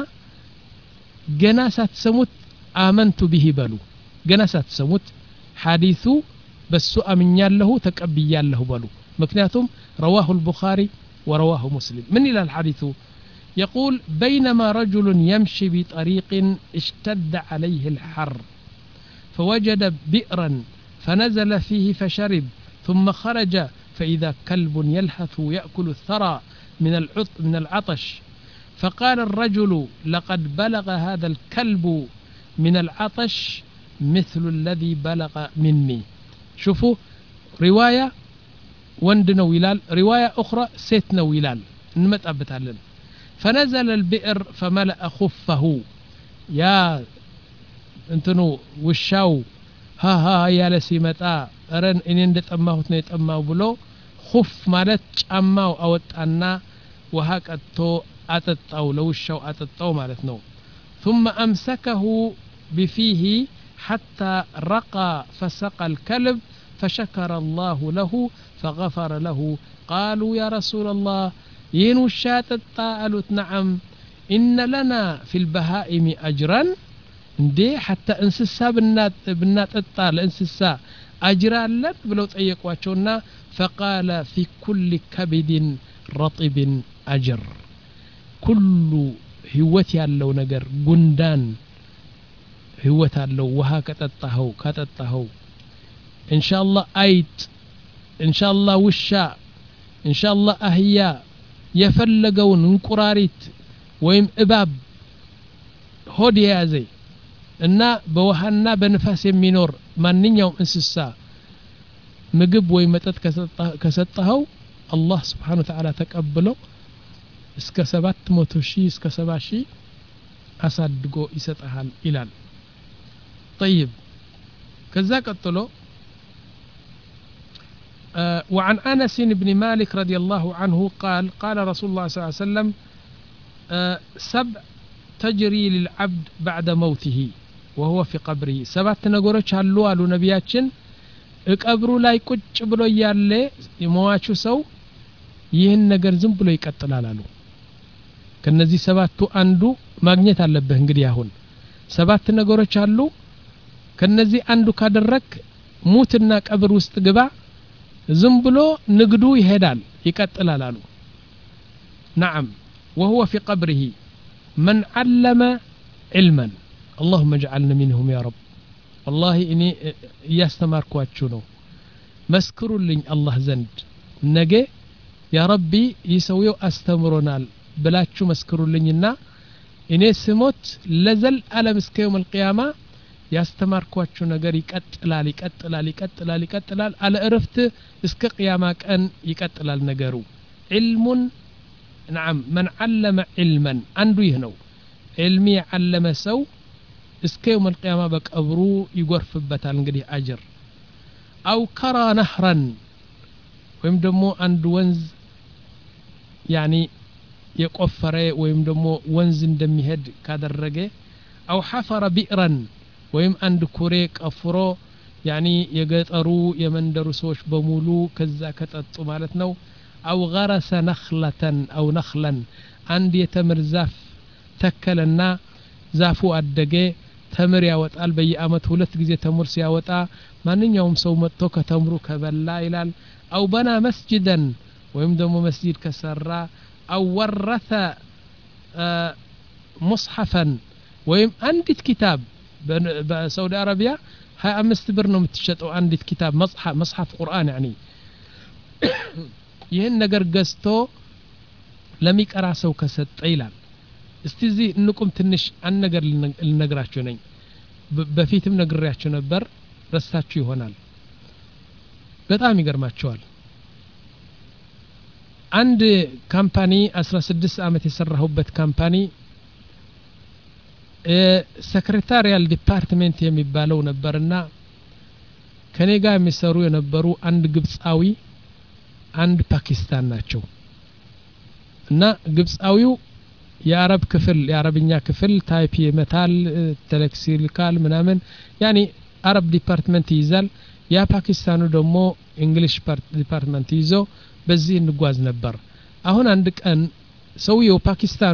ገና ሳትሰሙት አመንቱ ቢሂ በሉ ገና ሳትሰሙት ሐዲሱ በሱ አምኛለሁ ተቀብያለሁ በሉ ምክንያቱም رواه البخاري ورواه مسلم من إلى الحديث يقول بينما رجل يمشي بطريق اشتد عليه الحر فوجد بئرا فنزل فيه فشرب ثم خرج فإذا كلب يلهث يأكل الثرى من من العطش فقال الرجل لقد بلغ هذا الكلب من العطش مثل الذي بلغ مني شوفوا رواية وندنا ويلال رواية أخرى سيتنا ويلال نمتقبتالن فنزل البئر فملأ خفه يا انتنو وشاو ها ها يا لسيمتا أرن إن اندتأماهوت نيتأماو بلو خف مالت ጫማው አወጣና ውሃ ቀጥቶ አጠጣው ለውሻው አጠጣው ማለት ነው ثم أمسكه بفيه حتى رقى فسقى الكلب فشكر الله له فغفر له قالوا يا رسول الله ينوشا تطالت نعم إن لنا في البهائم أجرا دي حتى انسسا بنات بنات الطال انسسا أجرا لك بلو تأيقواتشونا فقال في كل كبد رطب أجر كل هوتي اللو نجر قندان هوتي اللو وها كتتهو كتتهو إن شاء الله أيت إن شاء الله وشا إن شاء الله أهيا يفلقون انقراريت ويم إباب هودي يازي إنا بوهنا بنفاس يمينور من يوم انسسا مقب ويمتت كستهو الله سبحانه وتعالى تقبله اسك سبات موتوشي اسك سباشي أصدقو يستهل إلال طيب كذا قتلو أه وعن أنس بن مالك رضي الله عنه قال قال رسول الله صلى الله عليه وسلم أه سبع تجري للعبد بعد موته وهو في قبره سبعة نقرش هلو على نبياتشن እቀብሩ ላይ ቁጭ ብሎ ያለ የሟቹ ሰው ይህን ነገር ዝም ብሎ ይቀጥላል አሉ ከነዚህ ሰባቱ አንዱ ማግኘት አለበት እንግዲህ አሁን ሰባት ነገሮች አሉ ከነዚህ አንዱ ካደረክ ሙትና ቀብር ውስጥ ግባ ዝም ብሎ ንግዱ ይሄዳል ይቀጥላል አሉ نعم وهو في قبره من علم علما اللهم اجعلنا منهم يا رب والله إني يستمركواتشو نو مسكروا لي الله زند نجي يا ربي يسويو استمرونال بلاتشو مسكروا لينا إني سموت لزل ألم اسك يوم القيامة يستمركواتشو نجر يقتلال يقتلال يقتلال يقتلال على عرفت اسك قيامة كأن يقتلال نجرو علم نعم من علم علما عنده يهنو علمي علم سو እስከ يوم القيامة بقبرو يغرفبታል እንግዲህ አጅር أو كرى نهرا ወይም ደግሞ አንድ ወንዝ يعني የቆፈረ ወይም ደግሞ ወንዝ እንደሚሄድ ካደረገ أو حفر بئرا ወይም አንድ ኩሬ ቀፍሮ يعني የገጠሩ የመንደሩ ሰዎች በሙሉ ከዛ ከጠጡ ማለት ነው أو غرس نخلة أو نخلا አንድ የተምር ዛፍ ተከለና ዛፉ አደገ ተምር ያወጣል በየአመት ሁለት ጊዜ ተምር ሲያወጣ ማንኛውም ሰው መጥቶ ከተምሩ ከበላ ይላል أو بنى مسجدا ወይም ደግሞ መስጂድ ከሰራ أو ورث مصحفا ወይም አንዲት ኪታብ በሳውዲ አረቢያ ሀያ አምስት ብር ነው የምትሸጠው አንዲት ኪታብ መጽሐፍ መጽሐፍ ቁርአን يعني ይህን ነገር ገዝቶ ለሚቀራ ሰው ከሰጠ ይላል እስቲ እንቁም ትንሽ አንድ ነገር ልነግራችሁ ነኝ በፊትም ነግሬያችሁ ነበር ረስታችሁ ይሆናል በጣም ይገርማችኋል አንድ ካምፓኒ አስራ ስድስት አመት የሰራሁበት ካምፓኒ ሴክሬታሪያል ዲፓርትመንት የሚባለው ነበርና ከኔ ጋር የሚሰሩ የነበሩ አንድ ግብጻዊ አንድ ፓኪስታን ናቸው እና ግብጻዊው የአረብ ክፍል የአረብኛ ክፍል ታይፕ ይመታል ቴሌክሲልካል ምናምን ያኒ አረብ ዲፓርትመንት ይዛል ያ ፓኪስታኑ ደግሞ እንግሊሽ ዲፓርትመንት ይዞ በዚህ እንጓዝ ነበር አሁን አንድ ቀን ሰውየው ፓኪስታኑ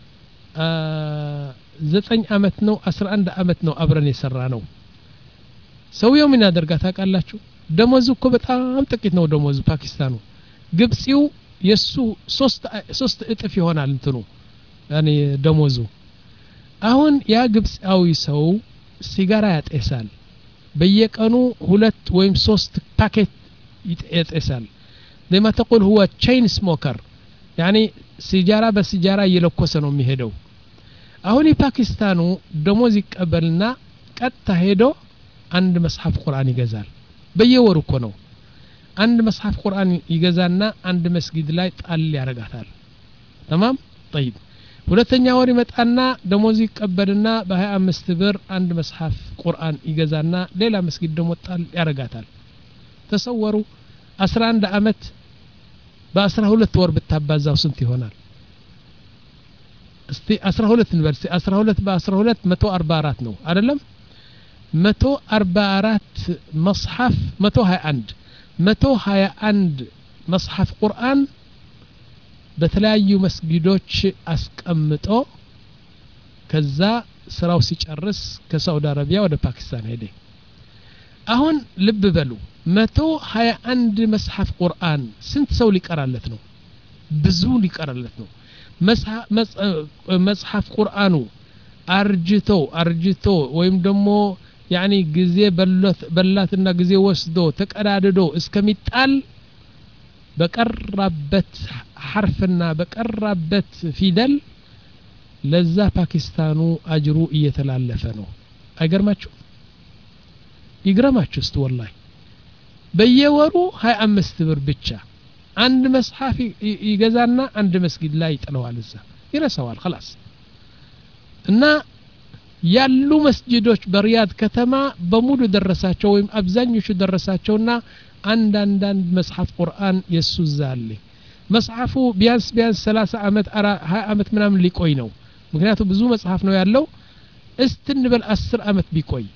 ዘጠኝ አመት ነው አስራ አንድ አመት ነው አብረን የሰራ ነው ሰውየው ምን ያደርጋታ ታውቃላችሁ ደሞዙ እኮ በጣም ጥቂት ነው ደሞዙ ፓኪስታኑ ግብጺው የሱ ሶስት ሶስት እጥፍ ይሆናል እንትኑ ያኔ ደሞዙ አሁን ያ ግብጻዊ ሰው ሲጋራ ያጤሳል በየቀኑ ሁለት ወይም ሶስት ፓኬት ያጤሳል لما تقول هو chain smoker يعني ሲጃራ በሲጃራ እየለኮሰ ነው የሚሄደው አሁን የፓኪስታኑ ደሞዝ ይቀበልና ቀጥታ ሄዶ አንድ መጽሐፍ ቁርአን ይገዛል በየወሩ እኮ ነው አንድ መጽሐፍ ቁርአን ይገዛና አንድ መስጊድ ላይ ጣል ያረጋታል تمام طيب ሁለተኛ ወር ይመጣና ደሞዝ ይቀበልና በ25 ብር አንድ መጽሐፍ ቁርአን ይገዛና ሌላ መስጊድ ደሞ ጣል ያረጋታል ተሰወሩ አስራ አንድ አመት በ12 ወር ብታባዛው ስንት ይሆናል እስቲ አስራ ሁለት ዩኒቨርሲቲ አስራ ሁለት በ12 መቶ አርባ አራት ነው አይደለም መቶ አርባ አራት መጽሐፍ መቶ ሃያ አንድ መቶ ሃያ አንድ መጽሐፍ ቁርአን በተለያዩ መስጊዶች አስቀምጦ ከዛ ስራው ሲጨርስ ከሳውዲ አረቢያ ወደ ፓኪስታን ሄደ አሁን ልብ በሉ መቶ ሃያ አንድ መጽሐፍ ቁርአን ስንት ሰው ሊቀራለት ነው ብዙ ሊቀራለት ነው መጽሐፍ ቁርአኑ አርጅቶ አርጅቶ ወይም ደግሞ ያኒ ጊዜ በላት በላትና ጊዜ ወስዶ ተቀዳድዶ እስከሚጣል በቀራበት حرفና በቀራበት ፊደል ለዛ ፓኪስታኑ አጅሩ እየተላለፈ ነው አይገርማችሁ ይግረማችሁ እስቲ ወላሂ በየወሩ ሃያ አምስት ብር ብቻ አንድ መጽሐፍ ይገዛና አንድ መስጊድ ላይ ይጥለዋል እዛ ይረሳዋል خلاص እና ያሉ መስጊዶች በሪያድ ከተማ በሙሉ ደረሳቸው ወይም አብዛኞቹ ደረሳቸውና አንድ አንድ አንድ መጽሐፍ ቁርአን የሱዛለ መጽሐፉ ቢያንስ ቢያንስ ሰላሳ አመት ሃያ አመት ምናምን ሊቆይ ነው ምክንያቱም ብዙ መጽሐፍ ነው ያለው እስትንበል አስር አመት ቢቆይ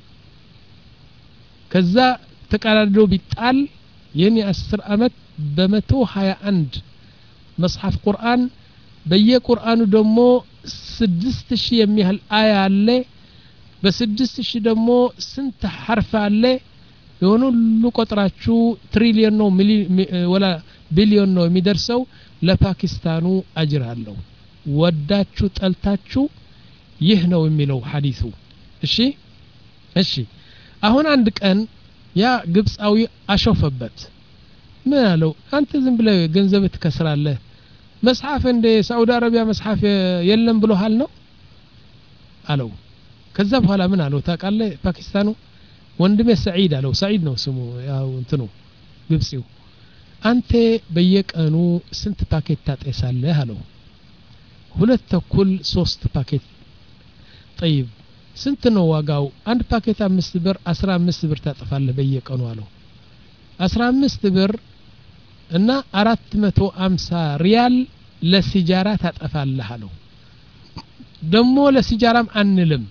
ከዛ ተቀራርዶ ቢጣል የኔ አስር አመት በመቶ ሃያ አንድ መጽሐፍ ቁርአን በየቁርአኑ ደግሞ ስድስት ሺህ የሚያህል አያ አለ በስድስት ሺህ ደግሞ ስንት ሐርፍ አለ የሆነ ሁሉ ቆጥራችሁ ትሪሊዮን ነው ሚሊ ወላ ቢሊዮን ነው የሚደርሰው ለፓኪስታኑ አጅር አለው ወዳችሁ ጠልታችሁ ይህ ነው የሚለው ሐዲሱ እሺ እሺ አሁን አንድ ቀን ያ ግብጻዊ አሾፈበት ምን አለው አንተ ዝም ብለህ ገንዘብ ትከስራለህ መጽሐፍ እንደ ሳውዲ አረቢያ መጽሐፍ የለም ብሎሃል ነው አለው ከዛ በኋላ ምን አለው ታውቃለህ ፓኪስታኑ ወንድሜ ሰዒድ አለው ሰዒድ ነው ስሙ ያው እንትኑ ግብጺው አንተ በየቀኑ ስንት ፓኬት ታጤሳለህ አለው ሁለት ተኩል ሶስት ፓኬት طيب ስንት ነው ዋጋው አንድ ፓኬት አምስት ብር አስራ አምስት ብር ታጠፋለህ በየቀኑ አለው አስራ አምስት ብር እና አራት መቶ ሃምሳ ሪያል ለሲጃራ ታጠፋለህ አለው ደሞ ለሲጃራም አንልም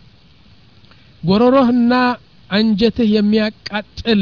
ጎሮሮህና አንጀትህ የሚያቃጥል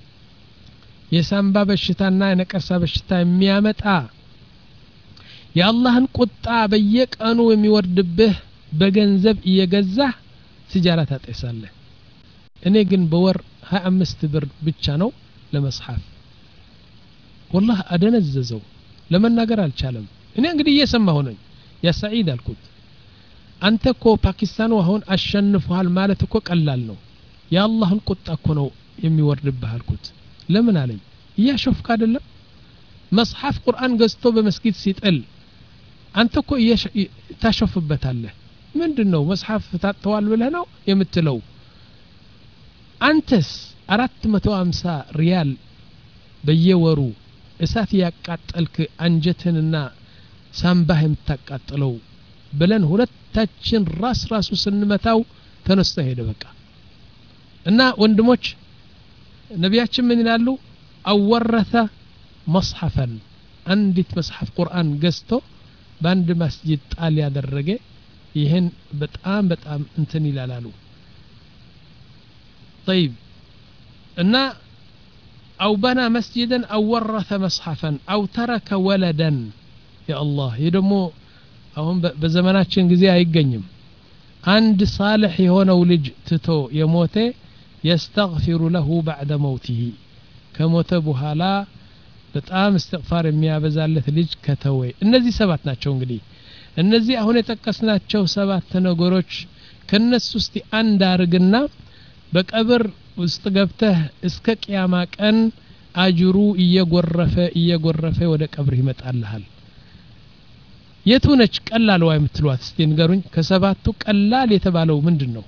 የሳምባ በሽታና የነቀርሳ በሽታ የሚያመጣ የአላህን ቁጣ በየቀኑ የሚወርድብህ በገንዘብ እየገዛህ ሲጃራ ታጤሳለህ እኔ ግን በወር ሃያ አምስት ብር ብቻ ነው ለመስሐፍ والله አደነዘዘው ለመናገር አልቻለም እኔ እንግዲህ እየሰማሁ ነኝ ያ ሰዒድ አልኩት አንተ እኮ ፓኪስታኑ አሁን አሸንፈዋል ማለት እኮ ቀላል ነው የአላህን ቁጣ እኮ ነው የሚወርድብህ አልኩት ለምን አለኝ እያሾፍክ አይደለም መጽሐፍ ቁርአን ገዝቶ በመስጊድ ሲጥል አንተ እኮ ታሾፍበታለህ ምንድነው መጽሐፍ ታጥተዋል ብለህ ነው የምትለው አንተስ አራት መቶ ሃምሳ ሪያል በየወሩ እሳት ያቃጠልክ አንጀትንና ሳምባህም ታቃጥለው ብለን ሁለታችን ራስ ራሱ ስንመታው ተነስተ ሄደ በቃ እና ወንድሞች ነቢያችን ምን ይላሉ አወረተ መጽሐፈን አንዲት መጽሐፍ ቁርአን ገዝቶ በአንድ መስጂድ ጣል ያደረገ ይሄን በጣም በጣም እንትን ይላላሉ طيب እና أو بنى مسجدا أو ورث مصحفا أو ترك ولدا ያ አላህ ይሄ ደግሞ አሁን በዘመናችን ጊዜ አይገኝም አንድ صالح የሆነው ልጅ ትቶ የሞተ يستغفر له بعد موته ከሞተ በኋላ በጣም استغفار የሚያበዛለት ልጅ ከተወ እነዚህ ሰባት ናቸው እንግዲህ እነዚህ አሁን የተጠቀስናቸው ሰባት ነገሮች ከነሱ ውስጥ አንድ አርግና በቀብር ውስጥ ገብተህ እስከ ቂያማ ቀን አጅሩ እየጎረፈ እየጎረፈ ወደ ቀብር ይመጣልሃል የቱ ነች ቀላል ወይ የምትሏት እስቲ ንገሩኝ ከሰባቱ ቀላል የተባለው ምንድነው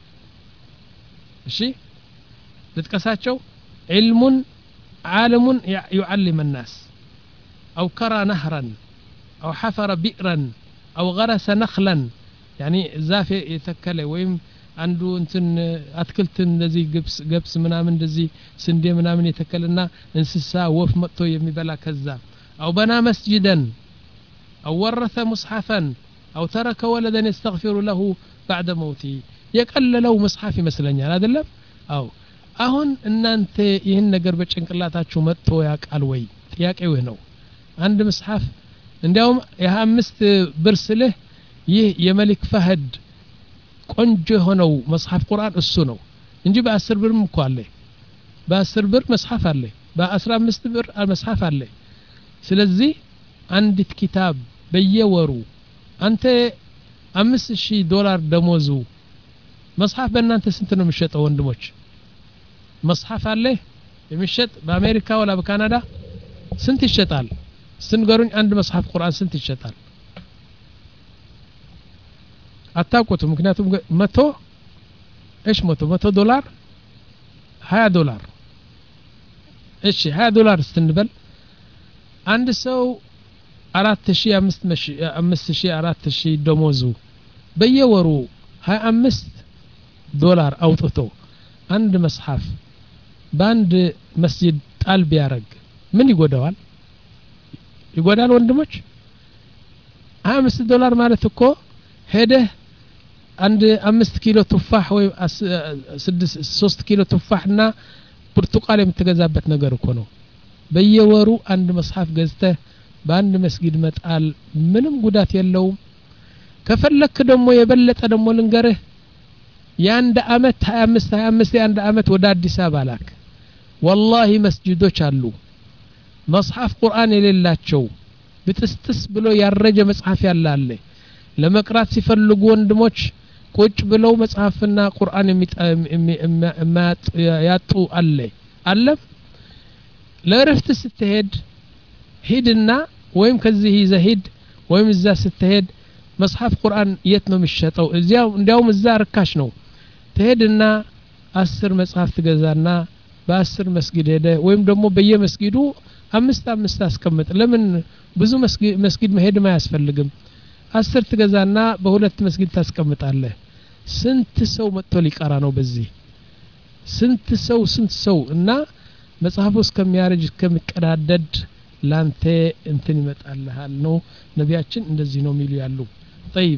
እሺ ልጥቀሳቸው علم عالم يعلم الناس أو كرى نهرا أو حفر بئرا أو غرس نخلا يعني زاف يتكله ويم عنده انتن اتكلت እንደዚህ ግብስ ግብስ ምናምን እንደዚህ ስንዴ ምናምን የተከለና እንስሳ ወፍ መጥቶ የሚበላ ከዛ أو بنى مسجدا أو ورث مصحفا أو ترك ولدا يستغفر له بعد موته يقللوا مصحف ይመስለኛል አይደለም አው አሁን እናንተ ይሄን ነገር በጭንቅላታችሁ መጥቶ ያቃል ወይ ጥያቄው ነው አንድ መጽሐፍ እንዲያውም የአምስት ብር ስልህ ይህ የመሊክ ፈህድ ቆንጆ ሆነው መጽሐፍ ቁርአን እሱ ነው እንጂ በ10 ብርም እኮ አለ በ10 ብር መጽሐፍ አለ በ15 ብር መጽሐፍ አለ ስለዚህ አንዲት ኪታብ በየወሩ አንተ አምስት ሺህ ዶላር ደሞዙ መጽሐፍ በእናንተ ስንት ነው የሚሸጠው ወንድሞች መጽሐፍ አለ የሚሸጥ በአሜሪካ ወላ በካናዳ ስንት ይሸጣል ስንገሩኝ አንድ መጽሐፍ ቁርአን ስንት ይሸጣል አታውቁት ምክንያቱም መቶ እሺ መቶ መቶ ዶላር ሀያ ዶላር እሺ ሀያ ዶላር ስትንበል አንድ ሰው አራት ሺህ አምስት ሺህ አራት ሺህ ደሞዙ በየወሩ ሀያ አምስት ዶላር አውጥቶ አንድ መጽሐፍ በአንድ መስጂድ ጣል ቢያረግ ምን ይጎዳዋል ይጎዳል ወንድሞች ሀያ አምስት ዶላር ማለት እኮ ሄደህ አንድ አምስት ኪሎ ቱፋህ ወይ ሶስት ኪሎ ቱፋህና ብርቱቃል የምትገዛበት ነገር እኮ ነው በየወሩ አንድ መጽሐፍ ገዝተህ በአንድ መስጊድ መጣል ምንም ጉዳት የለውም ከፈለክ ደግሞ የበለጠ ደግሞ ልንገርህ የአንድ አመት ሀያ አምስት ሀያ አምስት የአንድ አመት ወደ አዲስ አበባ ላክ والله መስጂዶች አሉ መጽሐፍ ቁርአን የሌላቸው ብጥስጥስ ብሎ ያረጀ መጽሐፍ ያላለ ለመቅራት ሲፈልጉ ወንድሞች ቁጭ ብለው መጽሐፍና ቁርአን ያጡ አለ አለ ለረፍት ስትሄድ ሂድና ወይም ከዚህ ይዘሂድ ወይም እዛ ስትሄድ መጽሐፍ ቁርአን የት ነው የሚሸጠው እዚያው እንዲያውም እዛ ርካሽ ነው ትሄድና አስር መጽሐፍ ትገዛና በአስር መስጊድ ሄደ ወይም ደግሞ በየመስጊዱ አምስት አምስት አስቀምጥ ለምን ብዙ መስጊድ መሄድ ማያስፈልግም አስር ትገዛና በሁለት መስጊድ ታስቀምጣለህ ስንት ሰው መጥቶ ሊቀራ ነው በዚህ ስንት ሰው ስንት ሰው እና መጽሐፉ እስከሚያረጅ እስከሚቀዳደድ ላንተ እንትን ይመጣልሃል ነው ነቢያችን እንደዚህ ነው የሚሉ ያሉ طيب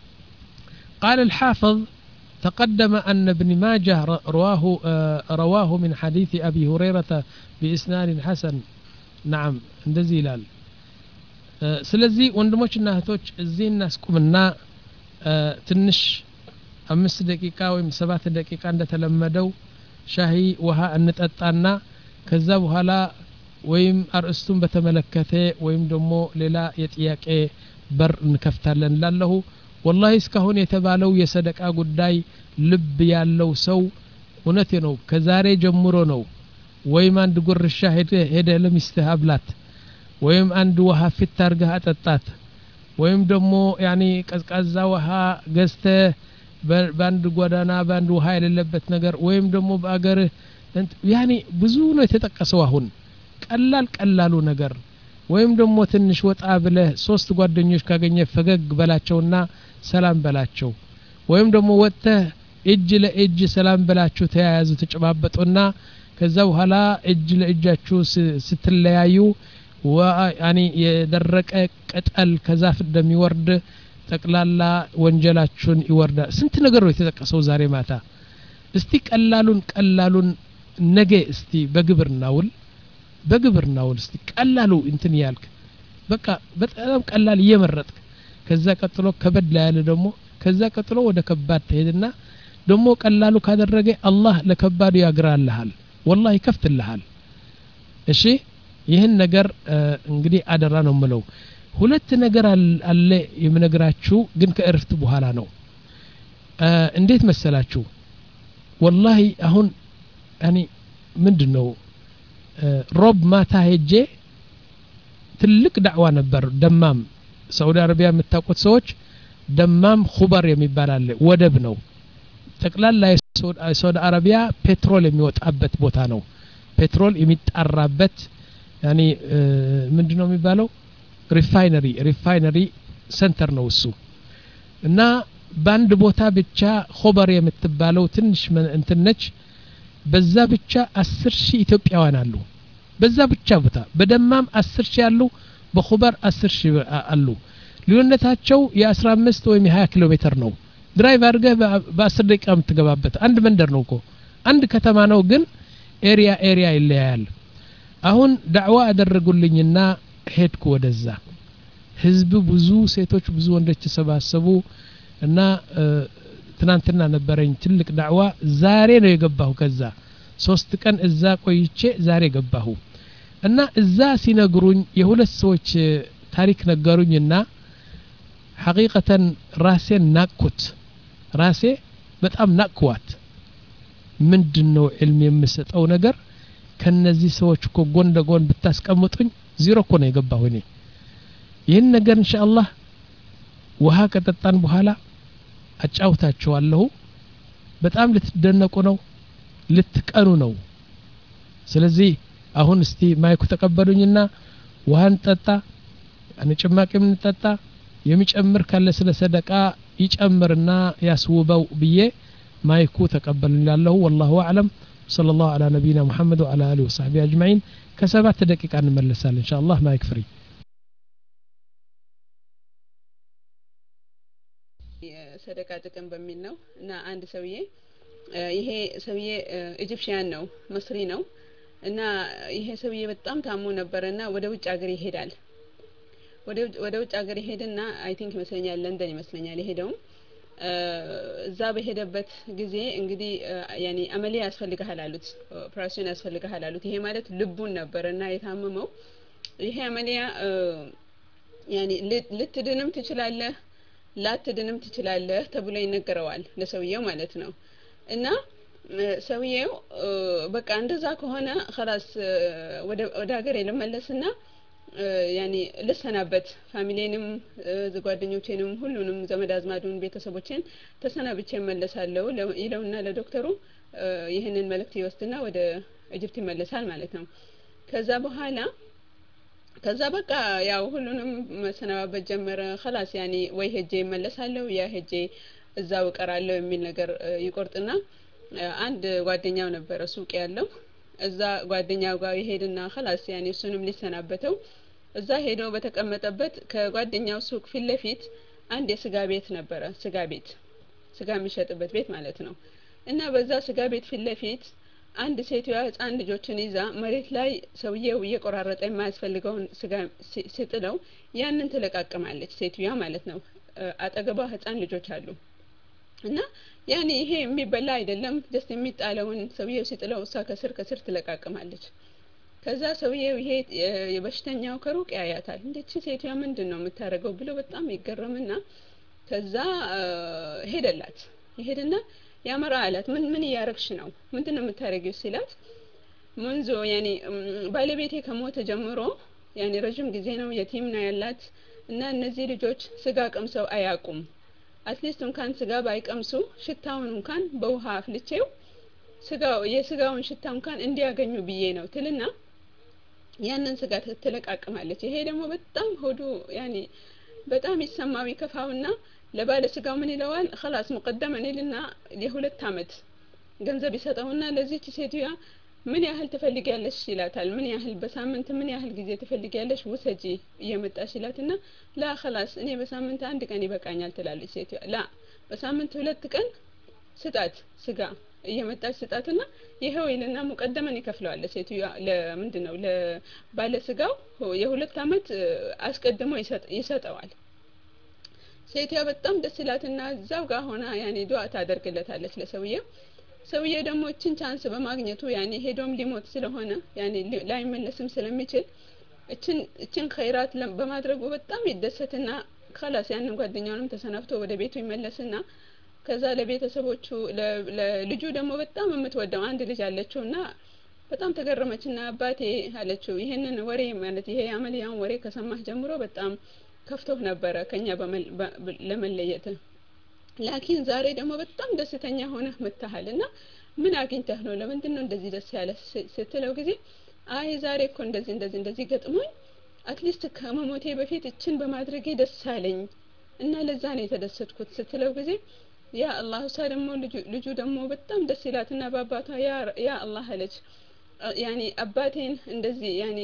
قال الحافظ تقدم أن ابن ماجه رواه رواه من حديث أبي هريرة بإسناد حسن نعم እንደዚህ ይላል ስለዚህ ወንድሞችና እህቶች እዚህ እናስቁምና ትንሽ አምስት ደቂቃ ወይም ሰባት ደቂቃ እንደተለመደው ሻሂ ውሃ እንጠጣና ከዛ በኋላ ወይም አርእስቱን በተመለከተ ወይም ደግሞ ሌላ የጥያቄ በር እንከፍታለን ላለሁ والله እስካሁን የተባለው የሰደቃ ጉዳይ ልብ ያለው ሰው እውነቴ ነው ከዛሬ ጀምሮ ነው ወይም አንድ ጉርሻ ሄደ ሄደ ለሚስትህ አብላት ወይም አንድ ውሃ ፊት አርገህ አጠጣት ወይም ደግሞ ያኒ ቀዝቃዛ ውሃ ገዝተ በአንድ ጎዳና በአንድ ውሃ የሌለበት ነገር ወይም ደግሞ በአገር ያኒ ብዙ ነው የተጠቀሰው አሁን ቀላል ቀላሉ ነገር ወይም ደግሞ ትንሽ ወጣ ብለህ ሶስት ጓደኞች ካገኘ ፈገግ በላቸውና ሰላም በላቸው ወይም ደግሞ ወጥተህ እጅ ለእጅ ሰላም በላችሁ ተያያዙ ተጨባበጡና ከዛ በኋላ እጅ ለእጃችሁ ስትለያዩ ወያኒ የደረቀ ቅጠል ከዛፍ እንደሚወርድ ጠቅላላ ወንጀላችሁን ይወርዳል ስንት ነገር ነው የተጠቀሰው ዛሬ ማታ እስቲ ቀላሉን ቀላሉን ነገ እስቲ በግብርናውል በግብርናውል እስቲ ቀላሉ እንትን ያልክ በቃ በጣም ቀላል እየመረጥክ ከዛ ቀጥሎ ከበድ ላይ ያለ ደግሞ ከዛ ቀጥሎ ወደ ከባድ ትሄድና ደግሞ ቀላሉ ካደረገ አላህ ለከባዱ ያግራልሃል والله ይከፍትልሃል እሺ ይህን ነገር እንግዲህ አደራ ነው ምለው ሁለት ነገር አለ የምነግራችሁ ግን ከእርፍት በኋላ ነው እንዴት መሰላችሁ والله አሁን እኔ ምንድነው ሮብ ማታ ሄጄ ትልቅ ዳዕዋ ነበር ደማም ሳውዲ አረቢያ የምታውቁት ሰዎች ደማም ኹበር የሚባል አለ ወደብ ነው ጠቅላላ ሳውዲ አረቢያ ፔትሮል የሚወጣበት ቦታ ነው ፔትሮል የሚጣራበት ያኒ ምንድነው የሚባለው ሪፋይነሪ ሪፋይነሪ ሴንተር ነው እሱ እና ባንድ ቦታ ብቻ ኹበር የምትባለው ትንሽ እንትን ነች በዛ ብቻ አስር ሺህ ኢትዮጵያውያን አሉ በዛ ብቻ ቦታ በደማም አስር ሺህ አሉ በኹበር አስር ሺህ አሉ ልዩነታቸው የ15 ወይም የ20 ኪሎ ሜትር ነው ድራይቭ አድርገህ በ10 ደቂቃ የምትገባበት አንድ መንደር ነው እኮ አንድ ከተማ ነው ግን ኤሪያ ኤሪያ ይለያያል አሁን ዳዕዋ አደረጉልኝና ሄድኩ ወደዛ ህዝብ ብዙ ሴቶች ብዙ ወንዶች ተሰባሰቡ እና ትናንትና ነበረኝ ትልቅ ዳዕዋ ዛሬ ነው የገባሁ ከዛ ሶስት ቀን እዛ ቆይቼ ዛሬ ገባሁ እና እዛ ሲነግሩኝ የሁለት ሰዎች ታሪክ ነገሩኝና ሐቂቀተን ራሴን ናቅኩት ራሴ በጣም ናቅኳት ምንድነው ዕልም የምሰጠው ነገር ከነዚህ ሰዎች እኮ ጎን ለጎን ብታስቀምጡኝ ዜሮ እኮ ነው የገባሁ እኔ ይህን ነገር ኢንሻአላህ ውሃ ከጠጣን በኋላ አጫውታችኋለሁ በጣም ልትደነቁ ነው ልትቀኑ ነው ስለዚህ አሁን እስቲ ማይኩ ተቀበሉኝና ውሃን ጠጣ አን ጭማቂም እንጠጣ የሚጨምር ካለ ስለ ሰደቃ ይጨምርና ያስውበው ብዬ ማይኩ ተቀበሉኝ ላለው والله اعلم صلى الله على نبينا محمد وعلى اله وصحبه اجمعين ከሰባት ደቂቃ እንመለሳለን ኢንሻአላህ ማይክ ፍሪ ሰደቃ ጥቅም በሚል ነው እና አንድ ሰውዬ ይሄ ሰውዬ ኢጂፕሽያን ነው መስሪ ነው እና ይሄ ሰውዬ በጣም ታሞ ነበርና ወደ ውጭ ሀገር ይሄዳል ወደ ወደ ውጭ ሀገር ይሄድና አይ ቲንክ ይመስለኛል ለንደን ይመስለኛል ይሄደው እዛ በሄደበት ጊዜ እንግዲህ ያኒ አመሊያ ያስፈልጋል አሉት ኦፕሬሽን ያስፈልጋል አሉት ይሄ ማለት ልቡን ነበርና የታመመው ይሄ አመሊያ ያኒ ልትድንም ትችላለህ ላትድንም ትችላለህ ተብሎ ይነገረዋል ለሰውየው ማለት ነው እና ሰውየው በቃ እንደዛ ከሆነ خلاص ወደ ወደ ሀገር ልመለስና ያኒ ልሰናበት ፋሚሊንም ጓደኞቼንም ሁሉንም ዘመድ አዝማዱን ቤተሰቦቼን ተሰናብቼ መለሳለሁ ይለውና ለዶክተሩ ይሄንን መልእክት ይወስድና ወደ ኢጂፕት ይመለሳል ማለት ነው ከዛ በኋላ ከዛ በቃ ያው ሁሉንም መሰናበት ጀመረ خلاص ያኒ ወይ ሄጄ መለሳለሁ ያ ሄጄ እዛው ቀራለሁ የሚል ነገር ይቆርጥና አንድ ጓደኛው ነበር ሱቅ ያለው እዛ ጓደኛው ጋር ይሄድና خلاص ያኒ እሱንም ሊሰናበተው እዛ ሄዶ በተቀመጠበት ከጓደኛው ሱቅ ፊት ለፊት አንድ የስጋ ቤት ነበረ ስጋ ቤት ስጋ የሚሸጥበት ቤት ማለት ነው እና በዛ ስጋ ቤት ፊት ለፊት አንድ ሴትዋ ህፃን ልጆችን ይዛ መሬት ላይ ሰውየው እየቆራረጠ የማያስፈልገውን ስጋ ሲጥለው ያንን ትለቃቀማለች ሴትዋ ማለት ነው አጠገቧ ህፃን ልጆች አሉ እና ያኒ ይሄ የሚበላ አይደለም just የሚጣለውን ሰውየው ሲጥለው እሷ ከስር ከስር ትለቃቀማለች ከዛ ሰውየው ይሄ የበሽተኛው ከሩቅ ያያታል እንደቺ ሴትዋ ምንድነው የምታረገው ብሎ በጣም ይገረምና ከዛ ሄደላት ይሄድና ያመራ አላት ምን ምን ያረክሽ ነው ምንድነው የምታረጊው ሲላት منذ ያኒ ባለቤቴ ከሞተ ጀምሮ ያኒ ረጅም ጊዜ ነው የቲም ነው ያላት እና እነዚህ ልጆች ስጋ ቀምሰው አያቁም አትሊስት እንኳን ስጋ ባይቀምሱ ሽታውን እንኳን በውሃ አፍልቼው ስጋው የስጋውን ሽታ እንኳን እንዲያገኙ ብዬ ነው ትልና ያንን ስጋ ትለቃቀማለች ይሄ ደግሞ በጣም ሆዱ ያኒ በጣም ይሰማው ይከፋውና ለባለ ስጋው ምን ይለዋል خلاص مقدما ይልና ለሁለት አመት ገንዘብ ይሰጠውና ለዚህች ሴትያ ምን ያህል ትፈልጊያለሽ ይላታል ምን ያህል በሳምንት ምን ያህል ጊዜ ትፈልጊያለሽ ወሰጂ እየመጣሽ ይላትና ላ خلاص እኔ በሳምንት አንድ ቀን ይበቃኛል ትላለች ሴትያ ላ በሳምንት ሁለት ቀን ስጣት ስጋ እየመጣች ስጣትና ይሄው ይልና ሙቀደመን ይከፍለዋል ሴትዮዋ ለምንድነው ለባለ ስጋው የሁለት አመት አስቀድሞ ይሰጠዋል ሴትዮዋ በጣም ደስ ይላትና እዛው ጋር ሆና ያኔ ዱዓ ታደርግለታለች ለሰውየው ሰውየው ደግሞ እቺን ቻንስ በማግኘቱ ያኔ ሄዶም ሊሞት ስለሆነ ያኔ ላይመለስም ስለሚችል እቺን እቺን ኸይራት በማድረጉ በጣም ይደሰትና خلاص ያንን ጓደኛውንም ተሰናፍቶ ወደ ቤቱ ይመለስና ከዛ ለቤተሰቦቹ ለልጁ ደግሞ በጣም የምትወደው አንድ ልጅ አለችውና በጣም ተገረመችና አባቴ አለችው ይሄንን ወሬ ማለት ይሄ አመልያን ወሬ ከሰማህ ጀምሮ በጣም ከፍቶህ ነበረ ከኛ ለመለየት ላኪን ዛሬ ደግሞ በጣም ደስተኛ ሆነህ መጣሃልና ምን አግኝተህ ነው ለምንድን ነው እንደዚህ ደስ ያለ ስትለው ጊዜ አይ ዛሬ እኮ እንደዚህ እንደዚህ እንደዚህ ገጥሞኝ አትሊስት ከመሞቴ በፊት እችን በማድረጌ ደስ አለኝ እና ለዛ ነው የተደሰትኩት ስትለው ጊዜ ያ አላህ ሰደሞ ልጁ ደግሞ በጣም ደስ ይላትና ባባቷ ያ ያ አላህ አለች ያኒ አባቴን እንደዚህ ያኒ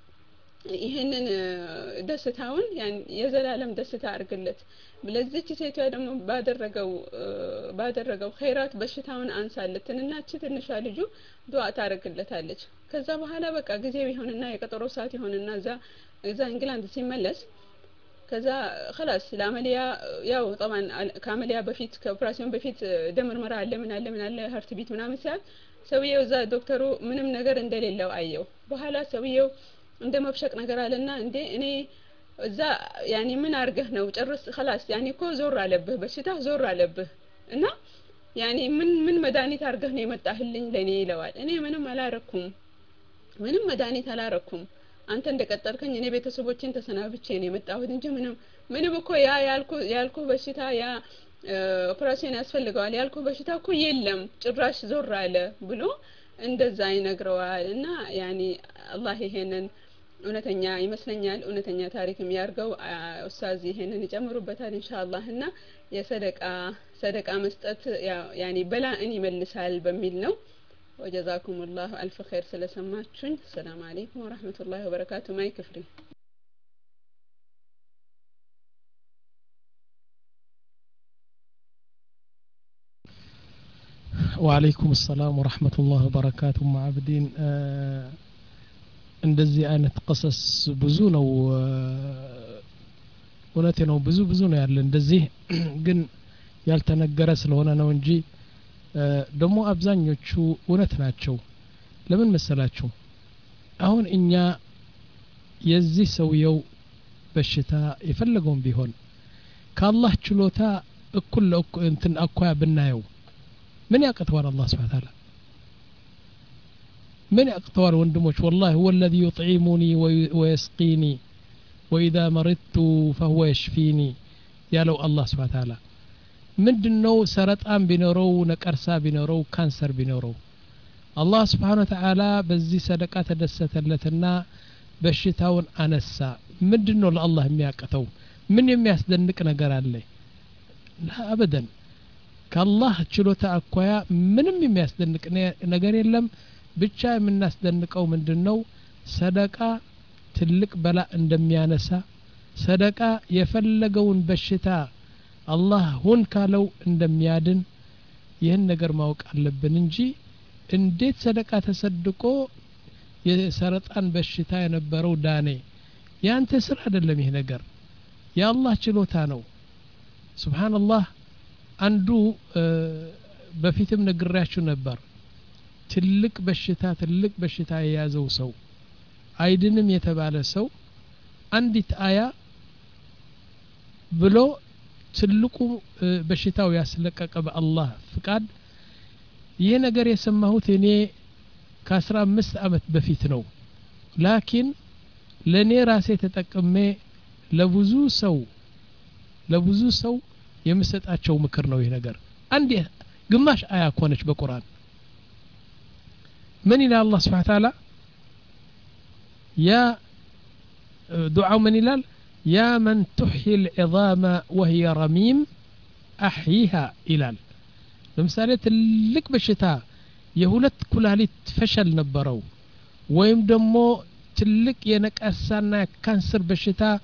ይሄንን ደስታውን ያን የዘላለም ደስታ አርግለት ለዚች ሴቷ ደግሞ ባደረገው ባደረገው ኸይራት በሽታውን አንሳለትንና እቺ ትንሿ ልጁ ዱዓ ታረግለታለች ከዛ በኋላ በቃ ጊዜው ይሆንና የቀጠሮ ሰዓት ይሆንና እዛ እዛ እንግላንድ ሲመለስ ከዛ خلاص ለአመሊያ ያው طبعا ከአመሊያ በፊት ከኦፕራሲዮን በፊት ደም ምርመራ አለ ምን አለ ምን አለ ሀርት ቢት ምናምን ሲያል ሰውየው እዛ ዶክተሩ ምንም ነገር እንደሌለው አየው በኋላ ሰውየው እንደ መብሸቅ ነገር አለና እንዴ እኔ እዛ ያኒ ምን አርገህ ነው ጨርስ خلاص ያኒ እኮ ዞር አለብህ በሽታ ዞር አለብህ እና ያኒ ምን ምን መድኃኒት አርገህ ነው የመጣህልኝ ለኔ ይለዋል እኔ ምንም አላረኩም ምንም መድኃኒት አላረኩም አንተ እንደቀጠልከኝ እኔ ቤተሰቦቼን ተሰናብቼ ነው የመጣሁት እንጂ ምንም ምንም እኮ ያ ያልኩ ያልኩ በሽታ ያ ኦፕራሲዮን ያስፈልገዋል ያልኩ በሽታ እኮ የለም ጭራሽ ዞር አለ ብሎ እንደዛ ይነግረዋል እና ያኒ አላህ ይሄንን እውነተኛ ይመስለኛል እውነተኛ ታሪክም ያርገው ኡስታዝ ይሄንን ይጨምሩበታል ኢንሻአላህ እና የሰደቃ ሰደቃ መስጠት ያኒ በላእን ይመልሳል በሚል ነው وجزاكم الله الف خير ስለሰማችሁኝ السلام عليكم ورحمه الله وبركاته ማይ ክፍሪ وعليكم السلام ورحمة الله وبركاته معبدين እንደዚህ አይነት قصص ብዙ ነው እውነቴ ነው ብዙ ብዙ ነው ያለ እንደዚህ ግን ያልተነገረ ስለሆነ ነው እንጂ ደሞ አብዛኞቹ እውነት ናቸው ለምን መሰላችሁ አሁን እኛ የዚህ ሰውየው በሽታ የፈለገውን ቢሆን ከአላህ ችሎታ እኩል እንትን አኳያ ብናየው ምን ያቀተዋል አላህ Subhanahu Wa Ta'ala من أقطار وندموش والله هو الذي يطعمني ويسقيني وإذا مرضت فهو يشفيني يا لو الله سبحانه وتعالى ምንድነው ሰረጣን ቢኖረው ነቀርሳ ቢኖረው ካንሰር ቢኖረው አላህ Subhanahu Wa Ta'ala በዚህ ሰደቃ ተደሰተለትና በሽታውን አነሳ ምንድነው ለአላህ የሚያቀተው ምን የሚያስደንቅ ነገር አለ لا ابدا ከአላህ ችሎታ አኳያ ምንም የሚያስደንቅ ነገር የለም ብቻ የምናስደንቀው ምንድነው ሰደቃ ትልቅ በላ እንደሚያነሳ ሰደቃ የፈለገውን በሽታ አላህ ሁን ካለው እንደሚያድን ይህን ነገር ማወቅ አለብን እንጂ እንዴት ሰደቃ ተሰድቆ የሰረጣን በሽታ የነበረው ዳኔ ያንተ ስራ አይደለም ይሄ ነገር የአላህ ችሎታ ነው ሱብሃንአላህ አንዱ በፊትም ነግራችሁ ነበር ትልቅ በሽታ ትልቅ በሽታ የያዘው ሰው አይድንም የተባለ ሰው አንዲት አያ ብሎ ትልቁ በሽታው ያስለቀቀ በአላህ ፍቃድ ይሄ ነገር የሰማሁት እኔ ከ15 አመት በፊት ነው ላኪን ለኔ ራሴ ተጠቅሜ ለብዙ ሰው ለብዙ ሰው የምሰጣቸው ምክር ነው ይሄ ነገር አንድ ግማሽ አያ ኮነች በቁርአን من إلى الله سبحانه وتعالى يا دعاء من إلى يا من تحيي العظام وهي رميم أحييها إلى لمثالة اللك بشتاء يهولت كلاليت فشل نبرو ويم دمو تلك ينك أسانا كانسر بشتاء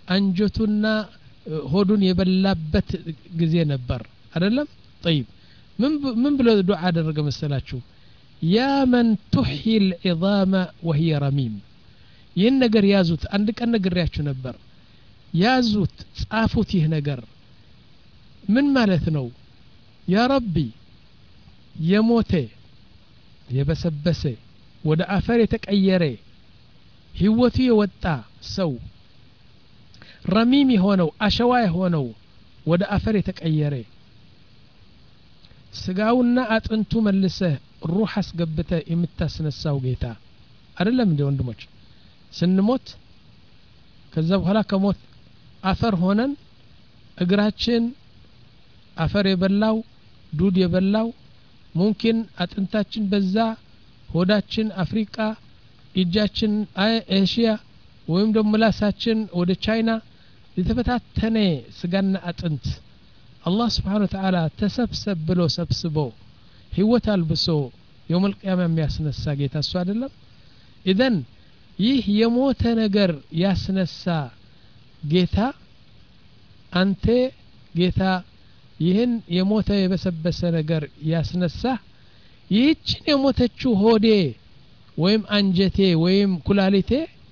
أنجتنا هودون يبلابت جزي نبر أدلم طيب ምን ምን ብሎ ዱዓ አደረገ መሰላችሁ ያ መን تحيي العظام وهي رميم ይህን ነገር ያዙት አንድ ቀን ነግሬያችሁ ነበር ያዙት ጻፉት ይህ ነገር ምን ማለት ነው ያ ረቢ የሞተ የበሰበሰ ወደ አፈር የተቀየረ ህይወቱ የወጣ ሰው ረሚም የሆነው አሸዋ የሆነው ወደ አፈር የተቀየረ ስጋውና አጥንቱ መልሰህ ሩህ አስገብተ የምታስነሳው ጌታ አይደለም እንደ ወንድሞች ስንሞት ከዛ በኋላ ከሞት አፈር ሆነን እግራችን አፈር የበላው ዱድ የበላው ሙምኪን አጥንታችን በዛ ሆዳችን አፍሪካ እጃችን ኤሽያ ወይም ደግሞ ምላሳችን ወደ ቻይና የተበታተነ ስጋና አጥንት አላህ Subhanahu Wa Ta'ala ተሰብሰብ ብሎ ሰብስቦ ህይወት አልብሶ የውም القيامة የሚያስነሳ ጌታ እሱ አይደለም ኢዘን ይህ የሞተ ነገር ያስነሳ ጌታ አንተ ጌታ ይህን የሞተ የበሰበሰ ነገር ያስነሳ ይህችን የሞተችው ሆዴ ወይም አንጀቴ ወይም ኩላሊቴ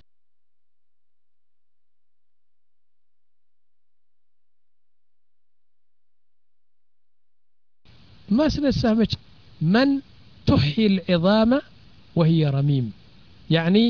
ما سنسامج من تحيي العظام وهي رميم يعني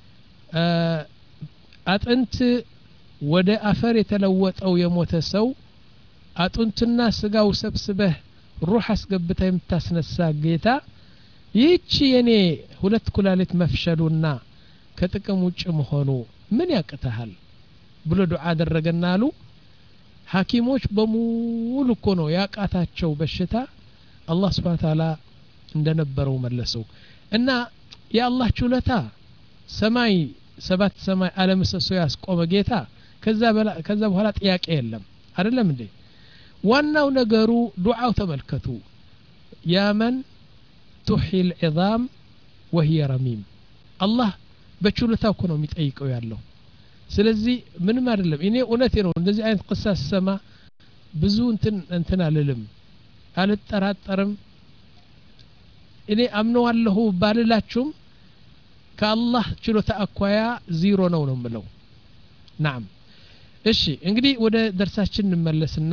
أنت ወደ አፈር የተለወጠው የሞተ ሰው አጥንትና ስጋው ሰብስበህ ሩህ አስገብተ የምታስነሳ ጌታ ይህች የኔ ሁለት ኩላሊት መፍሸሉና ከጥቅም ውጭ መሆኑ ምን ያቅተሃል ብሎ ዱዓ አደረገና አሉ ሐኪሞች በሙሉ እኮ ነው ያቃታቸው በሽታ አላህ Subhanahu Wa Ta'ala እንደነበረው መለሰው እና የአላህ ችሎታ ሰማይ ሰባት ሰማይ ዓለም ሰሶ ያስቆመ ጌታ ከዛ ከዛ በኋላ ጥያቄ የለም አይደለም እንዴ ዋናው ነገሩ ዱዓው ተመልከቱ ያ መን تحيي العظام وهي رميم አላህ በችሎታው እኮ ነው የሚጠይቀው ያለው ስለዚህ ምንም አይደለም እኔ እውነቴ ነው እንደዚህ አይነት ቅሳስ ሰማ ብዙ እንትን እንትን አልልም አልጠራጠርም እኔ አምነዋለሁ ባልላችሁም ከአላህ ችሎታ አኳያ ዜሮ ነው ነው የምለው نعم እሺ እንግዲህ ወደ ደርሳችን እንመለስና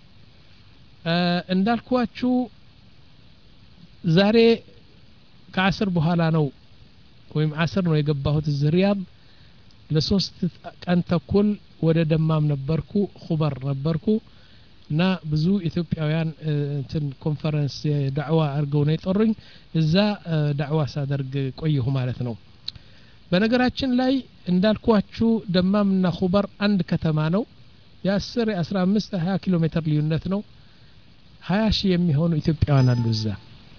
እንዳልኳችሁ ዛሬ ከአስር በኋላ ነው ወይም አስር ነው የገባሁት ዝሪያድ ለሶስት ቀን ተኩል ወደ ደማም ነበርኩ ኹበር ነበርኩ እና ብዙ ኢትዮጵያውያን እንትን ኮንፈረንስ ዳዕዋ አርገው ነው የጠሩኝ እዛ ዳዕዋ ሳደርግ ቆየሁ ማለት ነው በነገራችን ላይ እንዳልኳችሁ ደማምና ኹበር አንድ ከተማ ነው የ10 የ15 20 ኪሎ ሜትር ልዩነት ነው ሃያ ሺህ የሚሆኑ ኢትዮጵያውያን አሉ እዛ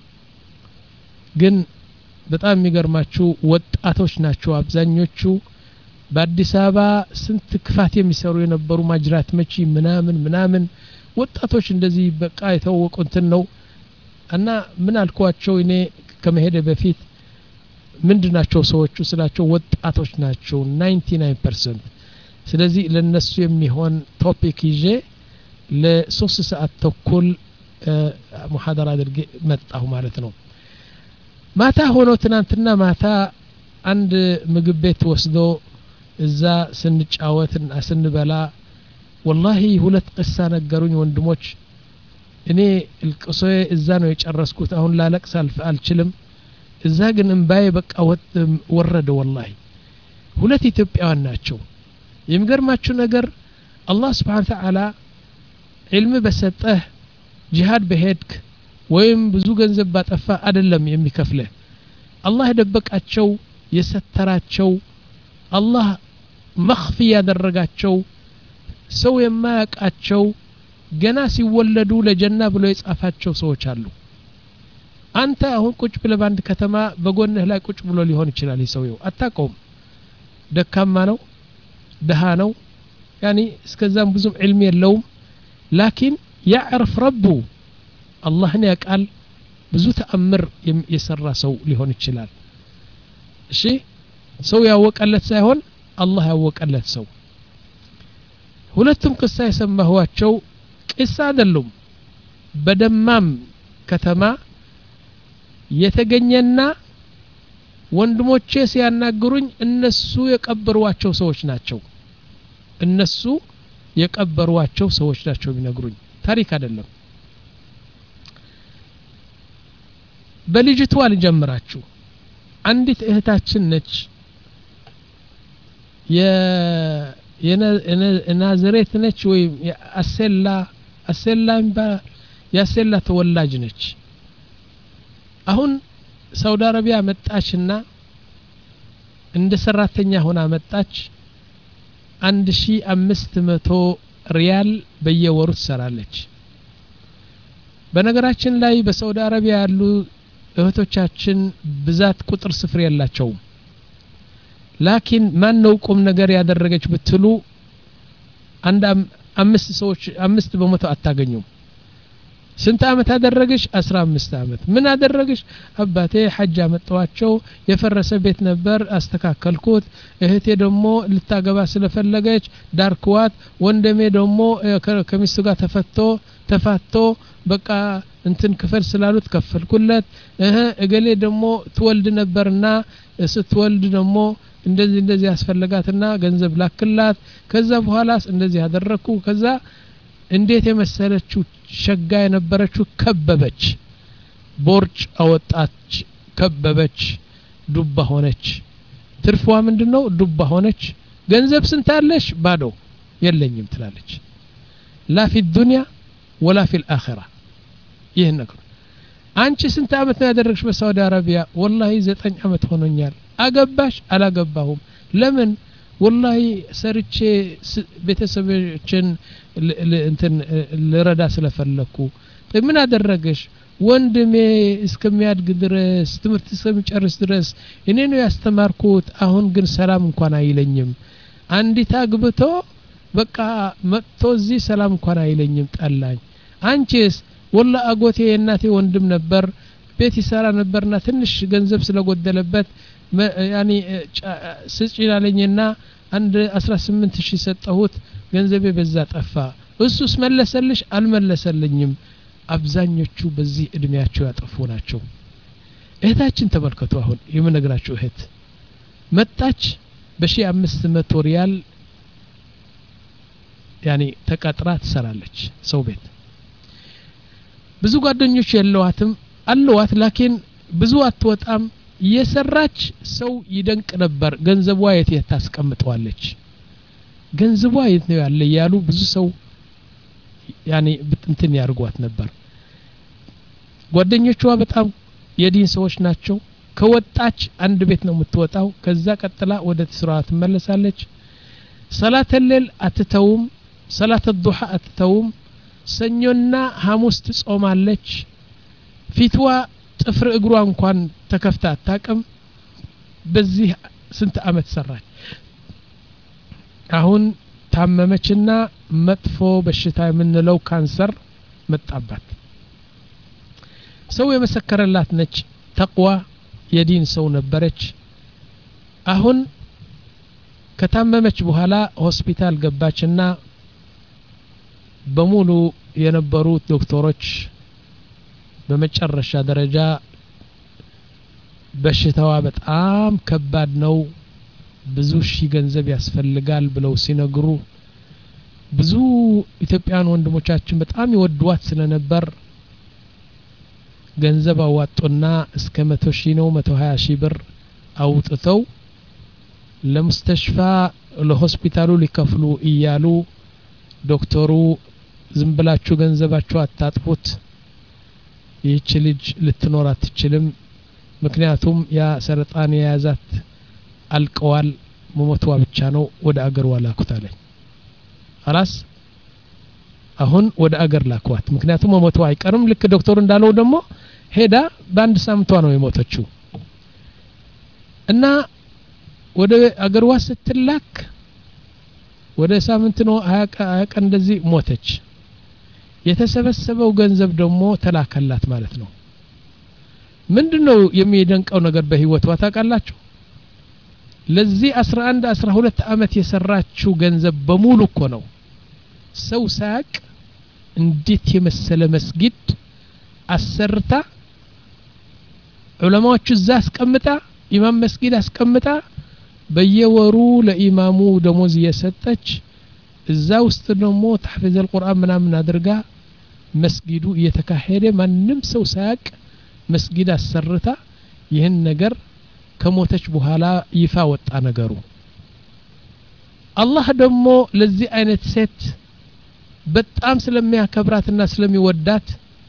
ግን በጣም የሚገርማችሁ ወጣቶች ናቸው አብዛኞቹ በአዲስ አበባ ስንት ክፋት የሚሰሩ የነበሩ ማጅራት መቺ ምናምን ምናምን ወጣቶች እንደዚህ በቃ የተወቁ እንትን ነው እና ምን አልኳቸው እኔ ከመሄደ በፊት ምንድናቸው ሰዎቹ ስላቸው ወጣቶች ናቸው ninety nine percent ስለዚህ ለነሱ የሚሆን ቶፒክ ይዤ ለሶስት ሰዓት ተኩል ሙሐደራ አድርጌ መጣሁ ማለት ነው ማታ ሆኖ ትናንትና ማታ አንድ ምግብ ቤት ወስዶ እዛ ስንጫወትና ስንበላ والله ሁለት ቅሳ ነገሩኝ ወንድሞች እኔ القصه እዛ ነው የጨረስኩት አሁን ላለቅስ አልችልም እዛ ግን እንባዬ በቃ ወረደ والله ሁለት ኢትዮጵያውያን ናቸው የሚገርማችሁ ነገር አላህ Subhanahu Wa Ta'ala علم በሰጠህ ጂሃድ በሄድክ ወይም ብዙ ገንዘብ ባጠፋ አይደለም የሚከፍለ አላህ ደበቃቸው የሰተራቸው አላህ መخፊ ያደረጋቸው ሰው የማያቃቸው ገና ሲወለዱ ለጀና ብሎ የጻፋቸው ሰዎች አሉ አንተ አሁን ቁጭ ብለ ባንድ ከተማ በጎንህ ላይ ቁጭ ብሎ ሊሆን ይችላል ይሰውየው አታቆም ደካማ ነው ደሃ ነው يعني እስከዛም ብዙም علم የለውም لكن يعرف ربه አላህን ያቃል ብዙ ተአምር የሰራ ሰው ሊሆን ይችላል እሺ ሰው ያወቀለት ሳይሆን አላህ ያወቀለት ሰው ሁለቱም ቅሳ የሰማኋቸው ቅሳ አይደሉም በደማም ከተማ የተገኘና ወንድሞቼ ሲያናግሩኝ እነሱ የቀበሯቸው ሰዎች ናቸው እነሱ የቀበሯቸው ሰዎች ናቸው ቢነግሩኝ ታሪክ አይደለም በልጅቷ ልጀምራችሁ አንዲት እህታችን ነች የ የናዝሬት ነች ወይ አሰላ አሰላ ያሰላ ተወላጅ ነች አሁን ሳውዲ አረቢያ መጣችና እንደ ሰራተኛ ሆና መጣች አንድ ሺህ አምስት መቶ ሪያል በየወሩ ትሰራለች በነገራችን ላይ በሳውዲ አረቢያ ያሉ እህቶቻችን ብዛት ቁጥር ስፍር ያላቸው ላኪን ማን ነው ቁም ነገር ያደረገች ብትሉ አንድ አምስት ሰዎች አምስት በመቶ አታገኙም ስንት አመት አደረገች አስራ አምስት አመት ምን አደረገች አባቴ ሐጅ አመጣዋቸው የፈረሰ ቤት ነበር አስተካከልኩት እህቴ ደግሞ ልታገባ ስለፈለገች ዳርኳት ወንደሜ ደግሞ ከሚስቱ ጋር ተፈቶ ተፋቶ በቃ እንትን ክፈል ስላሉት ከፈልኩለት እህ እገሌ ደግሞ ትወልድ ነበርና ስትወልድ ደግሞ እንደዚህ እንደዚህ ያስፈልጋትና ገንዘብ ላክላት ከዛ በኋላስ እንደዚህ አደረኩ ከዛ እንዴት የመሰለችው ሸጋ የነበረችው ከበበች ቦርጭ አወጣች ከበበች ዱባ ሆነች ትርፏ ምንድነው ዱባ ሆነች ገንዘብ ስንታለሽ ባዶ የለኝም ትላለች لا في الدنيا ولا في الآخرة ይሄን ነገር አንቺ ስንት አመት ነው ያደረግሽ በሳውዲ አረቢያ ወላሂ ዘጠኝ አመት ሆኖኛል አገባሽ አላገባሁም ለምን ወላሂ ሰርቼ ቤተሰቦችን እንትን ለረዳ ስለፈለኩ ምን አደረገሽ ወንድሜ እስከሚያድግ ድረስ ትምህርት እስከሚጨርስ ድረስ እኔ ነው ያስተማርኩት አሁን ግን ሰላም እንኳን አይለኝም አንዲት አግብቶ በቃ መጥቶ እዚህ ሰላም እንኳን አይለኝም ጠላኝ አንቺስ ወላ አጎቴ የእናቴ ወንድም ነበር ቤት ይሰራ ነበርና ትንሽ ገንዘብ ስለጎደለበት ያኒ ስጭላለኝና አንድ አስራ ስምንት ሺህ ሰጠሁት ገንዘቤ በዛ ጠፋ እሱስ መለሰልሽ አልመለሰልኝም አብዛኞቹ በዚህ እድሜያቸው ያጠፉ ናቸው እህታችን ተመልከቱ አሁን የምነግራችሁ እህት መጣች በሺህ አምስት መቶ ሪያል ያኒ ተቀጥራ ትሰራለች ሰው ቤት ብዙ ጓደኞች የለዋትም አለዋት ላኪን ብዙ አትወጣም የሰራች ሰው ይደንቅ ነበር ገንዘቧ የት ታስቀምጠዋለች ገንዘቧ የት ነው ያለ ያሉ ብዙ ሰው ያኒ እንትን ያርጓት ነበር ጓደኞቿ በጣም የዲን ሰዎች ናቸው ከወጣች አንድ ቤት ነው የምትወጣው ከዛ ቀጥላ ወደ ስራዋ ትመለሳለች ሰላተ ሌል አትተውም ሰላተ ዱሃ አትተውም ሰኞና ሐሙስ ትጾማለች ፊትዋ ጥፍር እግሯ እንኳን ተከፍታ አታቀም በዚህ ስንት አመት ሰራች አሁን ታመመችና መጥፎ በሽታ የምንለው ካንሰር መጣባት ሰው የመሰከረላት ነች ተቅዋ የዲን ሰው ነበረች አሁን ከታመመች በኋላ ሆስፒታል ገባችና በሙሉ የነበሩት ዶክተሮች በመጨረሻ ደረጃ በሽታዋ በጣም ከባድ ነው ብዙ ሺ ገንዘብ ያስፈልጋል ብለው ሲነግሩ ብዙ ኢትዮጵያውያን ወንድሞቻችን በጣም ይወዷት ስለነበር ገንዘብ አዋጡና እስከ መቶ ሺህ ነው መቶ ሀያ ሺህ ብር አውጥተው ለሙስተሽፋ ለሆስፒታሉ ሊከፍሉ እያሉ ዶክተሩ ዝም ብላችሁ ገንዘባችሁ አታጥፉት ይህች ልጅ ልትኖር አትችልም ምክንያቱም ያ ሰረጣን የያዛት አልቀዋል መሞቷ ብቻ ነው ወደ አገር ዋላኩት አለኝ خلاص አሁን ወደ አገር ላኳት ምክንያቱም መሞቷ አይቀርም ልክ ዶክተሩ እንዳለው ደግሞ ሄዳ በአንድ ሳምንቷ ነው የሞተችው እና ወደ አገርዋ ስትላክ ወደ ሳምንት ነው አያቀ እንደዚህ ሞተች የተሰበሰበው ገንዘብ ደግሞ ተላከላት ማለት ነው ምንድነው የሚደንቀው ነገር በህይወቷ ታውቃላችሁ ለዚህ አስራ አንድ አስራ ሁለት አመት የሰራችው ገንዘብ በሙሉ እኮ ነው ሰው ሳቅ እንዴት የመሰለ መስጊድ አሰርታ ዑለማዎቹ እዛ አስቀምጣ ኢማም መስጊድ አስቀምጣ በየወሩ ለኢማሙ ደሞዝ እየሰጠች እዛ ውስጥ ደግሞ ተሕፊዝ አልቁርአን ምናምን አድርጋ መስጊዱ እየተካሄደ ማንም ሰው ሳያቅ መስጊድ አሰርታ ይህን ነገር ከሞተች በኋላ ይፋ ወጣ ነገሩ። አላህ ደግሞ ለዚህ አይነት ሴት በጣም ስለሚያከብራትና ስለሚወዳት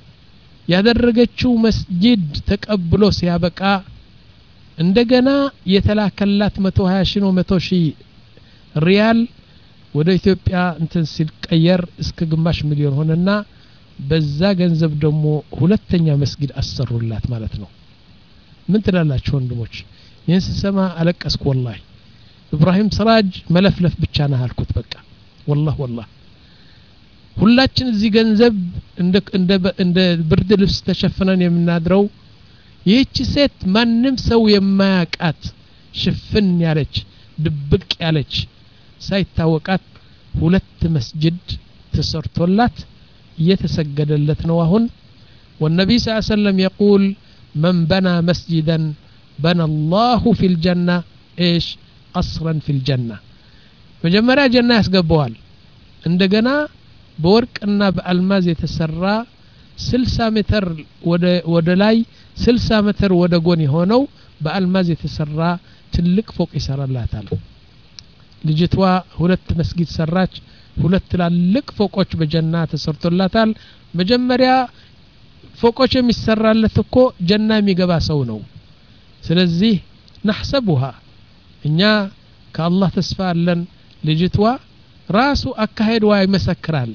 ያደረገችው መስጊድ ተቀብሎ ሲያበቃ እንደገና የተላከላት መቶ ሀያ ሺህ ነው መቶ ሺህ ሪያል ወደ ኢትዮጵያ እንትን ሲቀየር እስከ ግማሽ ሚሊዮን ሆነና በዛ ገንዘብ ደግሞ ሁለተኛ መስጊድ አሰሩላት ማለት ነው። ምን ትላላችሁ ወንድሞች? ይህን ስሰማ አለቀስኩ ወላሂ። ኢብራሂም ስራጅ መለፍለፍ ብቻ ነው አልኩት በቃ ወላሂ ወላሂ። ሁላችን እዚህ ገንዘብ እንደ እንደ እንደ ብርድ ልብስ ተሸፍነን የምናድረው ይህች ሴት ማንም ሰው የማያቃት ሽፍን ያለች ድብቅ ያለች ሳይታወቃት ሁለት መስጊድ ተሰርቶላት እየተሰገደለት ነው አሁን። والنبي صلى الله عليه وسلم يقول من بنى مسجدا بنى الله في الجنة ايش قصرا في الجنة መጀመሪያ ጀና ያስገባዋል እንደገና በወርቅና በአልማዝ የተሰራ ስልሳ ሜትር ወደ ወደ ላይ ስልሳ ሜትር ወደ ጎን የሆነው በአልማዝ የተሰራ ትልቅ ፎቅ ይሰራላታል። ልጅቷ ሁለት መስጊድ ሰራች። ሁለት ትላልቅ ፎቆች በጀና ተሰርቶላታል። መጀመሪያ ፎቆች የሚሰራለት እኮ ጀና የሚገባ ሰው ነው። ስለዚህ نحسبها እኛ ከአላህ ተስፋ አለን። ልጅቷ ራሱ አካሄድዋ ይመሰክራል።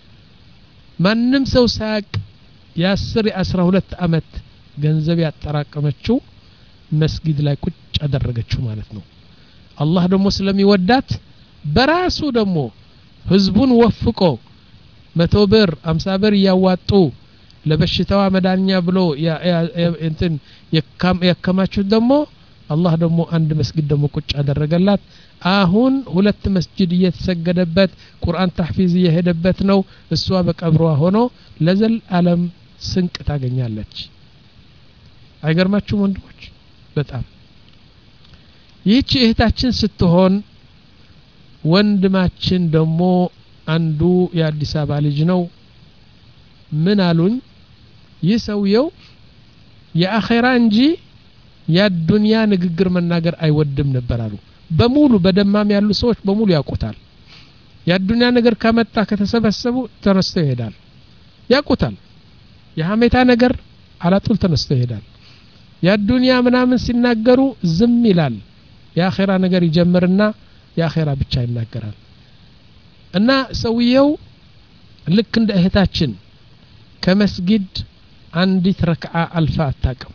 ማንም ሰው ሳያቅ የአስር የአስራ ሁለት አመት ገንዘብ ያጠራቀመችው መስጊድ ላይ ቁጭ አደረገችው ማለት ነው። አላህ ደግሞ ስለሚወዳት በራሱ ደግሞ ህዝቡን ወፍቆ መቶ ብር አምሳ ብር ያዋጡ ለበሽታዋ መዳኛ ብሎ እንትን ያከማቹት ደግሞ አላህ ደግሞ አንድ መስጊድ ደግሞ ቁጭ አደረገላት። አሁን ሁለት መስጊድ እየተሰገደበት ቁርአን ተሕፊዝ እየሄደበት ነው። እሷ በቀብሯ ሆኖ ለዘል ዓለም ስንቅ ታገኛለች። አይገርማችሁም ወንድሞች? በጣም ይህች እህታችን ስትሆን ወንድማችን ደግሞ አንዱ የአዲስ አበባ ልጅ ነው። ምን አሉኝ? ይህ ሰውየው የአኺራ እንጂ የዱንያ ንግግር መናገር አይወድም ነበር አሉ። በሙሉ በደማም ያሉ ሰዎች በሙሉ ያውቁታል። የዱንያ ነገር ከመጣ ከተሰበሰቡ ተነስቶ ይሄዳል። ያውቁታል። የሐሜታ ነገር አላጡል ተነስቶ ይሄዳል። የዱንያ ምናምን ሲናገሩ ዝም ይላል። የአኺራ ነገር ይጀምርና የአኺራ ብቻ ይናገራል። እና ሰውየው ልክ እንደ እህታችን ከመስጊድ አንዲት ረክዓ አልፋ አታውቅም።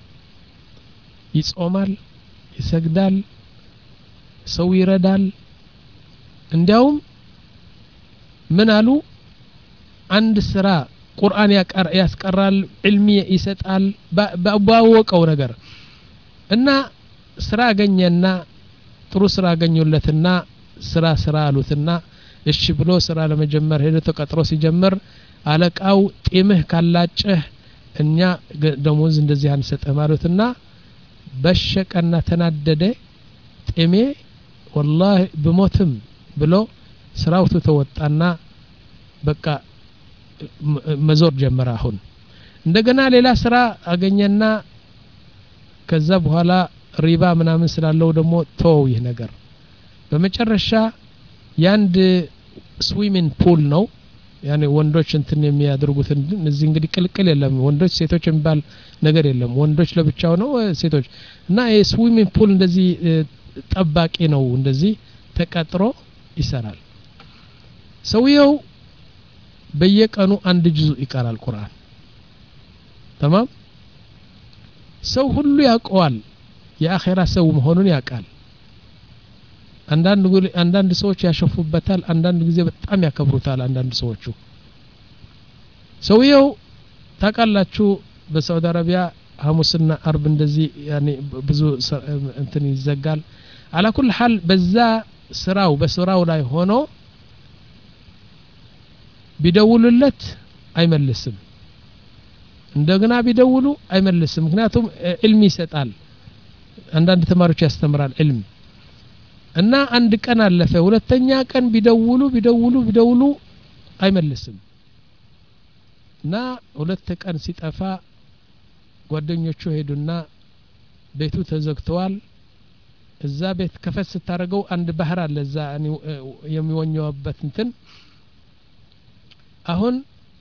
ይጾማል፣ ይሰግዳል፣ ሰው ይረዳል። እንዲያውም ምን አሉ? አንድ ስራ ቁርአን ያስቀራል፣ ዕልሚ ይሰጣል ባወቀው ነገር እና ስራ አገኘና ጥሩ ስራ አገኙለትና ስራ ስራ አሉትና እሺ ብሎ ስራ ለመጀመር ሄደ። ተቀጥሮ ሲጀምር አለቃው ጢምህ ካላጨህ እኛ ደሞዝ እንደዚህ አንሰጥህ ማለትና በሸቀና ተናደደ። ጢሜ والله በሞትም ብሎ ስራው ተወጣና በቃ መዞር ጀመረ። አሁን እንደገና ሌላ ስራ አገኘና ከዛ በኋላ ሪባ ምናምን ስላለው ደግሞ ተው ይህ ነገር። በመጨረሻ ያንድ ስዊሚንግ ፑል ነው ያኔ ወንዶች እንትን የሚያደርጉት እዚህ እንግዲህ ቅልቅል የለም ወንዶች ሴቶች የሚባል ነገር የለም። ወንዶች ለብቻው ነው ሴቶች እና የስዊሚንግ ፑል እንደዚህ ጠባቂ ነው። እንደዚህ ተቀጥሮ ይሰራል። ሰውየው በየቀኑ አንድ ጁዝ ይቀራል ቁርአን። تمام ሰው ሁሉ ያውቀዋል። የአኺራ ሰው መሆኑን ያውቃል። አንዳንድ አንዳንድ ሰዎች ያሸፉበታል፣ አንዳንድ ጊዜ በጣም ያከብሩታል አንዳንድ ሰዎቹ። ሰውየው ታውቃላችሁ በሳውዲ አረቢያ ሐሙስና አርብ እንደዚህ ያኔ ብዙ እንትን ይዘጋል። على كل حال በዛ ስራው በስራው ላይ ሆኖ ቢደውልለት አይመልስም። እንደገና ቢደውሉ አይመልስም ምክንያቱም ዕልም ይሰጣል አንዳንድ ተማሪዎች ያስተምራል ዕልም እና አንድ ቀን አለፈ ሁለተኛ ቀን ቢደውሉ ቢደውሉ ቢደውሉ አይመልስም እና ሁለት ቀን ሲጠፋ ጓደኞቹ ሄዱና ቤቱ ተዘግቷል እዛ ቤት ከፈት ስታረገው አንድ ባህር አለ እዛ የሚወኘውበት እንትን አሁን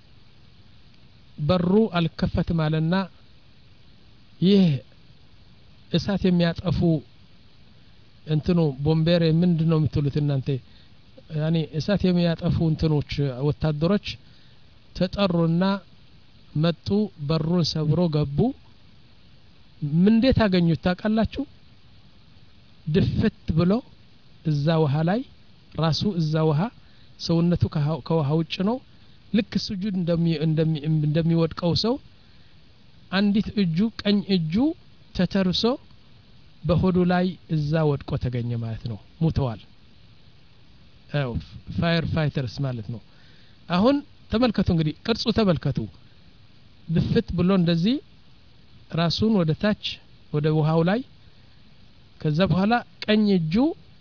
በሩ አልከፈትም አለና ይህ እሳት የሚያጠፉ እንትኑ ቦምቤር ምንድነው የምትሉት እናንተ ያኒ እሳት የሚያጠፉ እንትኖች ወታደሮች ተጠሩና መጡ በሩን ሰብሮ ገቡ ምን እንዴት አገኙት ታውቃላችሁ ድፍት ብሎ እዛ ውሃ ላይ ራሱ እዛ ውሃ ሰውነቱ ከውሃ ውጭ ነው ልክ ስጁድ እንደሚ እንደሚ እንደሚወድቀው ሰው አንዲት እጁ ቀኝ እጁ ተተርሶ በሆዱ ላይ እዛ ወድቆ ተገኘ ማለት ነው ሙተዋል አው ፋየር ፋይተርስ ማለት ነው አሁን ተመልከቱ እንግዲህ ቅርጹ ተመልከቱ ድፍት ብሎ እንደዚህ ራሱን ወደ ታች ወደ ውሃው ላይ ከዛ በኋላ ቀኝ እጁ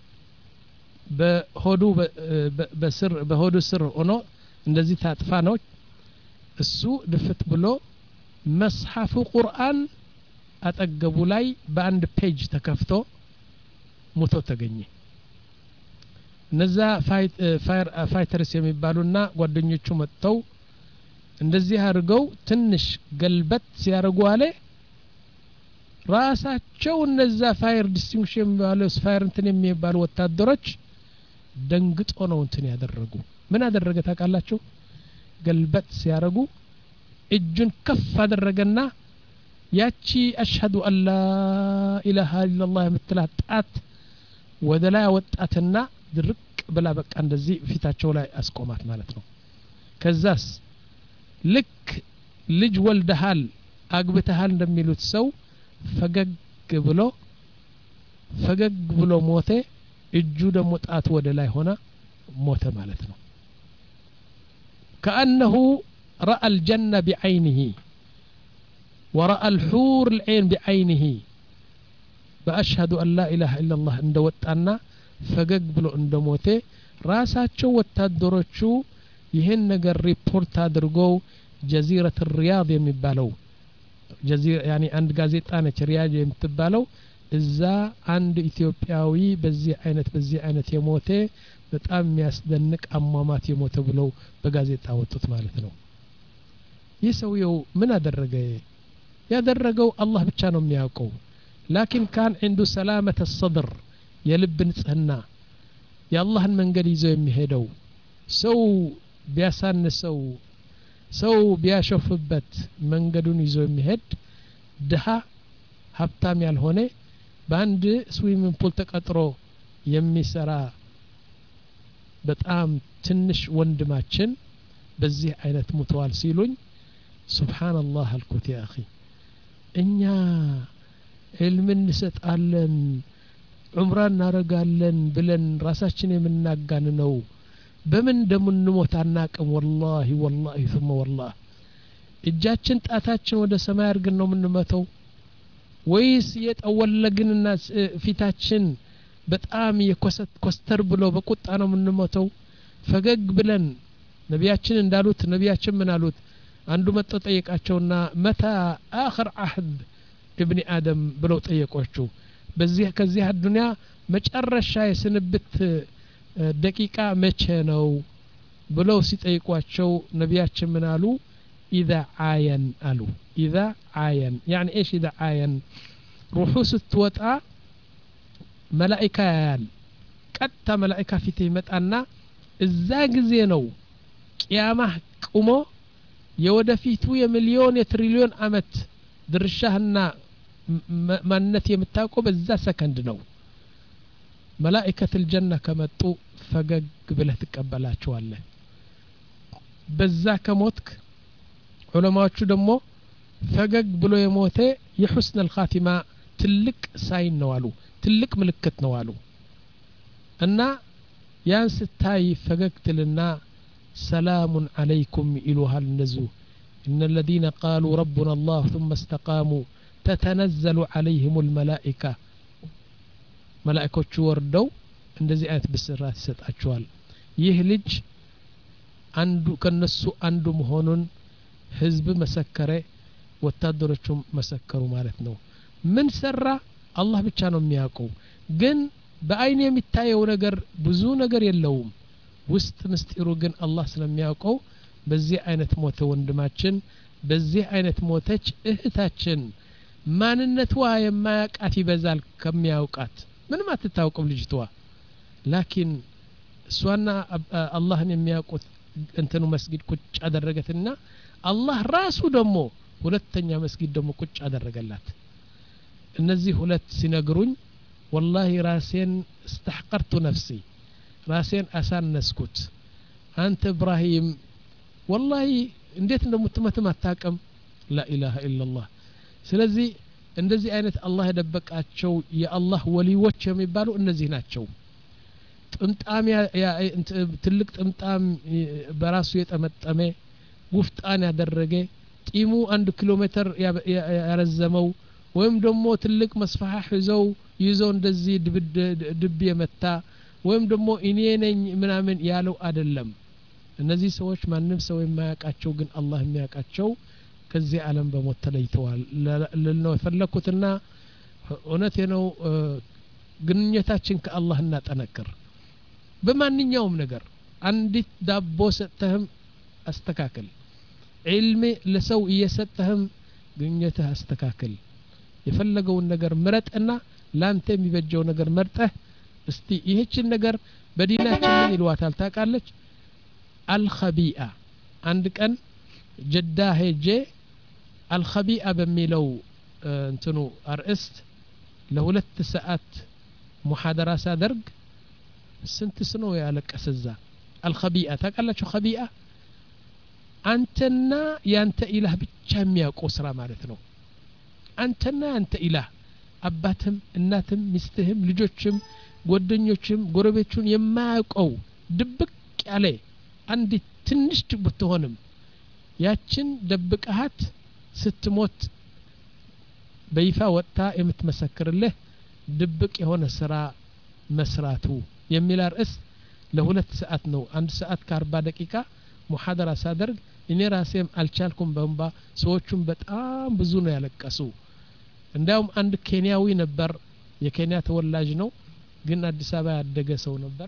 በሆዱ በስር በሆዱ ስር ሆኖ እንደዚህ ታጥፋ ነው እሱ ድፍት ብሎ መስሐፉ ቁርአን አጠገቡ ላይ በአንድ ፔጅ ተከፍቶ ሙቶ ተገኘ እነዛ ፋየር ፋይተርስ የሚባሉና ጓደኞቹ መጥተው እንደዚህ አድርገው ትንሽ ገልበት ሲያርጉ አለ ራሳቸው እነዛ ፋየር ዲስቲንክሽን የሚባሉ ፋየር እንትን የሚባሉ ወታደሮች ደንግጦ ነው እንትን ያደረጉ ምን አደረገ ታውቃላችሁ ገልበት ሲያረጉ እጁን ከፍ አደረገና ያቺ አሽሀዱ አላ ኢላሃ ኢላላህ የምትላት ጣት ወደ ላይ ወጣትና ድርቅ ብላ በቃ እንደዚህ ፊታቸው ላይ አስቆማት ማለት ነው ከዛስ ልክ ልጅ ወልደሃል አግብተሃል እንደሚሉት ሰው ፈገግ ብሎ ፈገግ ብሎ ሞተ እጁ ደግሞ ጣት ወደ ላይ ሆነ ሞተ ማለት ነው كأنه رأى الجنة بعينه ورأى الحور العين بعينه بأشهد أن لا إله إلا الله عند وطانا ፈገግ ብሎ እንደሞተ ራሳቸው ወታደሮቹ ይሄን ነገር ሪፖርት አድርገው ጀዚረት ሪያድ የሚባለው ጀዚራ ያኒ አንድ ጋዜጣ ነች ሪያድ የምትባለው እዛ አንድ ኢትዮጵያዊ በዚህ አይነት በዚህ አይነት የሞተ በጣም የሚያስደንቅ አሟሟት የሞተ ብለው በጋዜጣ ወጡት ማለት ነው ይሰውየው ምን አደረገ ያደረገው አላህ ብቻ ነው የሚያውቀው ላኪን ካን عنده سلامة الصدر የልብ ንጽህና የአላህን መንገድ ይዞ የሚሄደው ሰው ቢያሳንሰው ሰው ቢያሾፍበት መንገዱን ይዞ የሚሄድ ድሃ ሀብታም ያልሆነ በአንድ ስዊሚንግ ፑል ተቀጥሮ የሚሰራ በጣም ትንሽ ወንድማችን በዚህ አይነት ሙተዋል ሲሉኝ ሱብሃንአላህ አልኩት ያ اخي እኛ ዕልም እንሰጣለን ዑምራ እናረጋለን ብለን ራሳችን የምናጋን ነው በምን እንደምንሞት አናቅም ወላሂ ወላሂ ثم والله እጃችን ጣታችን ወደ ሰማይ አርገን ነው የምንመተው ወይስ የጠወለግንና ፊታችን በጣም የኮሰት ኮስተር ብሎ በቁጣ ነው የምንመተው ፈገግ ብለን ነቢያችን እንዳሉት ነቢያችን ምን አሉት አንዱ መጥቶ ጠየቃቸውና መታ አخر عهد ابن ادم ብለው ጠየቋቸው በዚህ ከዚህ አዱንያ መጨረሻ የስንብት ደቂቃ መቼ ነው ብለው ሲጠይቋቸው ነቢያችን ምን አሉ اذا عاين አሉ اذا عاين يعني ايش اذا عاين روحه ስትወጣ መላእክት ያያል ቀጥታ መላእክት ፊት ይመጣና እዛ ጊዜ ነው ቂያማ ቆሞ የወደፊቱ የሚሊዮን የትሪሊዮን አመት ድርሻህና ማንነት የምታውቀው በዛ ሰከንድ ነው መላእክት الجنة ከመጡ ፈገግ ብለህ ተቀበላቸዋለህ በዛ ከሞትክ ዑለማዎቹ ደግሞ ፈገግ ብሎ የሞተ የሁስን الخاتمة ትልቅ ሳይን ነው አሉ ትልቅ ምልክት ነው አሉ እና ያን ስታይ ፈገግትልና ሰላሙን አለይኩም ኢሉሃል ነዙ إن الذين قالوا ربنا الله ثم استقاموا تتنزل عليهم الملائكة ملائكة وردوا እንደዚህ አይነት ብስራት ይሰጣቸዋል ይህ ልጅ አንዱ ከነሱ አንዱ መሆኑን ህዝብ መሰከረ ወታደሮቹም መሰከሩ ማለት ነው ምን ሰራ አላህ ብቻ ነው የሚያውቀው ግን በአይን የሚታየው ነገር ብዙ ነገር የለውም ውስጥ ምስጢሩ ግን አላህ ስለሚያውቀው በዚህ አይነት ሞተ ወንድማችን በዚህ አይነት ሞተች እህታችን ማንነቷ የማያውቃት ይበዛል ከሚያውቃት ምንም አትታወቅም ልጅቷ ላኪን እሷና አላህን የሚያውቁት እንትኑ መስጊድ ቁጭ አደረገትና አላህ ራሱ ደግሞ ሁለተኛ መስጊድ ደግሞ ቁጭ አደረገላት እነዚህ ሁለት ሲነግሩኝ والله ራሴን استحقرت نفسي ራሴን አሳነስኩት አንተ ኢብራሂም والله እንዴት እንደምትመትም አታውቅም لا اله الا الله ስለዚህ እንደዚህ አይነት አላህ የደበቃቸው የአላህ ወሊዎች የሚባሉ እነዚህ ናቸው ጥምጣም ትልቅ ጥምጣም በራሱ የጠመጠመ ጉፍጣን ያደረገ ጢሙ አንድ ኪሎ ሜትር ያረዘመው ወይም ደግሞ ትልቅ መስፋህ ይዘው ይዘው እንደዚህ ድብ የመታ ወይም ደግሞ እኔ ነኝ ምናምን ያለው አይደለም እነዚህ ሰዎች ማንንም ሰው የማያውቃቸው ግን አላህ የሚያውቃቸው ከዚህ ዓለም በሞት ተለይተዋል ለለው ፈለኩትና እውነቴ ነው ግንኙነታችን ከአላህ እናጠነክር በማንኛውም ነገር አንዲት ዳቦ ሰጥተህም አስተካክል ዒልም ለሰው እየሰጠህም ግንኙነትህ አስተካክል የፈለገውን ነገር ምረጥና ላንተ የሚበጀው ነገር መርጠህ እስቲ ይህችን ነገር በዲናችን ምን ይሏታል ታውቃለች አልኸቢአ አንድ ቀን ጀዳ ሄጄ አልኸቢአ በሚለው እንትኑ አርእስት ለሁለት ሰዓት ሙሐደራ ሳደርግ ስንት ስኖ ያለቀሰዛ አልኸቢአ ታውቃላችሁ ኸቢአ አንተና ያንተ ኢላህ ብቻ የሚያውቀው ስራ ማለት ነው አንተና ያንተ ኢላህ አባትም እናትም ሚስትህም ልጆችም ጓደኞችም ጎረቤቱን የማያውቀው ድብቅ ያለ አንድ ትንሽ ብትሆንም ያችን ደብቀሃት ስትሞት በይፋ ወጣ የምትመሰክርልህ ድብቅ የሆነ ስራ መስራቱ የሚል ርዕስ ለሁለት ሰዓት ነው አንድ ሰዓት ከአርባ ደቂቃ ሙሐደራ ሳደርግ እኔ ራሴም አልቻልኩም በእንባ ሰዎቹም በጣም ብዙ ነው ያለቀሱ እንዳውም አንድ ኬንያዊ ነበር የኬንያ ተወላጅ ነው ግን አዲስ አበባ ያደገ ሰው ነበር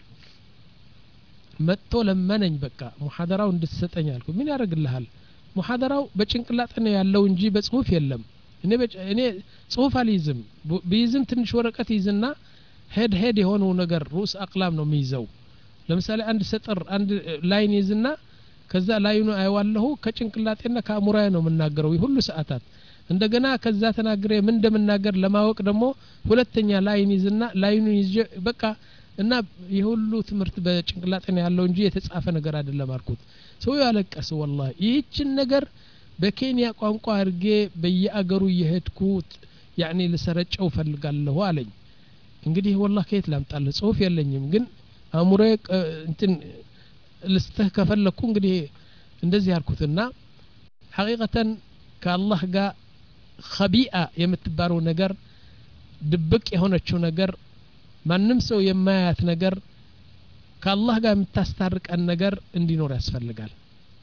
መጥቶ ለመነኝ በቃ ሙሐደራው እንድትሰጠኝ አልኩ ምን ያደርግልሃል ሙሐደራው በጭንቅላት ነው ያለው እንጂ በጽሁፍ የለም እኔ እኔ ጽሁፍ አልይዝም ቢይዝም ትንሽ ወረቀት ይዝና ሄድ ሄድ የሆነው ነገር ሩስ አቅላም ነው የሚይዘው ለምሳሌ አንድ ሰጥር አንድ ላይን ይዝና ከዛ ላይኑ አይዋለሁ ከጭንቅላቴና ከአሙራዬ ነው የምናገረው ሁሉ ሰዓታት እንደገና ከዛ ተናግሬ ምን እንደምናገር ለማወቅ ደግሞ ሁለተኛ ላይን ይዝና ላይኑ ይዤ በቃ እና ይሁሉ ትምርት በጭንቅላቴ ነው ያለው እንጂ የተጻፈ ነገር አይደለም አልኩት ሰው ያለቀሰ والله ይህችን ነገር በኬንያ ቋንቋ አርጌ በየአገሩ የሄድኩ ያኒ ለሰረጨው ፈልጋለሁ አለኝ እንግዲህ والله ከየት ላምጣለ ጽሁፍ የለኝም ግን አሙሬ እንትን ልስተህ ከፈለኩ እንግዲህ እንደዚህ ያልኩትና ሐቂቀተን ከአላህ ጋር ኸቢአ የምትባረው ነገር ድብቅ የሆነችው ነገር ማንም ሰው የማያት ነገር ከአላህ ጋር የምታስታርቀን ነገር እንዲኖር ያስፈልጋል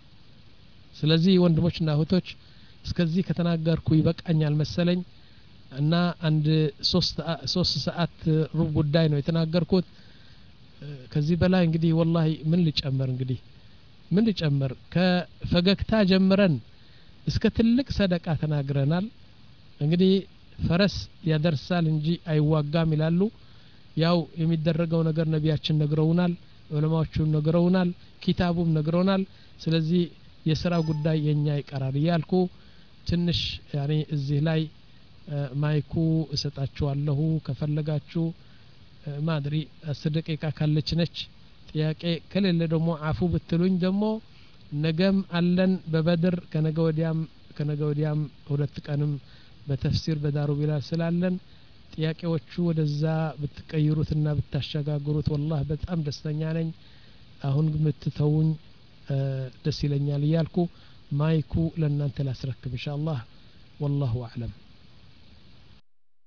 ስለዚህ ወንድሞችና እህቶች እስከዚህ ከተናገርኩ ይበቃኛል መሰለኝ እና አንድ ሶስት ሰዓት ሩብ ጉዳይ ነው የተናገርኩት ከዚህ በላይ እንግዲህ والله ምን ልጨምር እንግዲህ ምን ልጨምር ከፈገግታ ጀምረን እስከ ትልቅ ሰደቃ ተናግረናል እንግዲህ ፈረስ ያደርሳል እንጂ አይዋጋም ይላሉ ያው የሚደረገው ነገር ነቢያችን ነግረውናል ዑለማዎቹም ነግረውናል ኪታቡም ነግረውናል ስለዚህ የሥራ ጉዳይ የኛ ይቀራል ያልኩ ትንሽ ያኔ እዚህ ላይ ማይኩ እሰጣችኋለሁ ከፈለጋችሁ ማድሪ አስር ደቂቃ ካለች ነች ጥያቄ ከሌለ ደግሞ አፉ ብትሉኝ ደግሞ ነገም አለን በበድር ከነገ ወዲያም ከነገ ወዲያም ሁለት ቀንም በተፍሲር በዳሩ ቢላል ስላለን ጥያቄዎቹ ወደዛ ብትቀይሩትና ብታሸጋግሩት والله በጣም ደስተኛ ነኝ አሁን ምትተውኝ ደስ ይለኛል ይያልኩ ማይኩ ለእናንተ ላስረክብ ኢንሻአላህ والله اعلم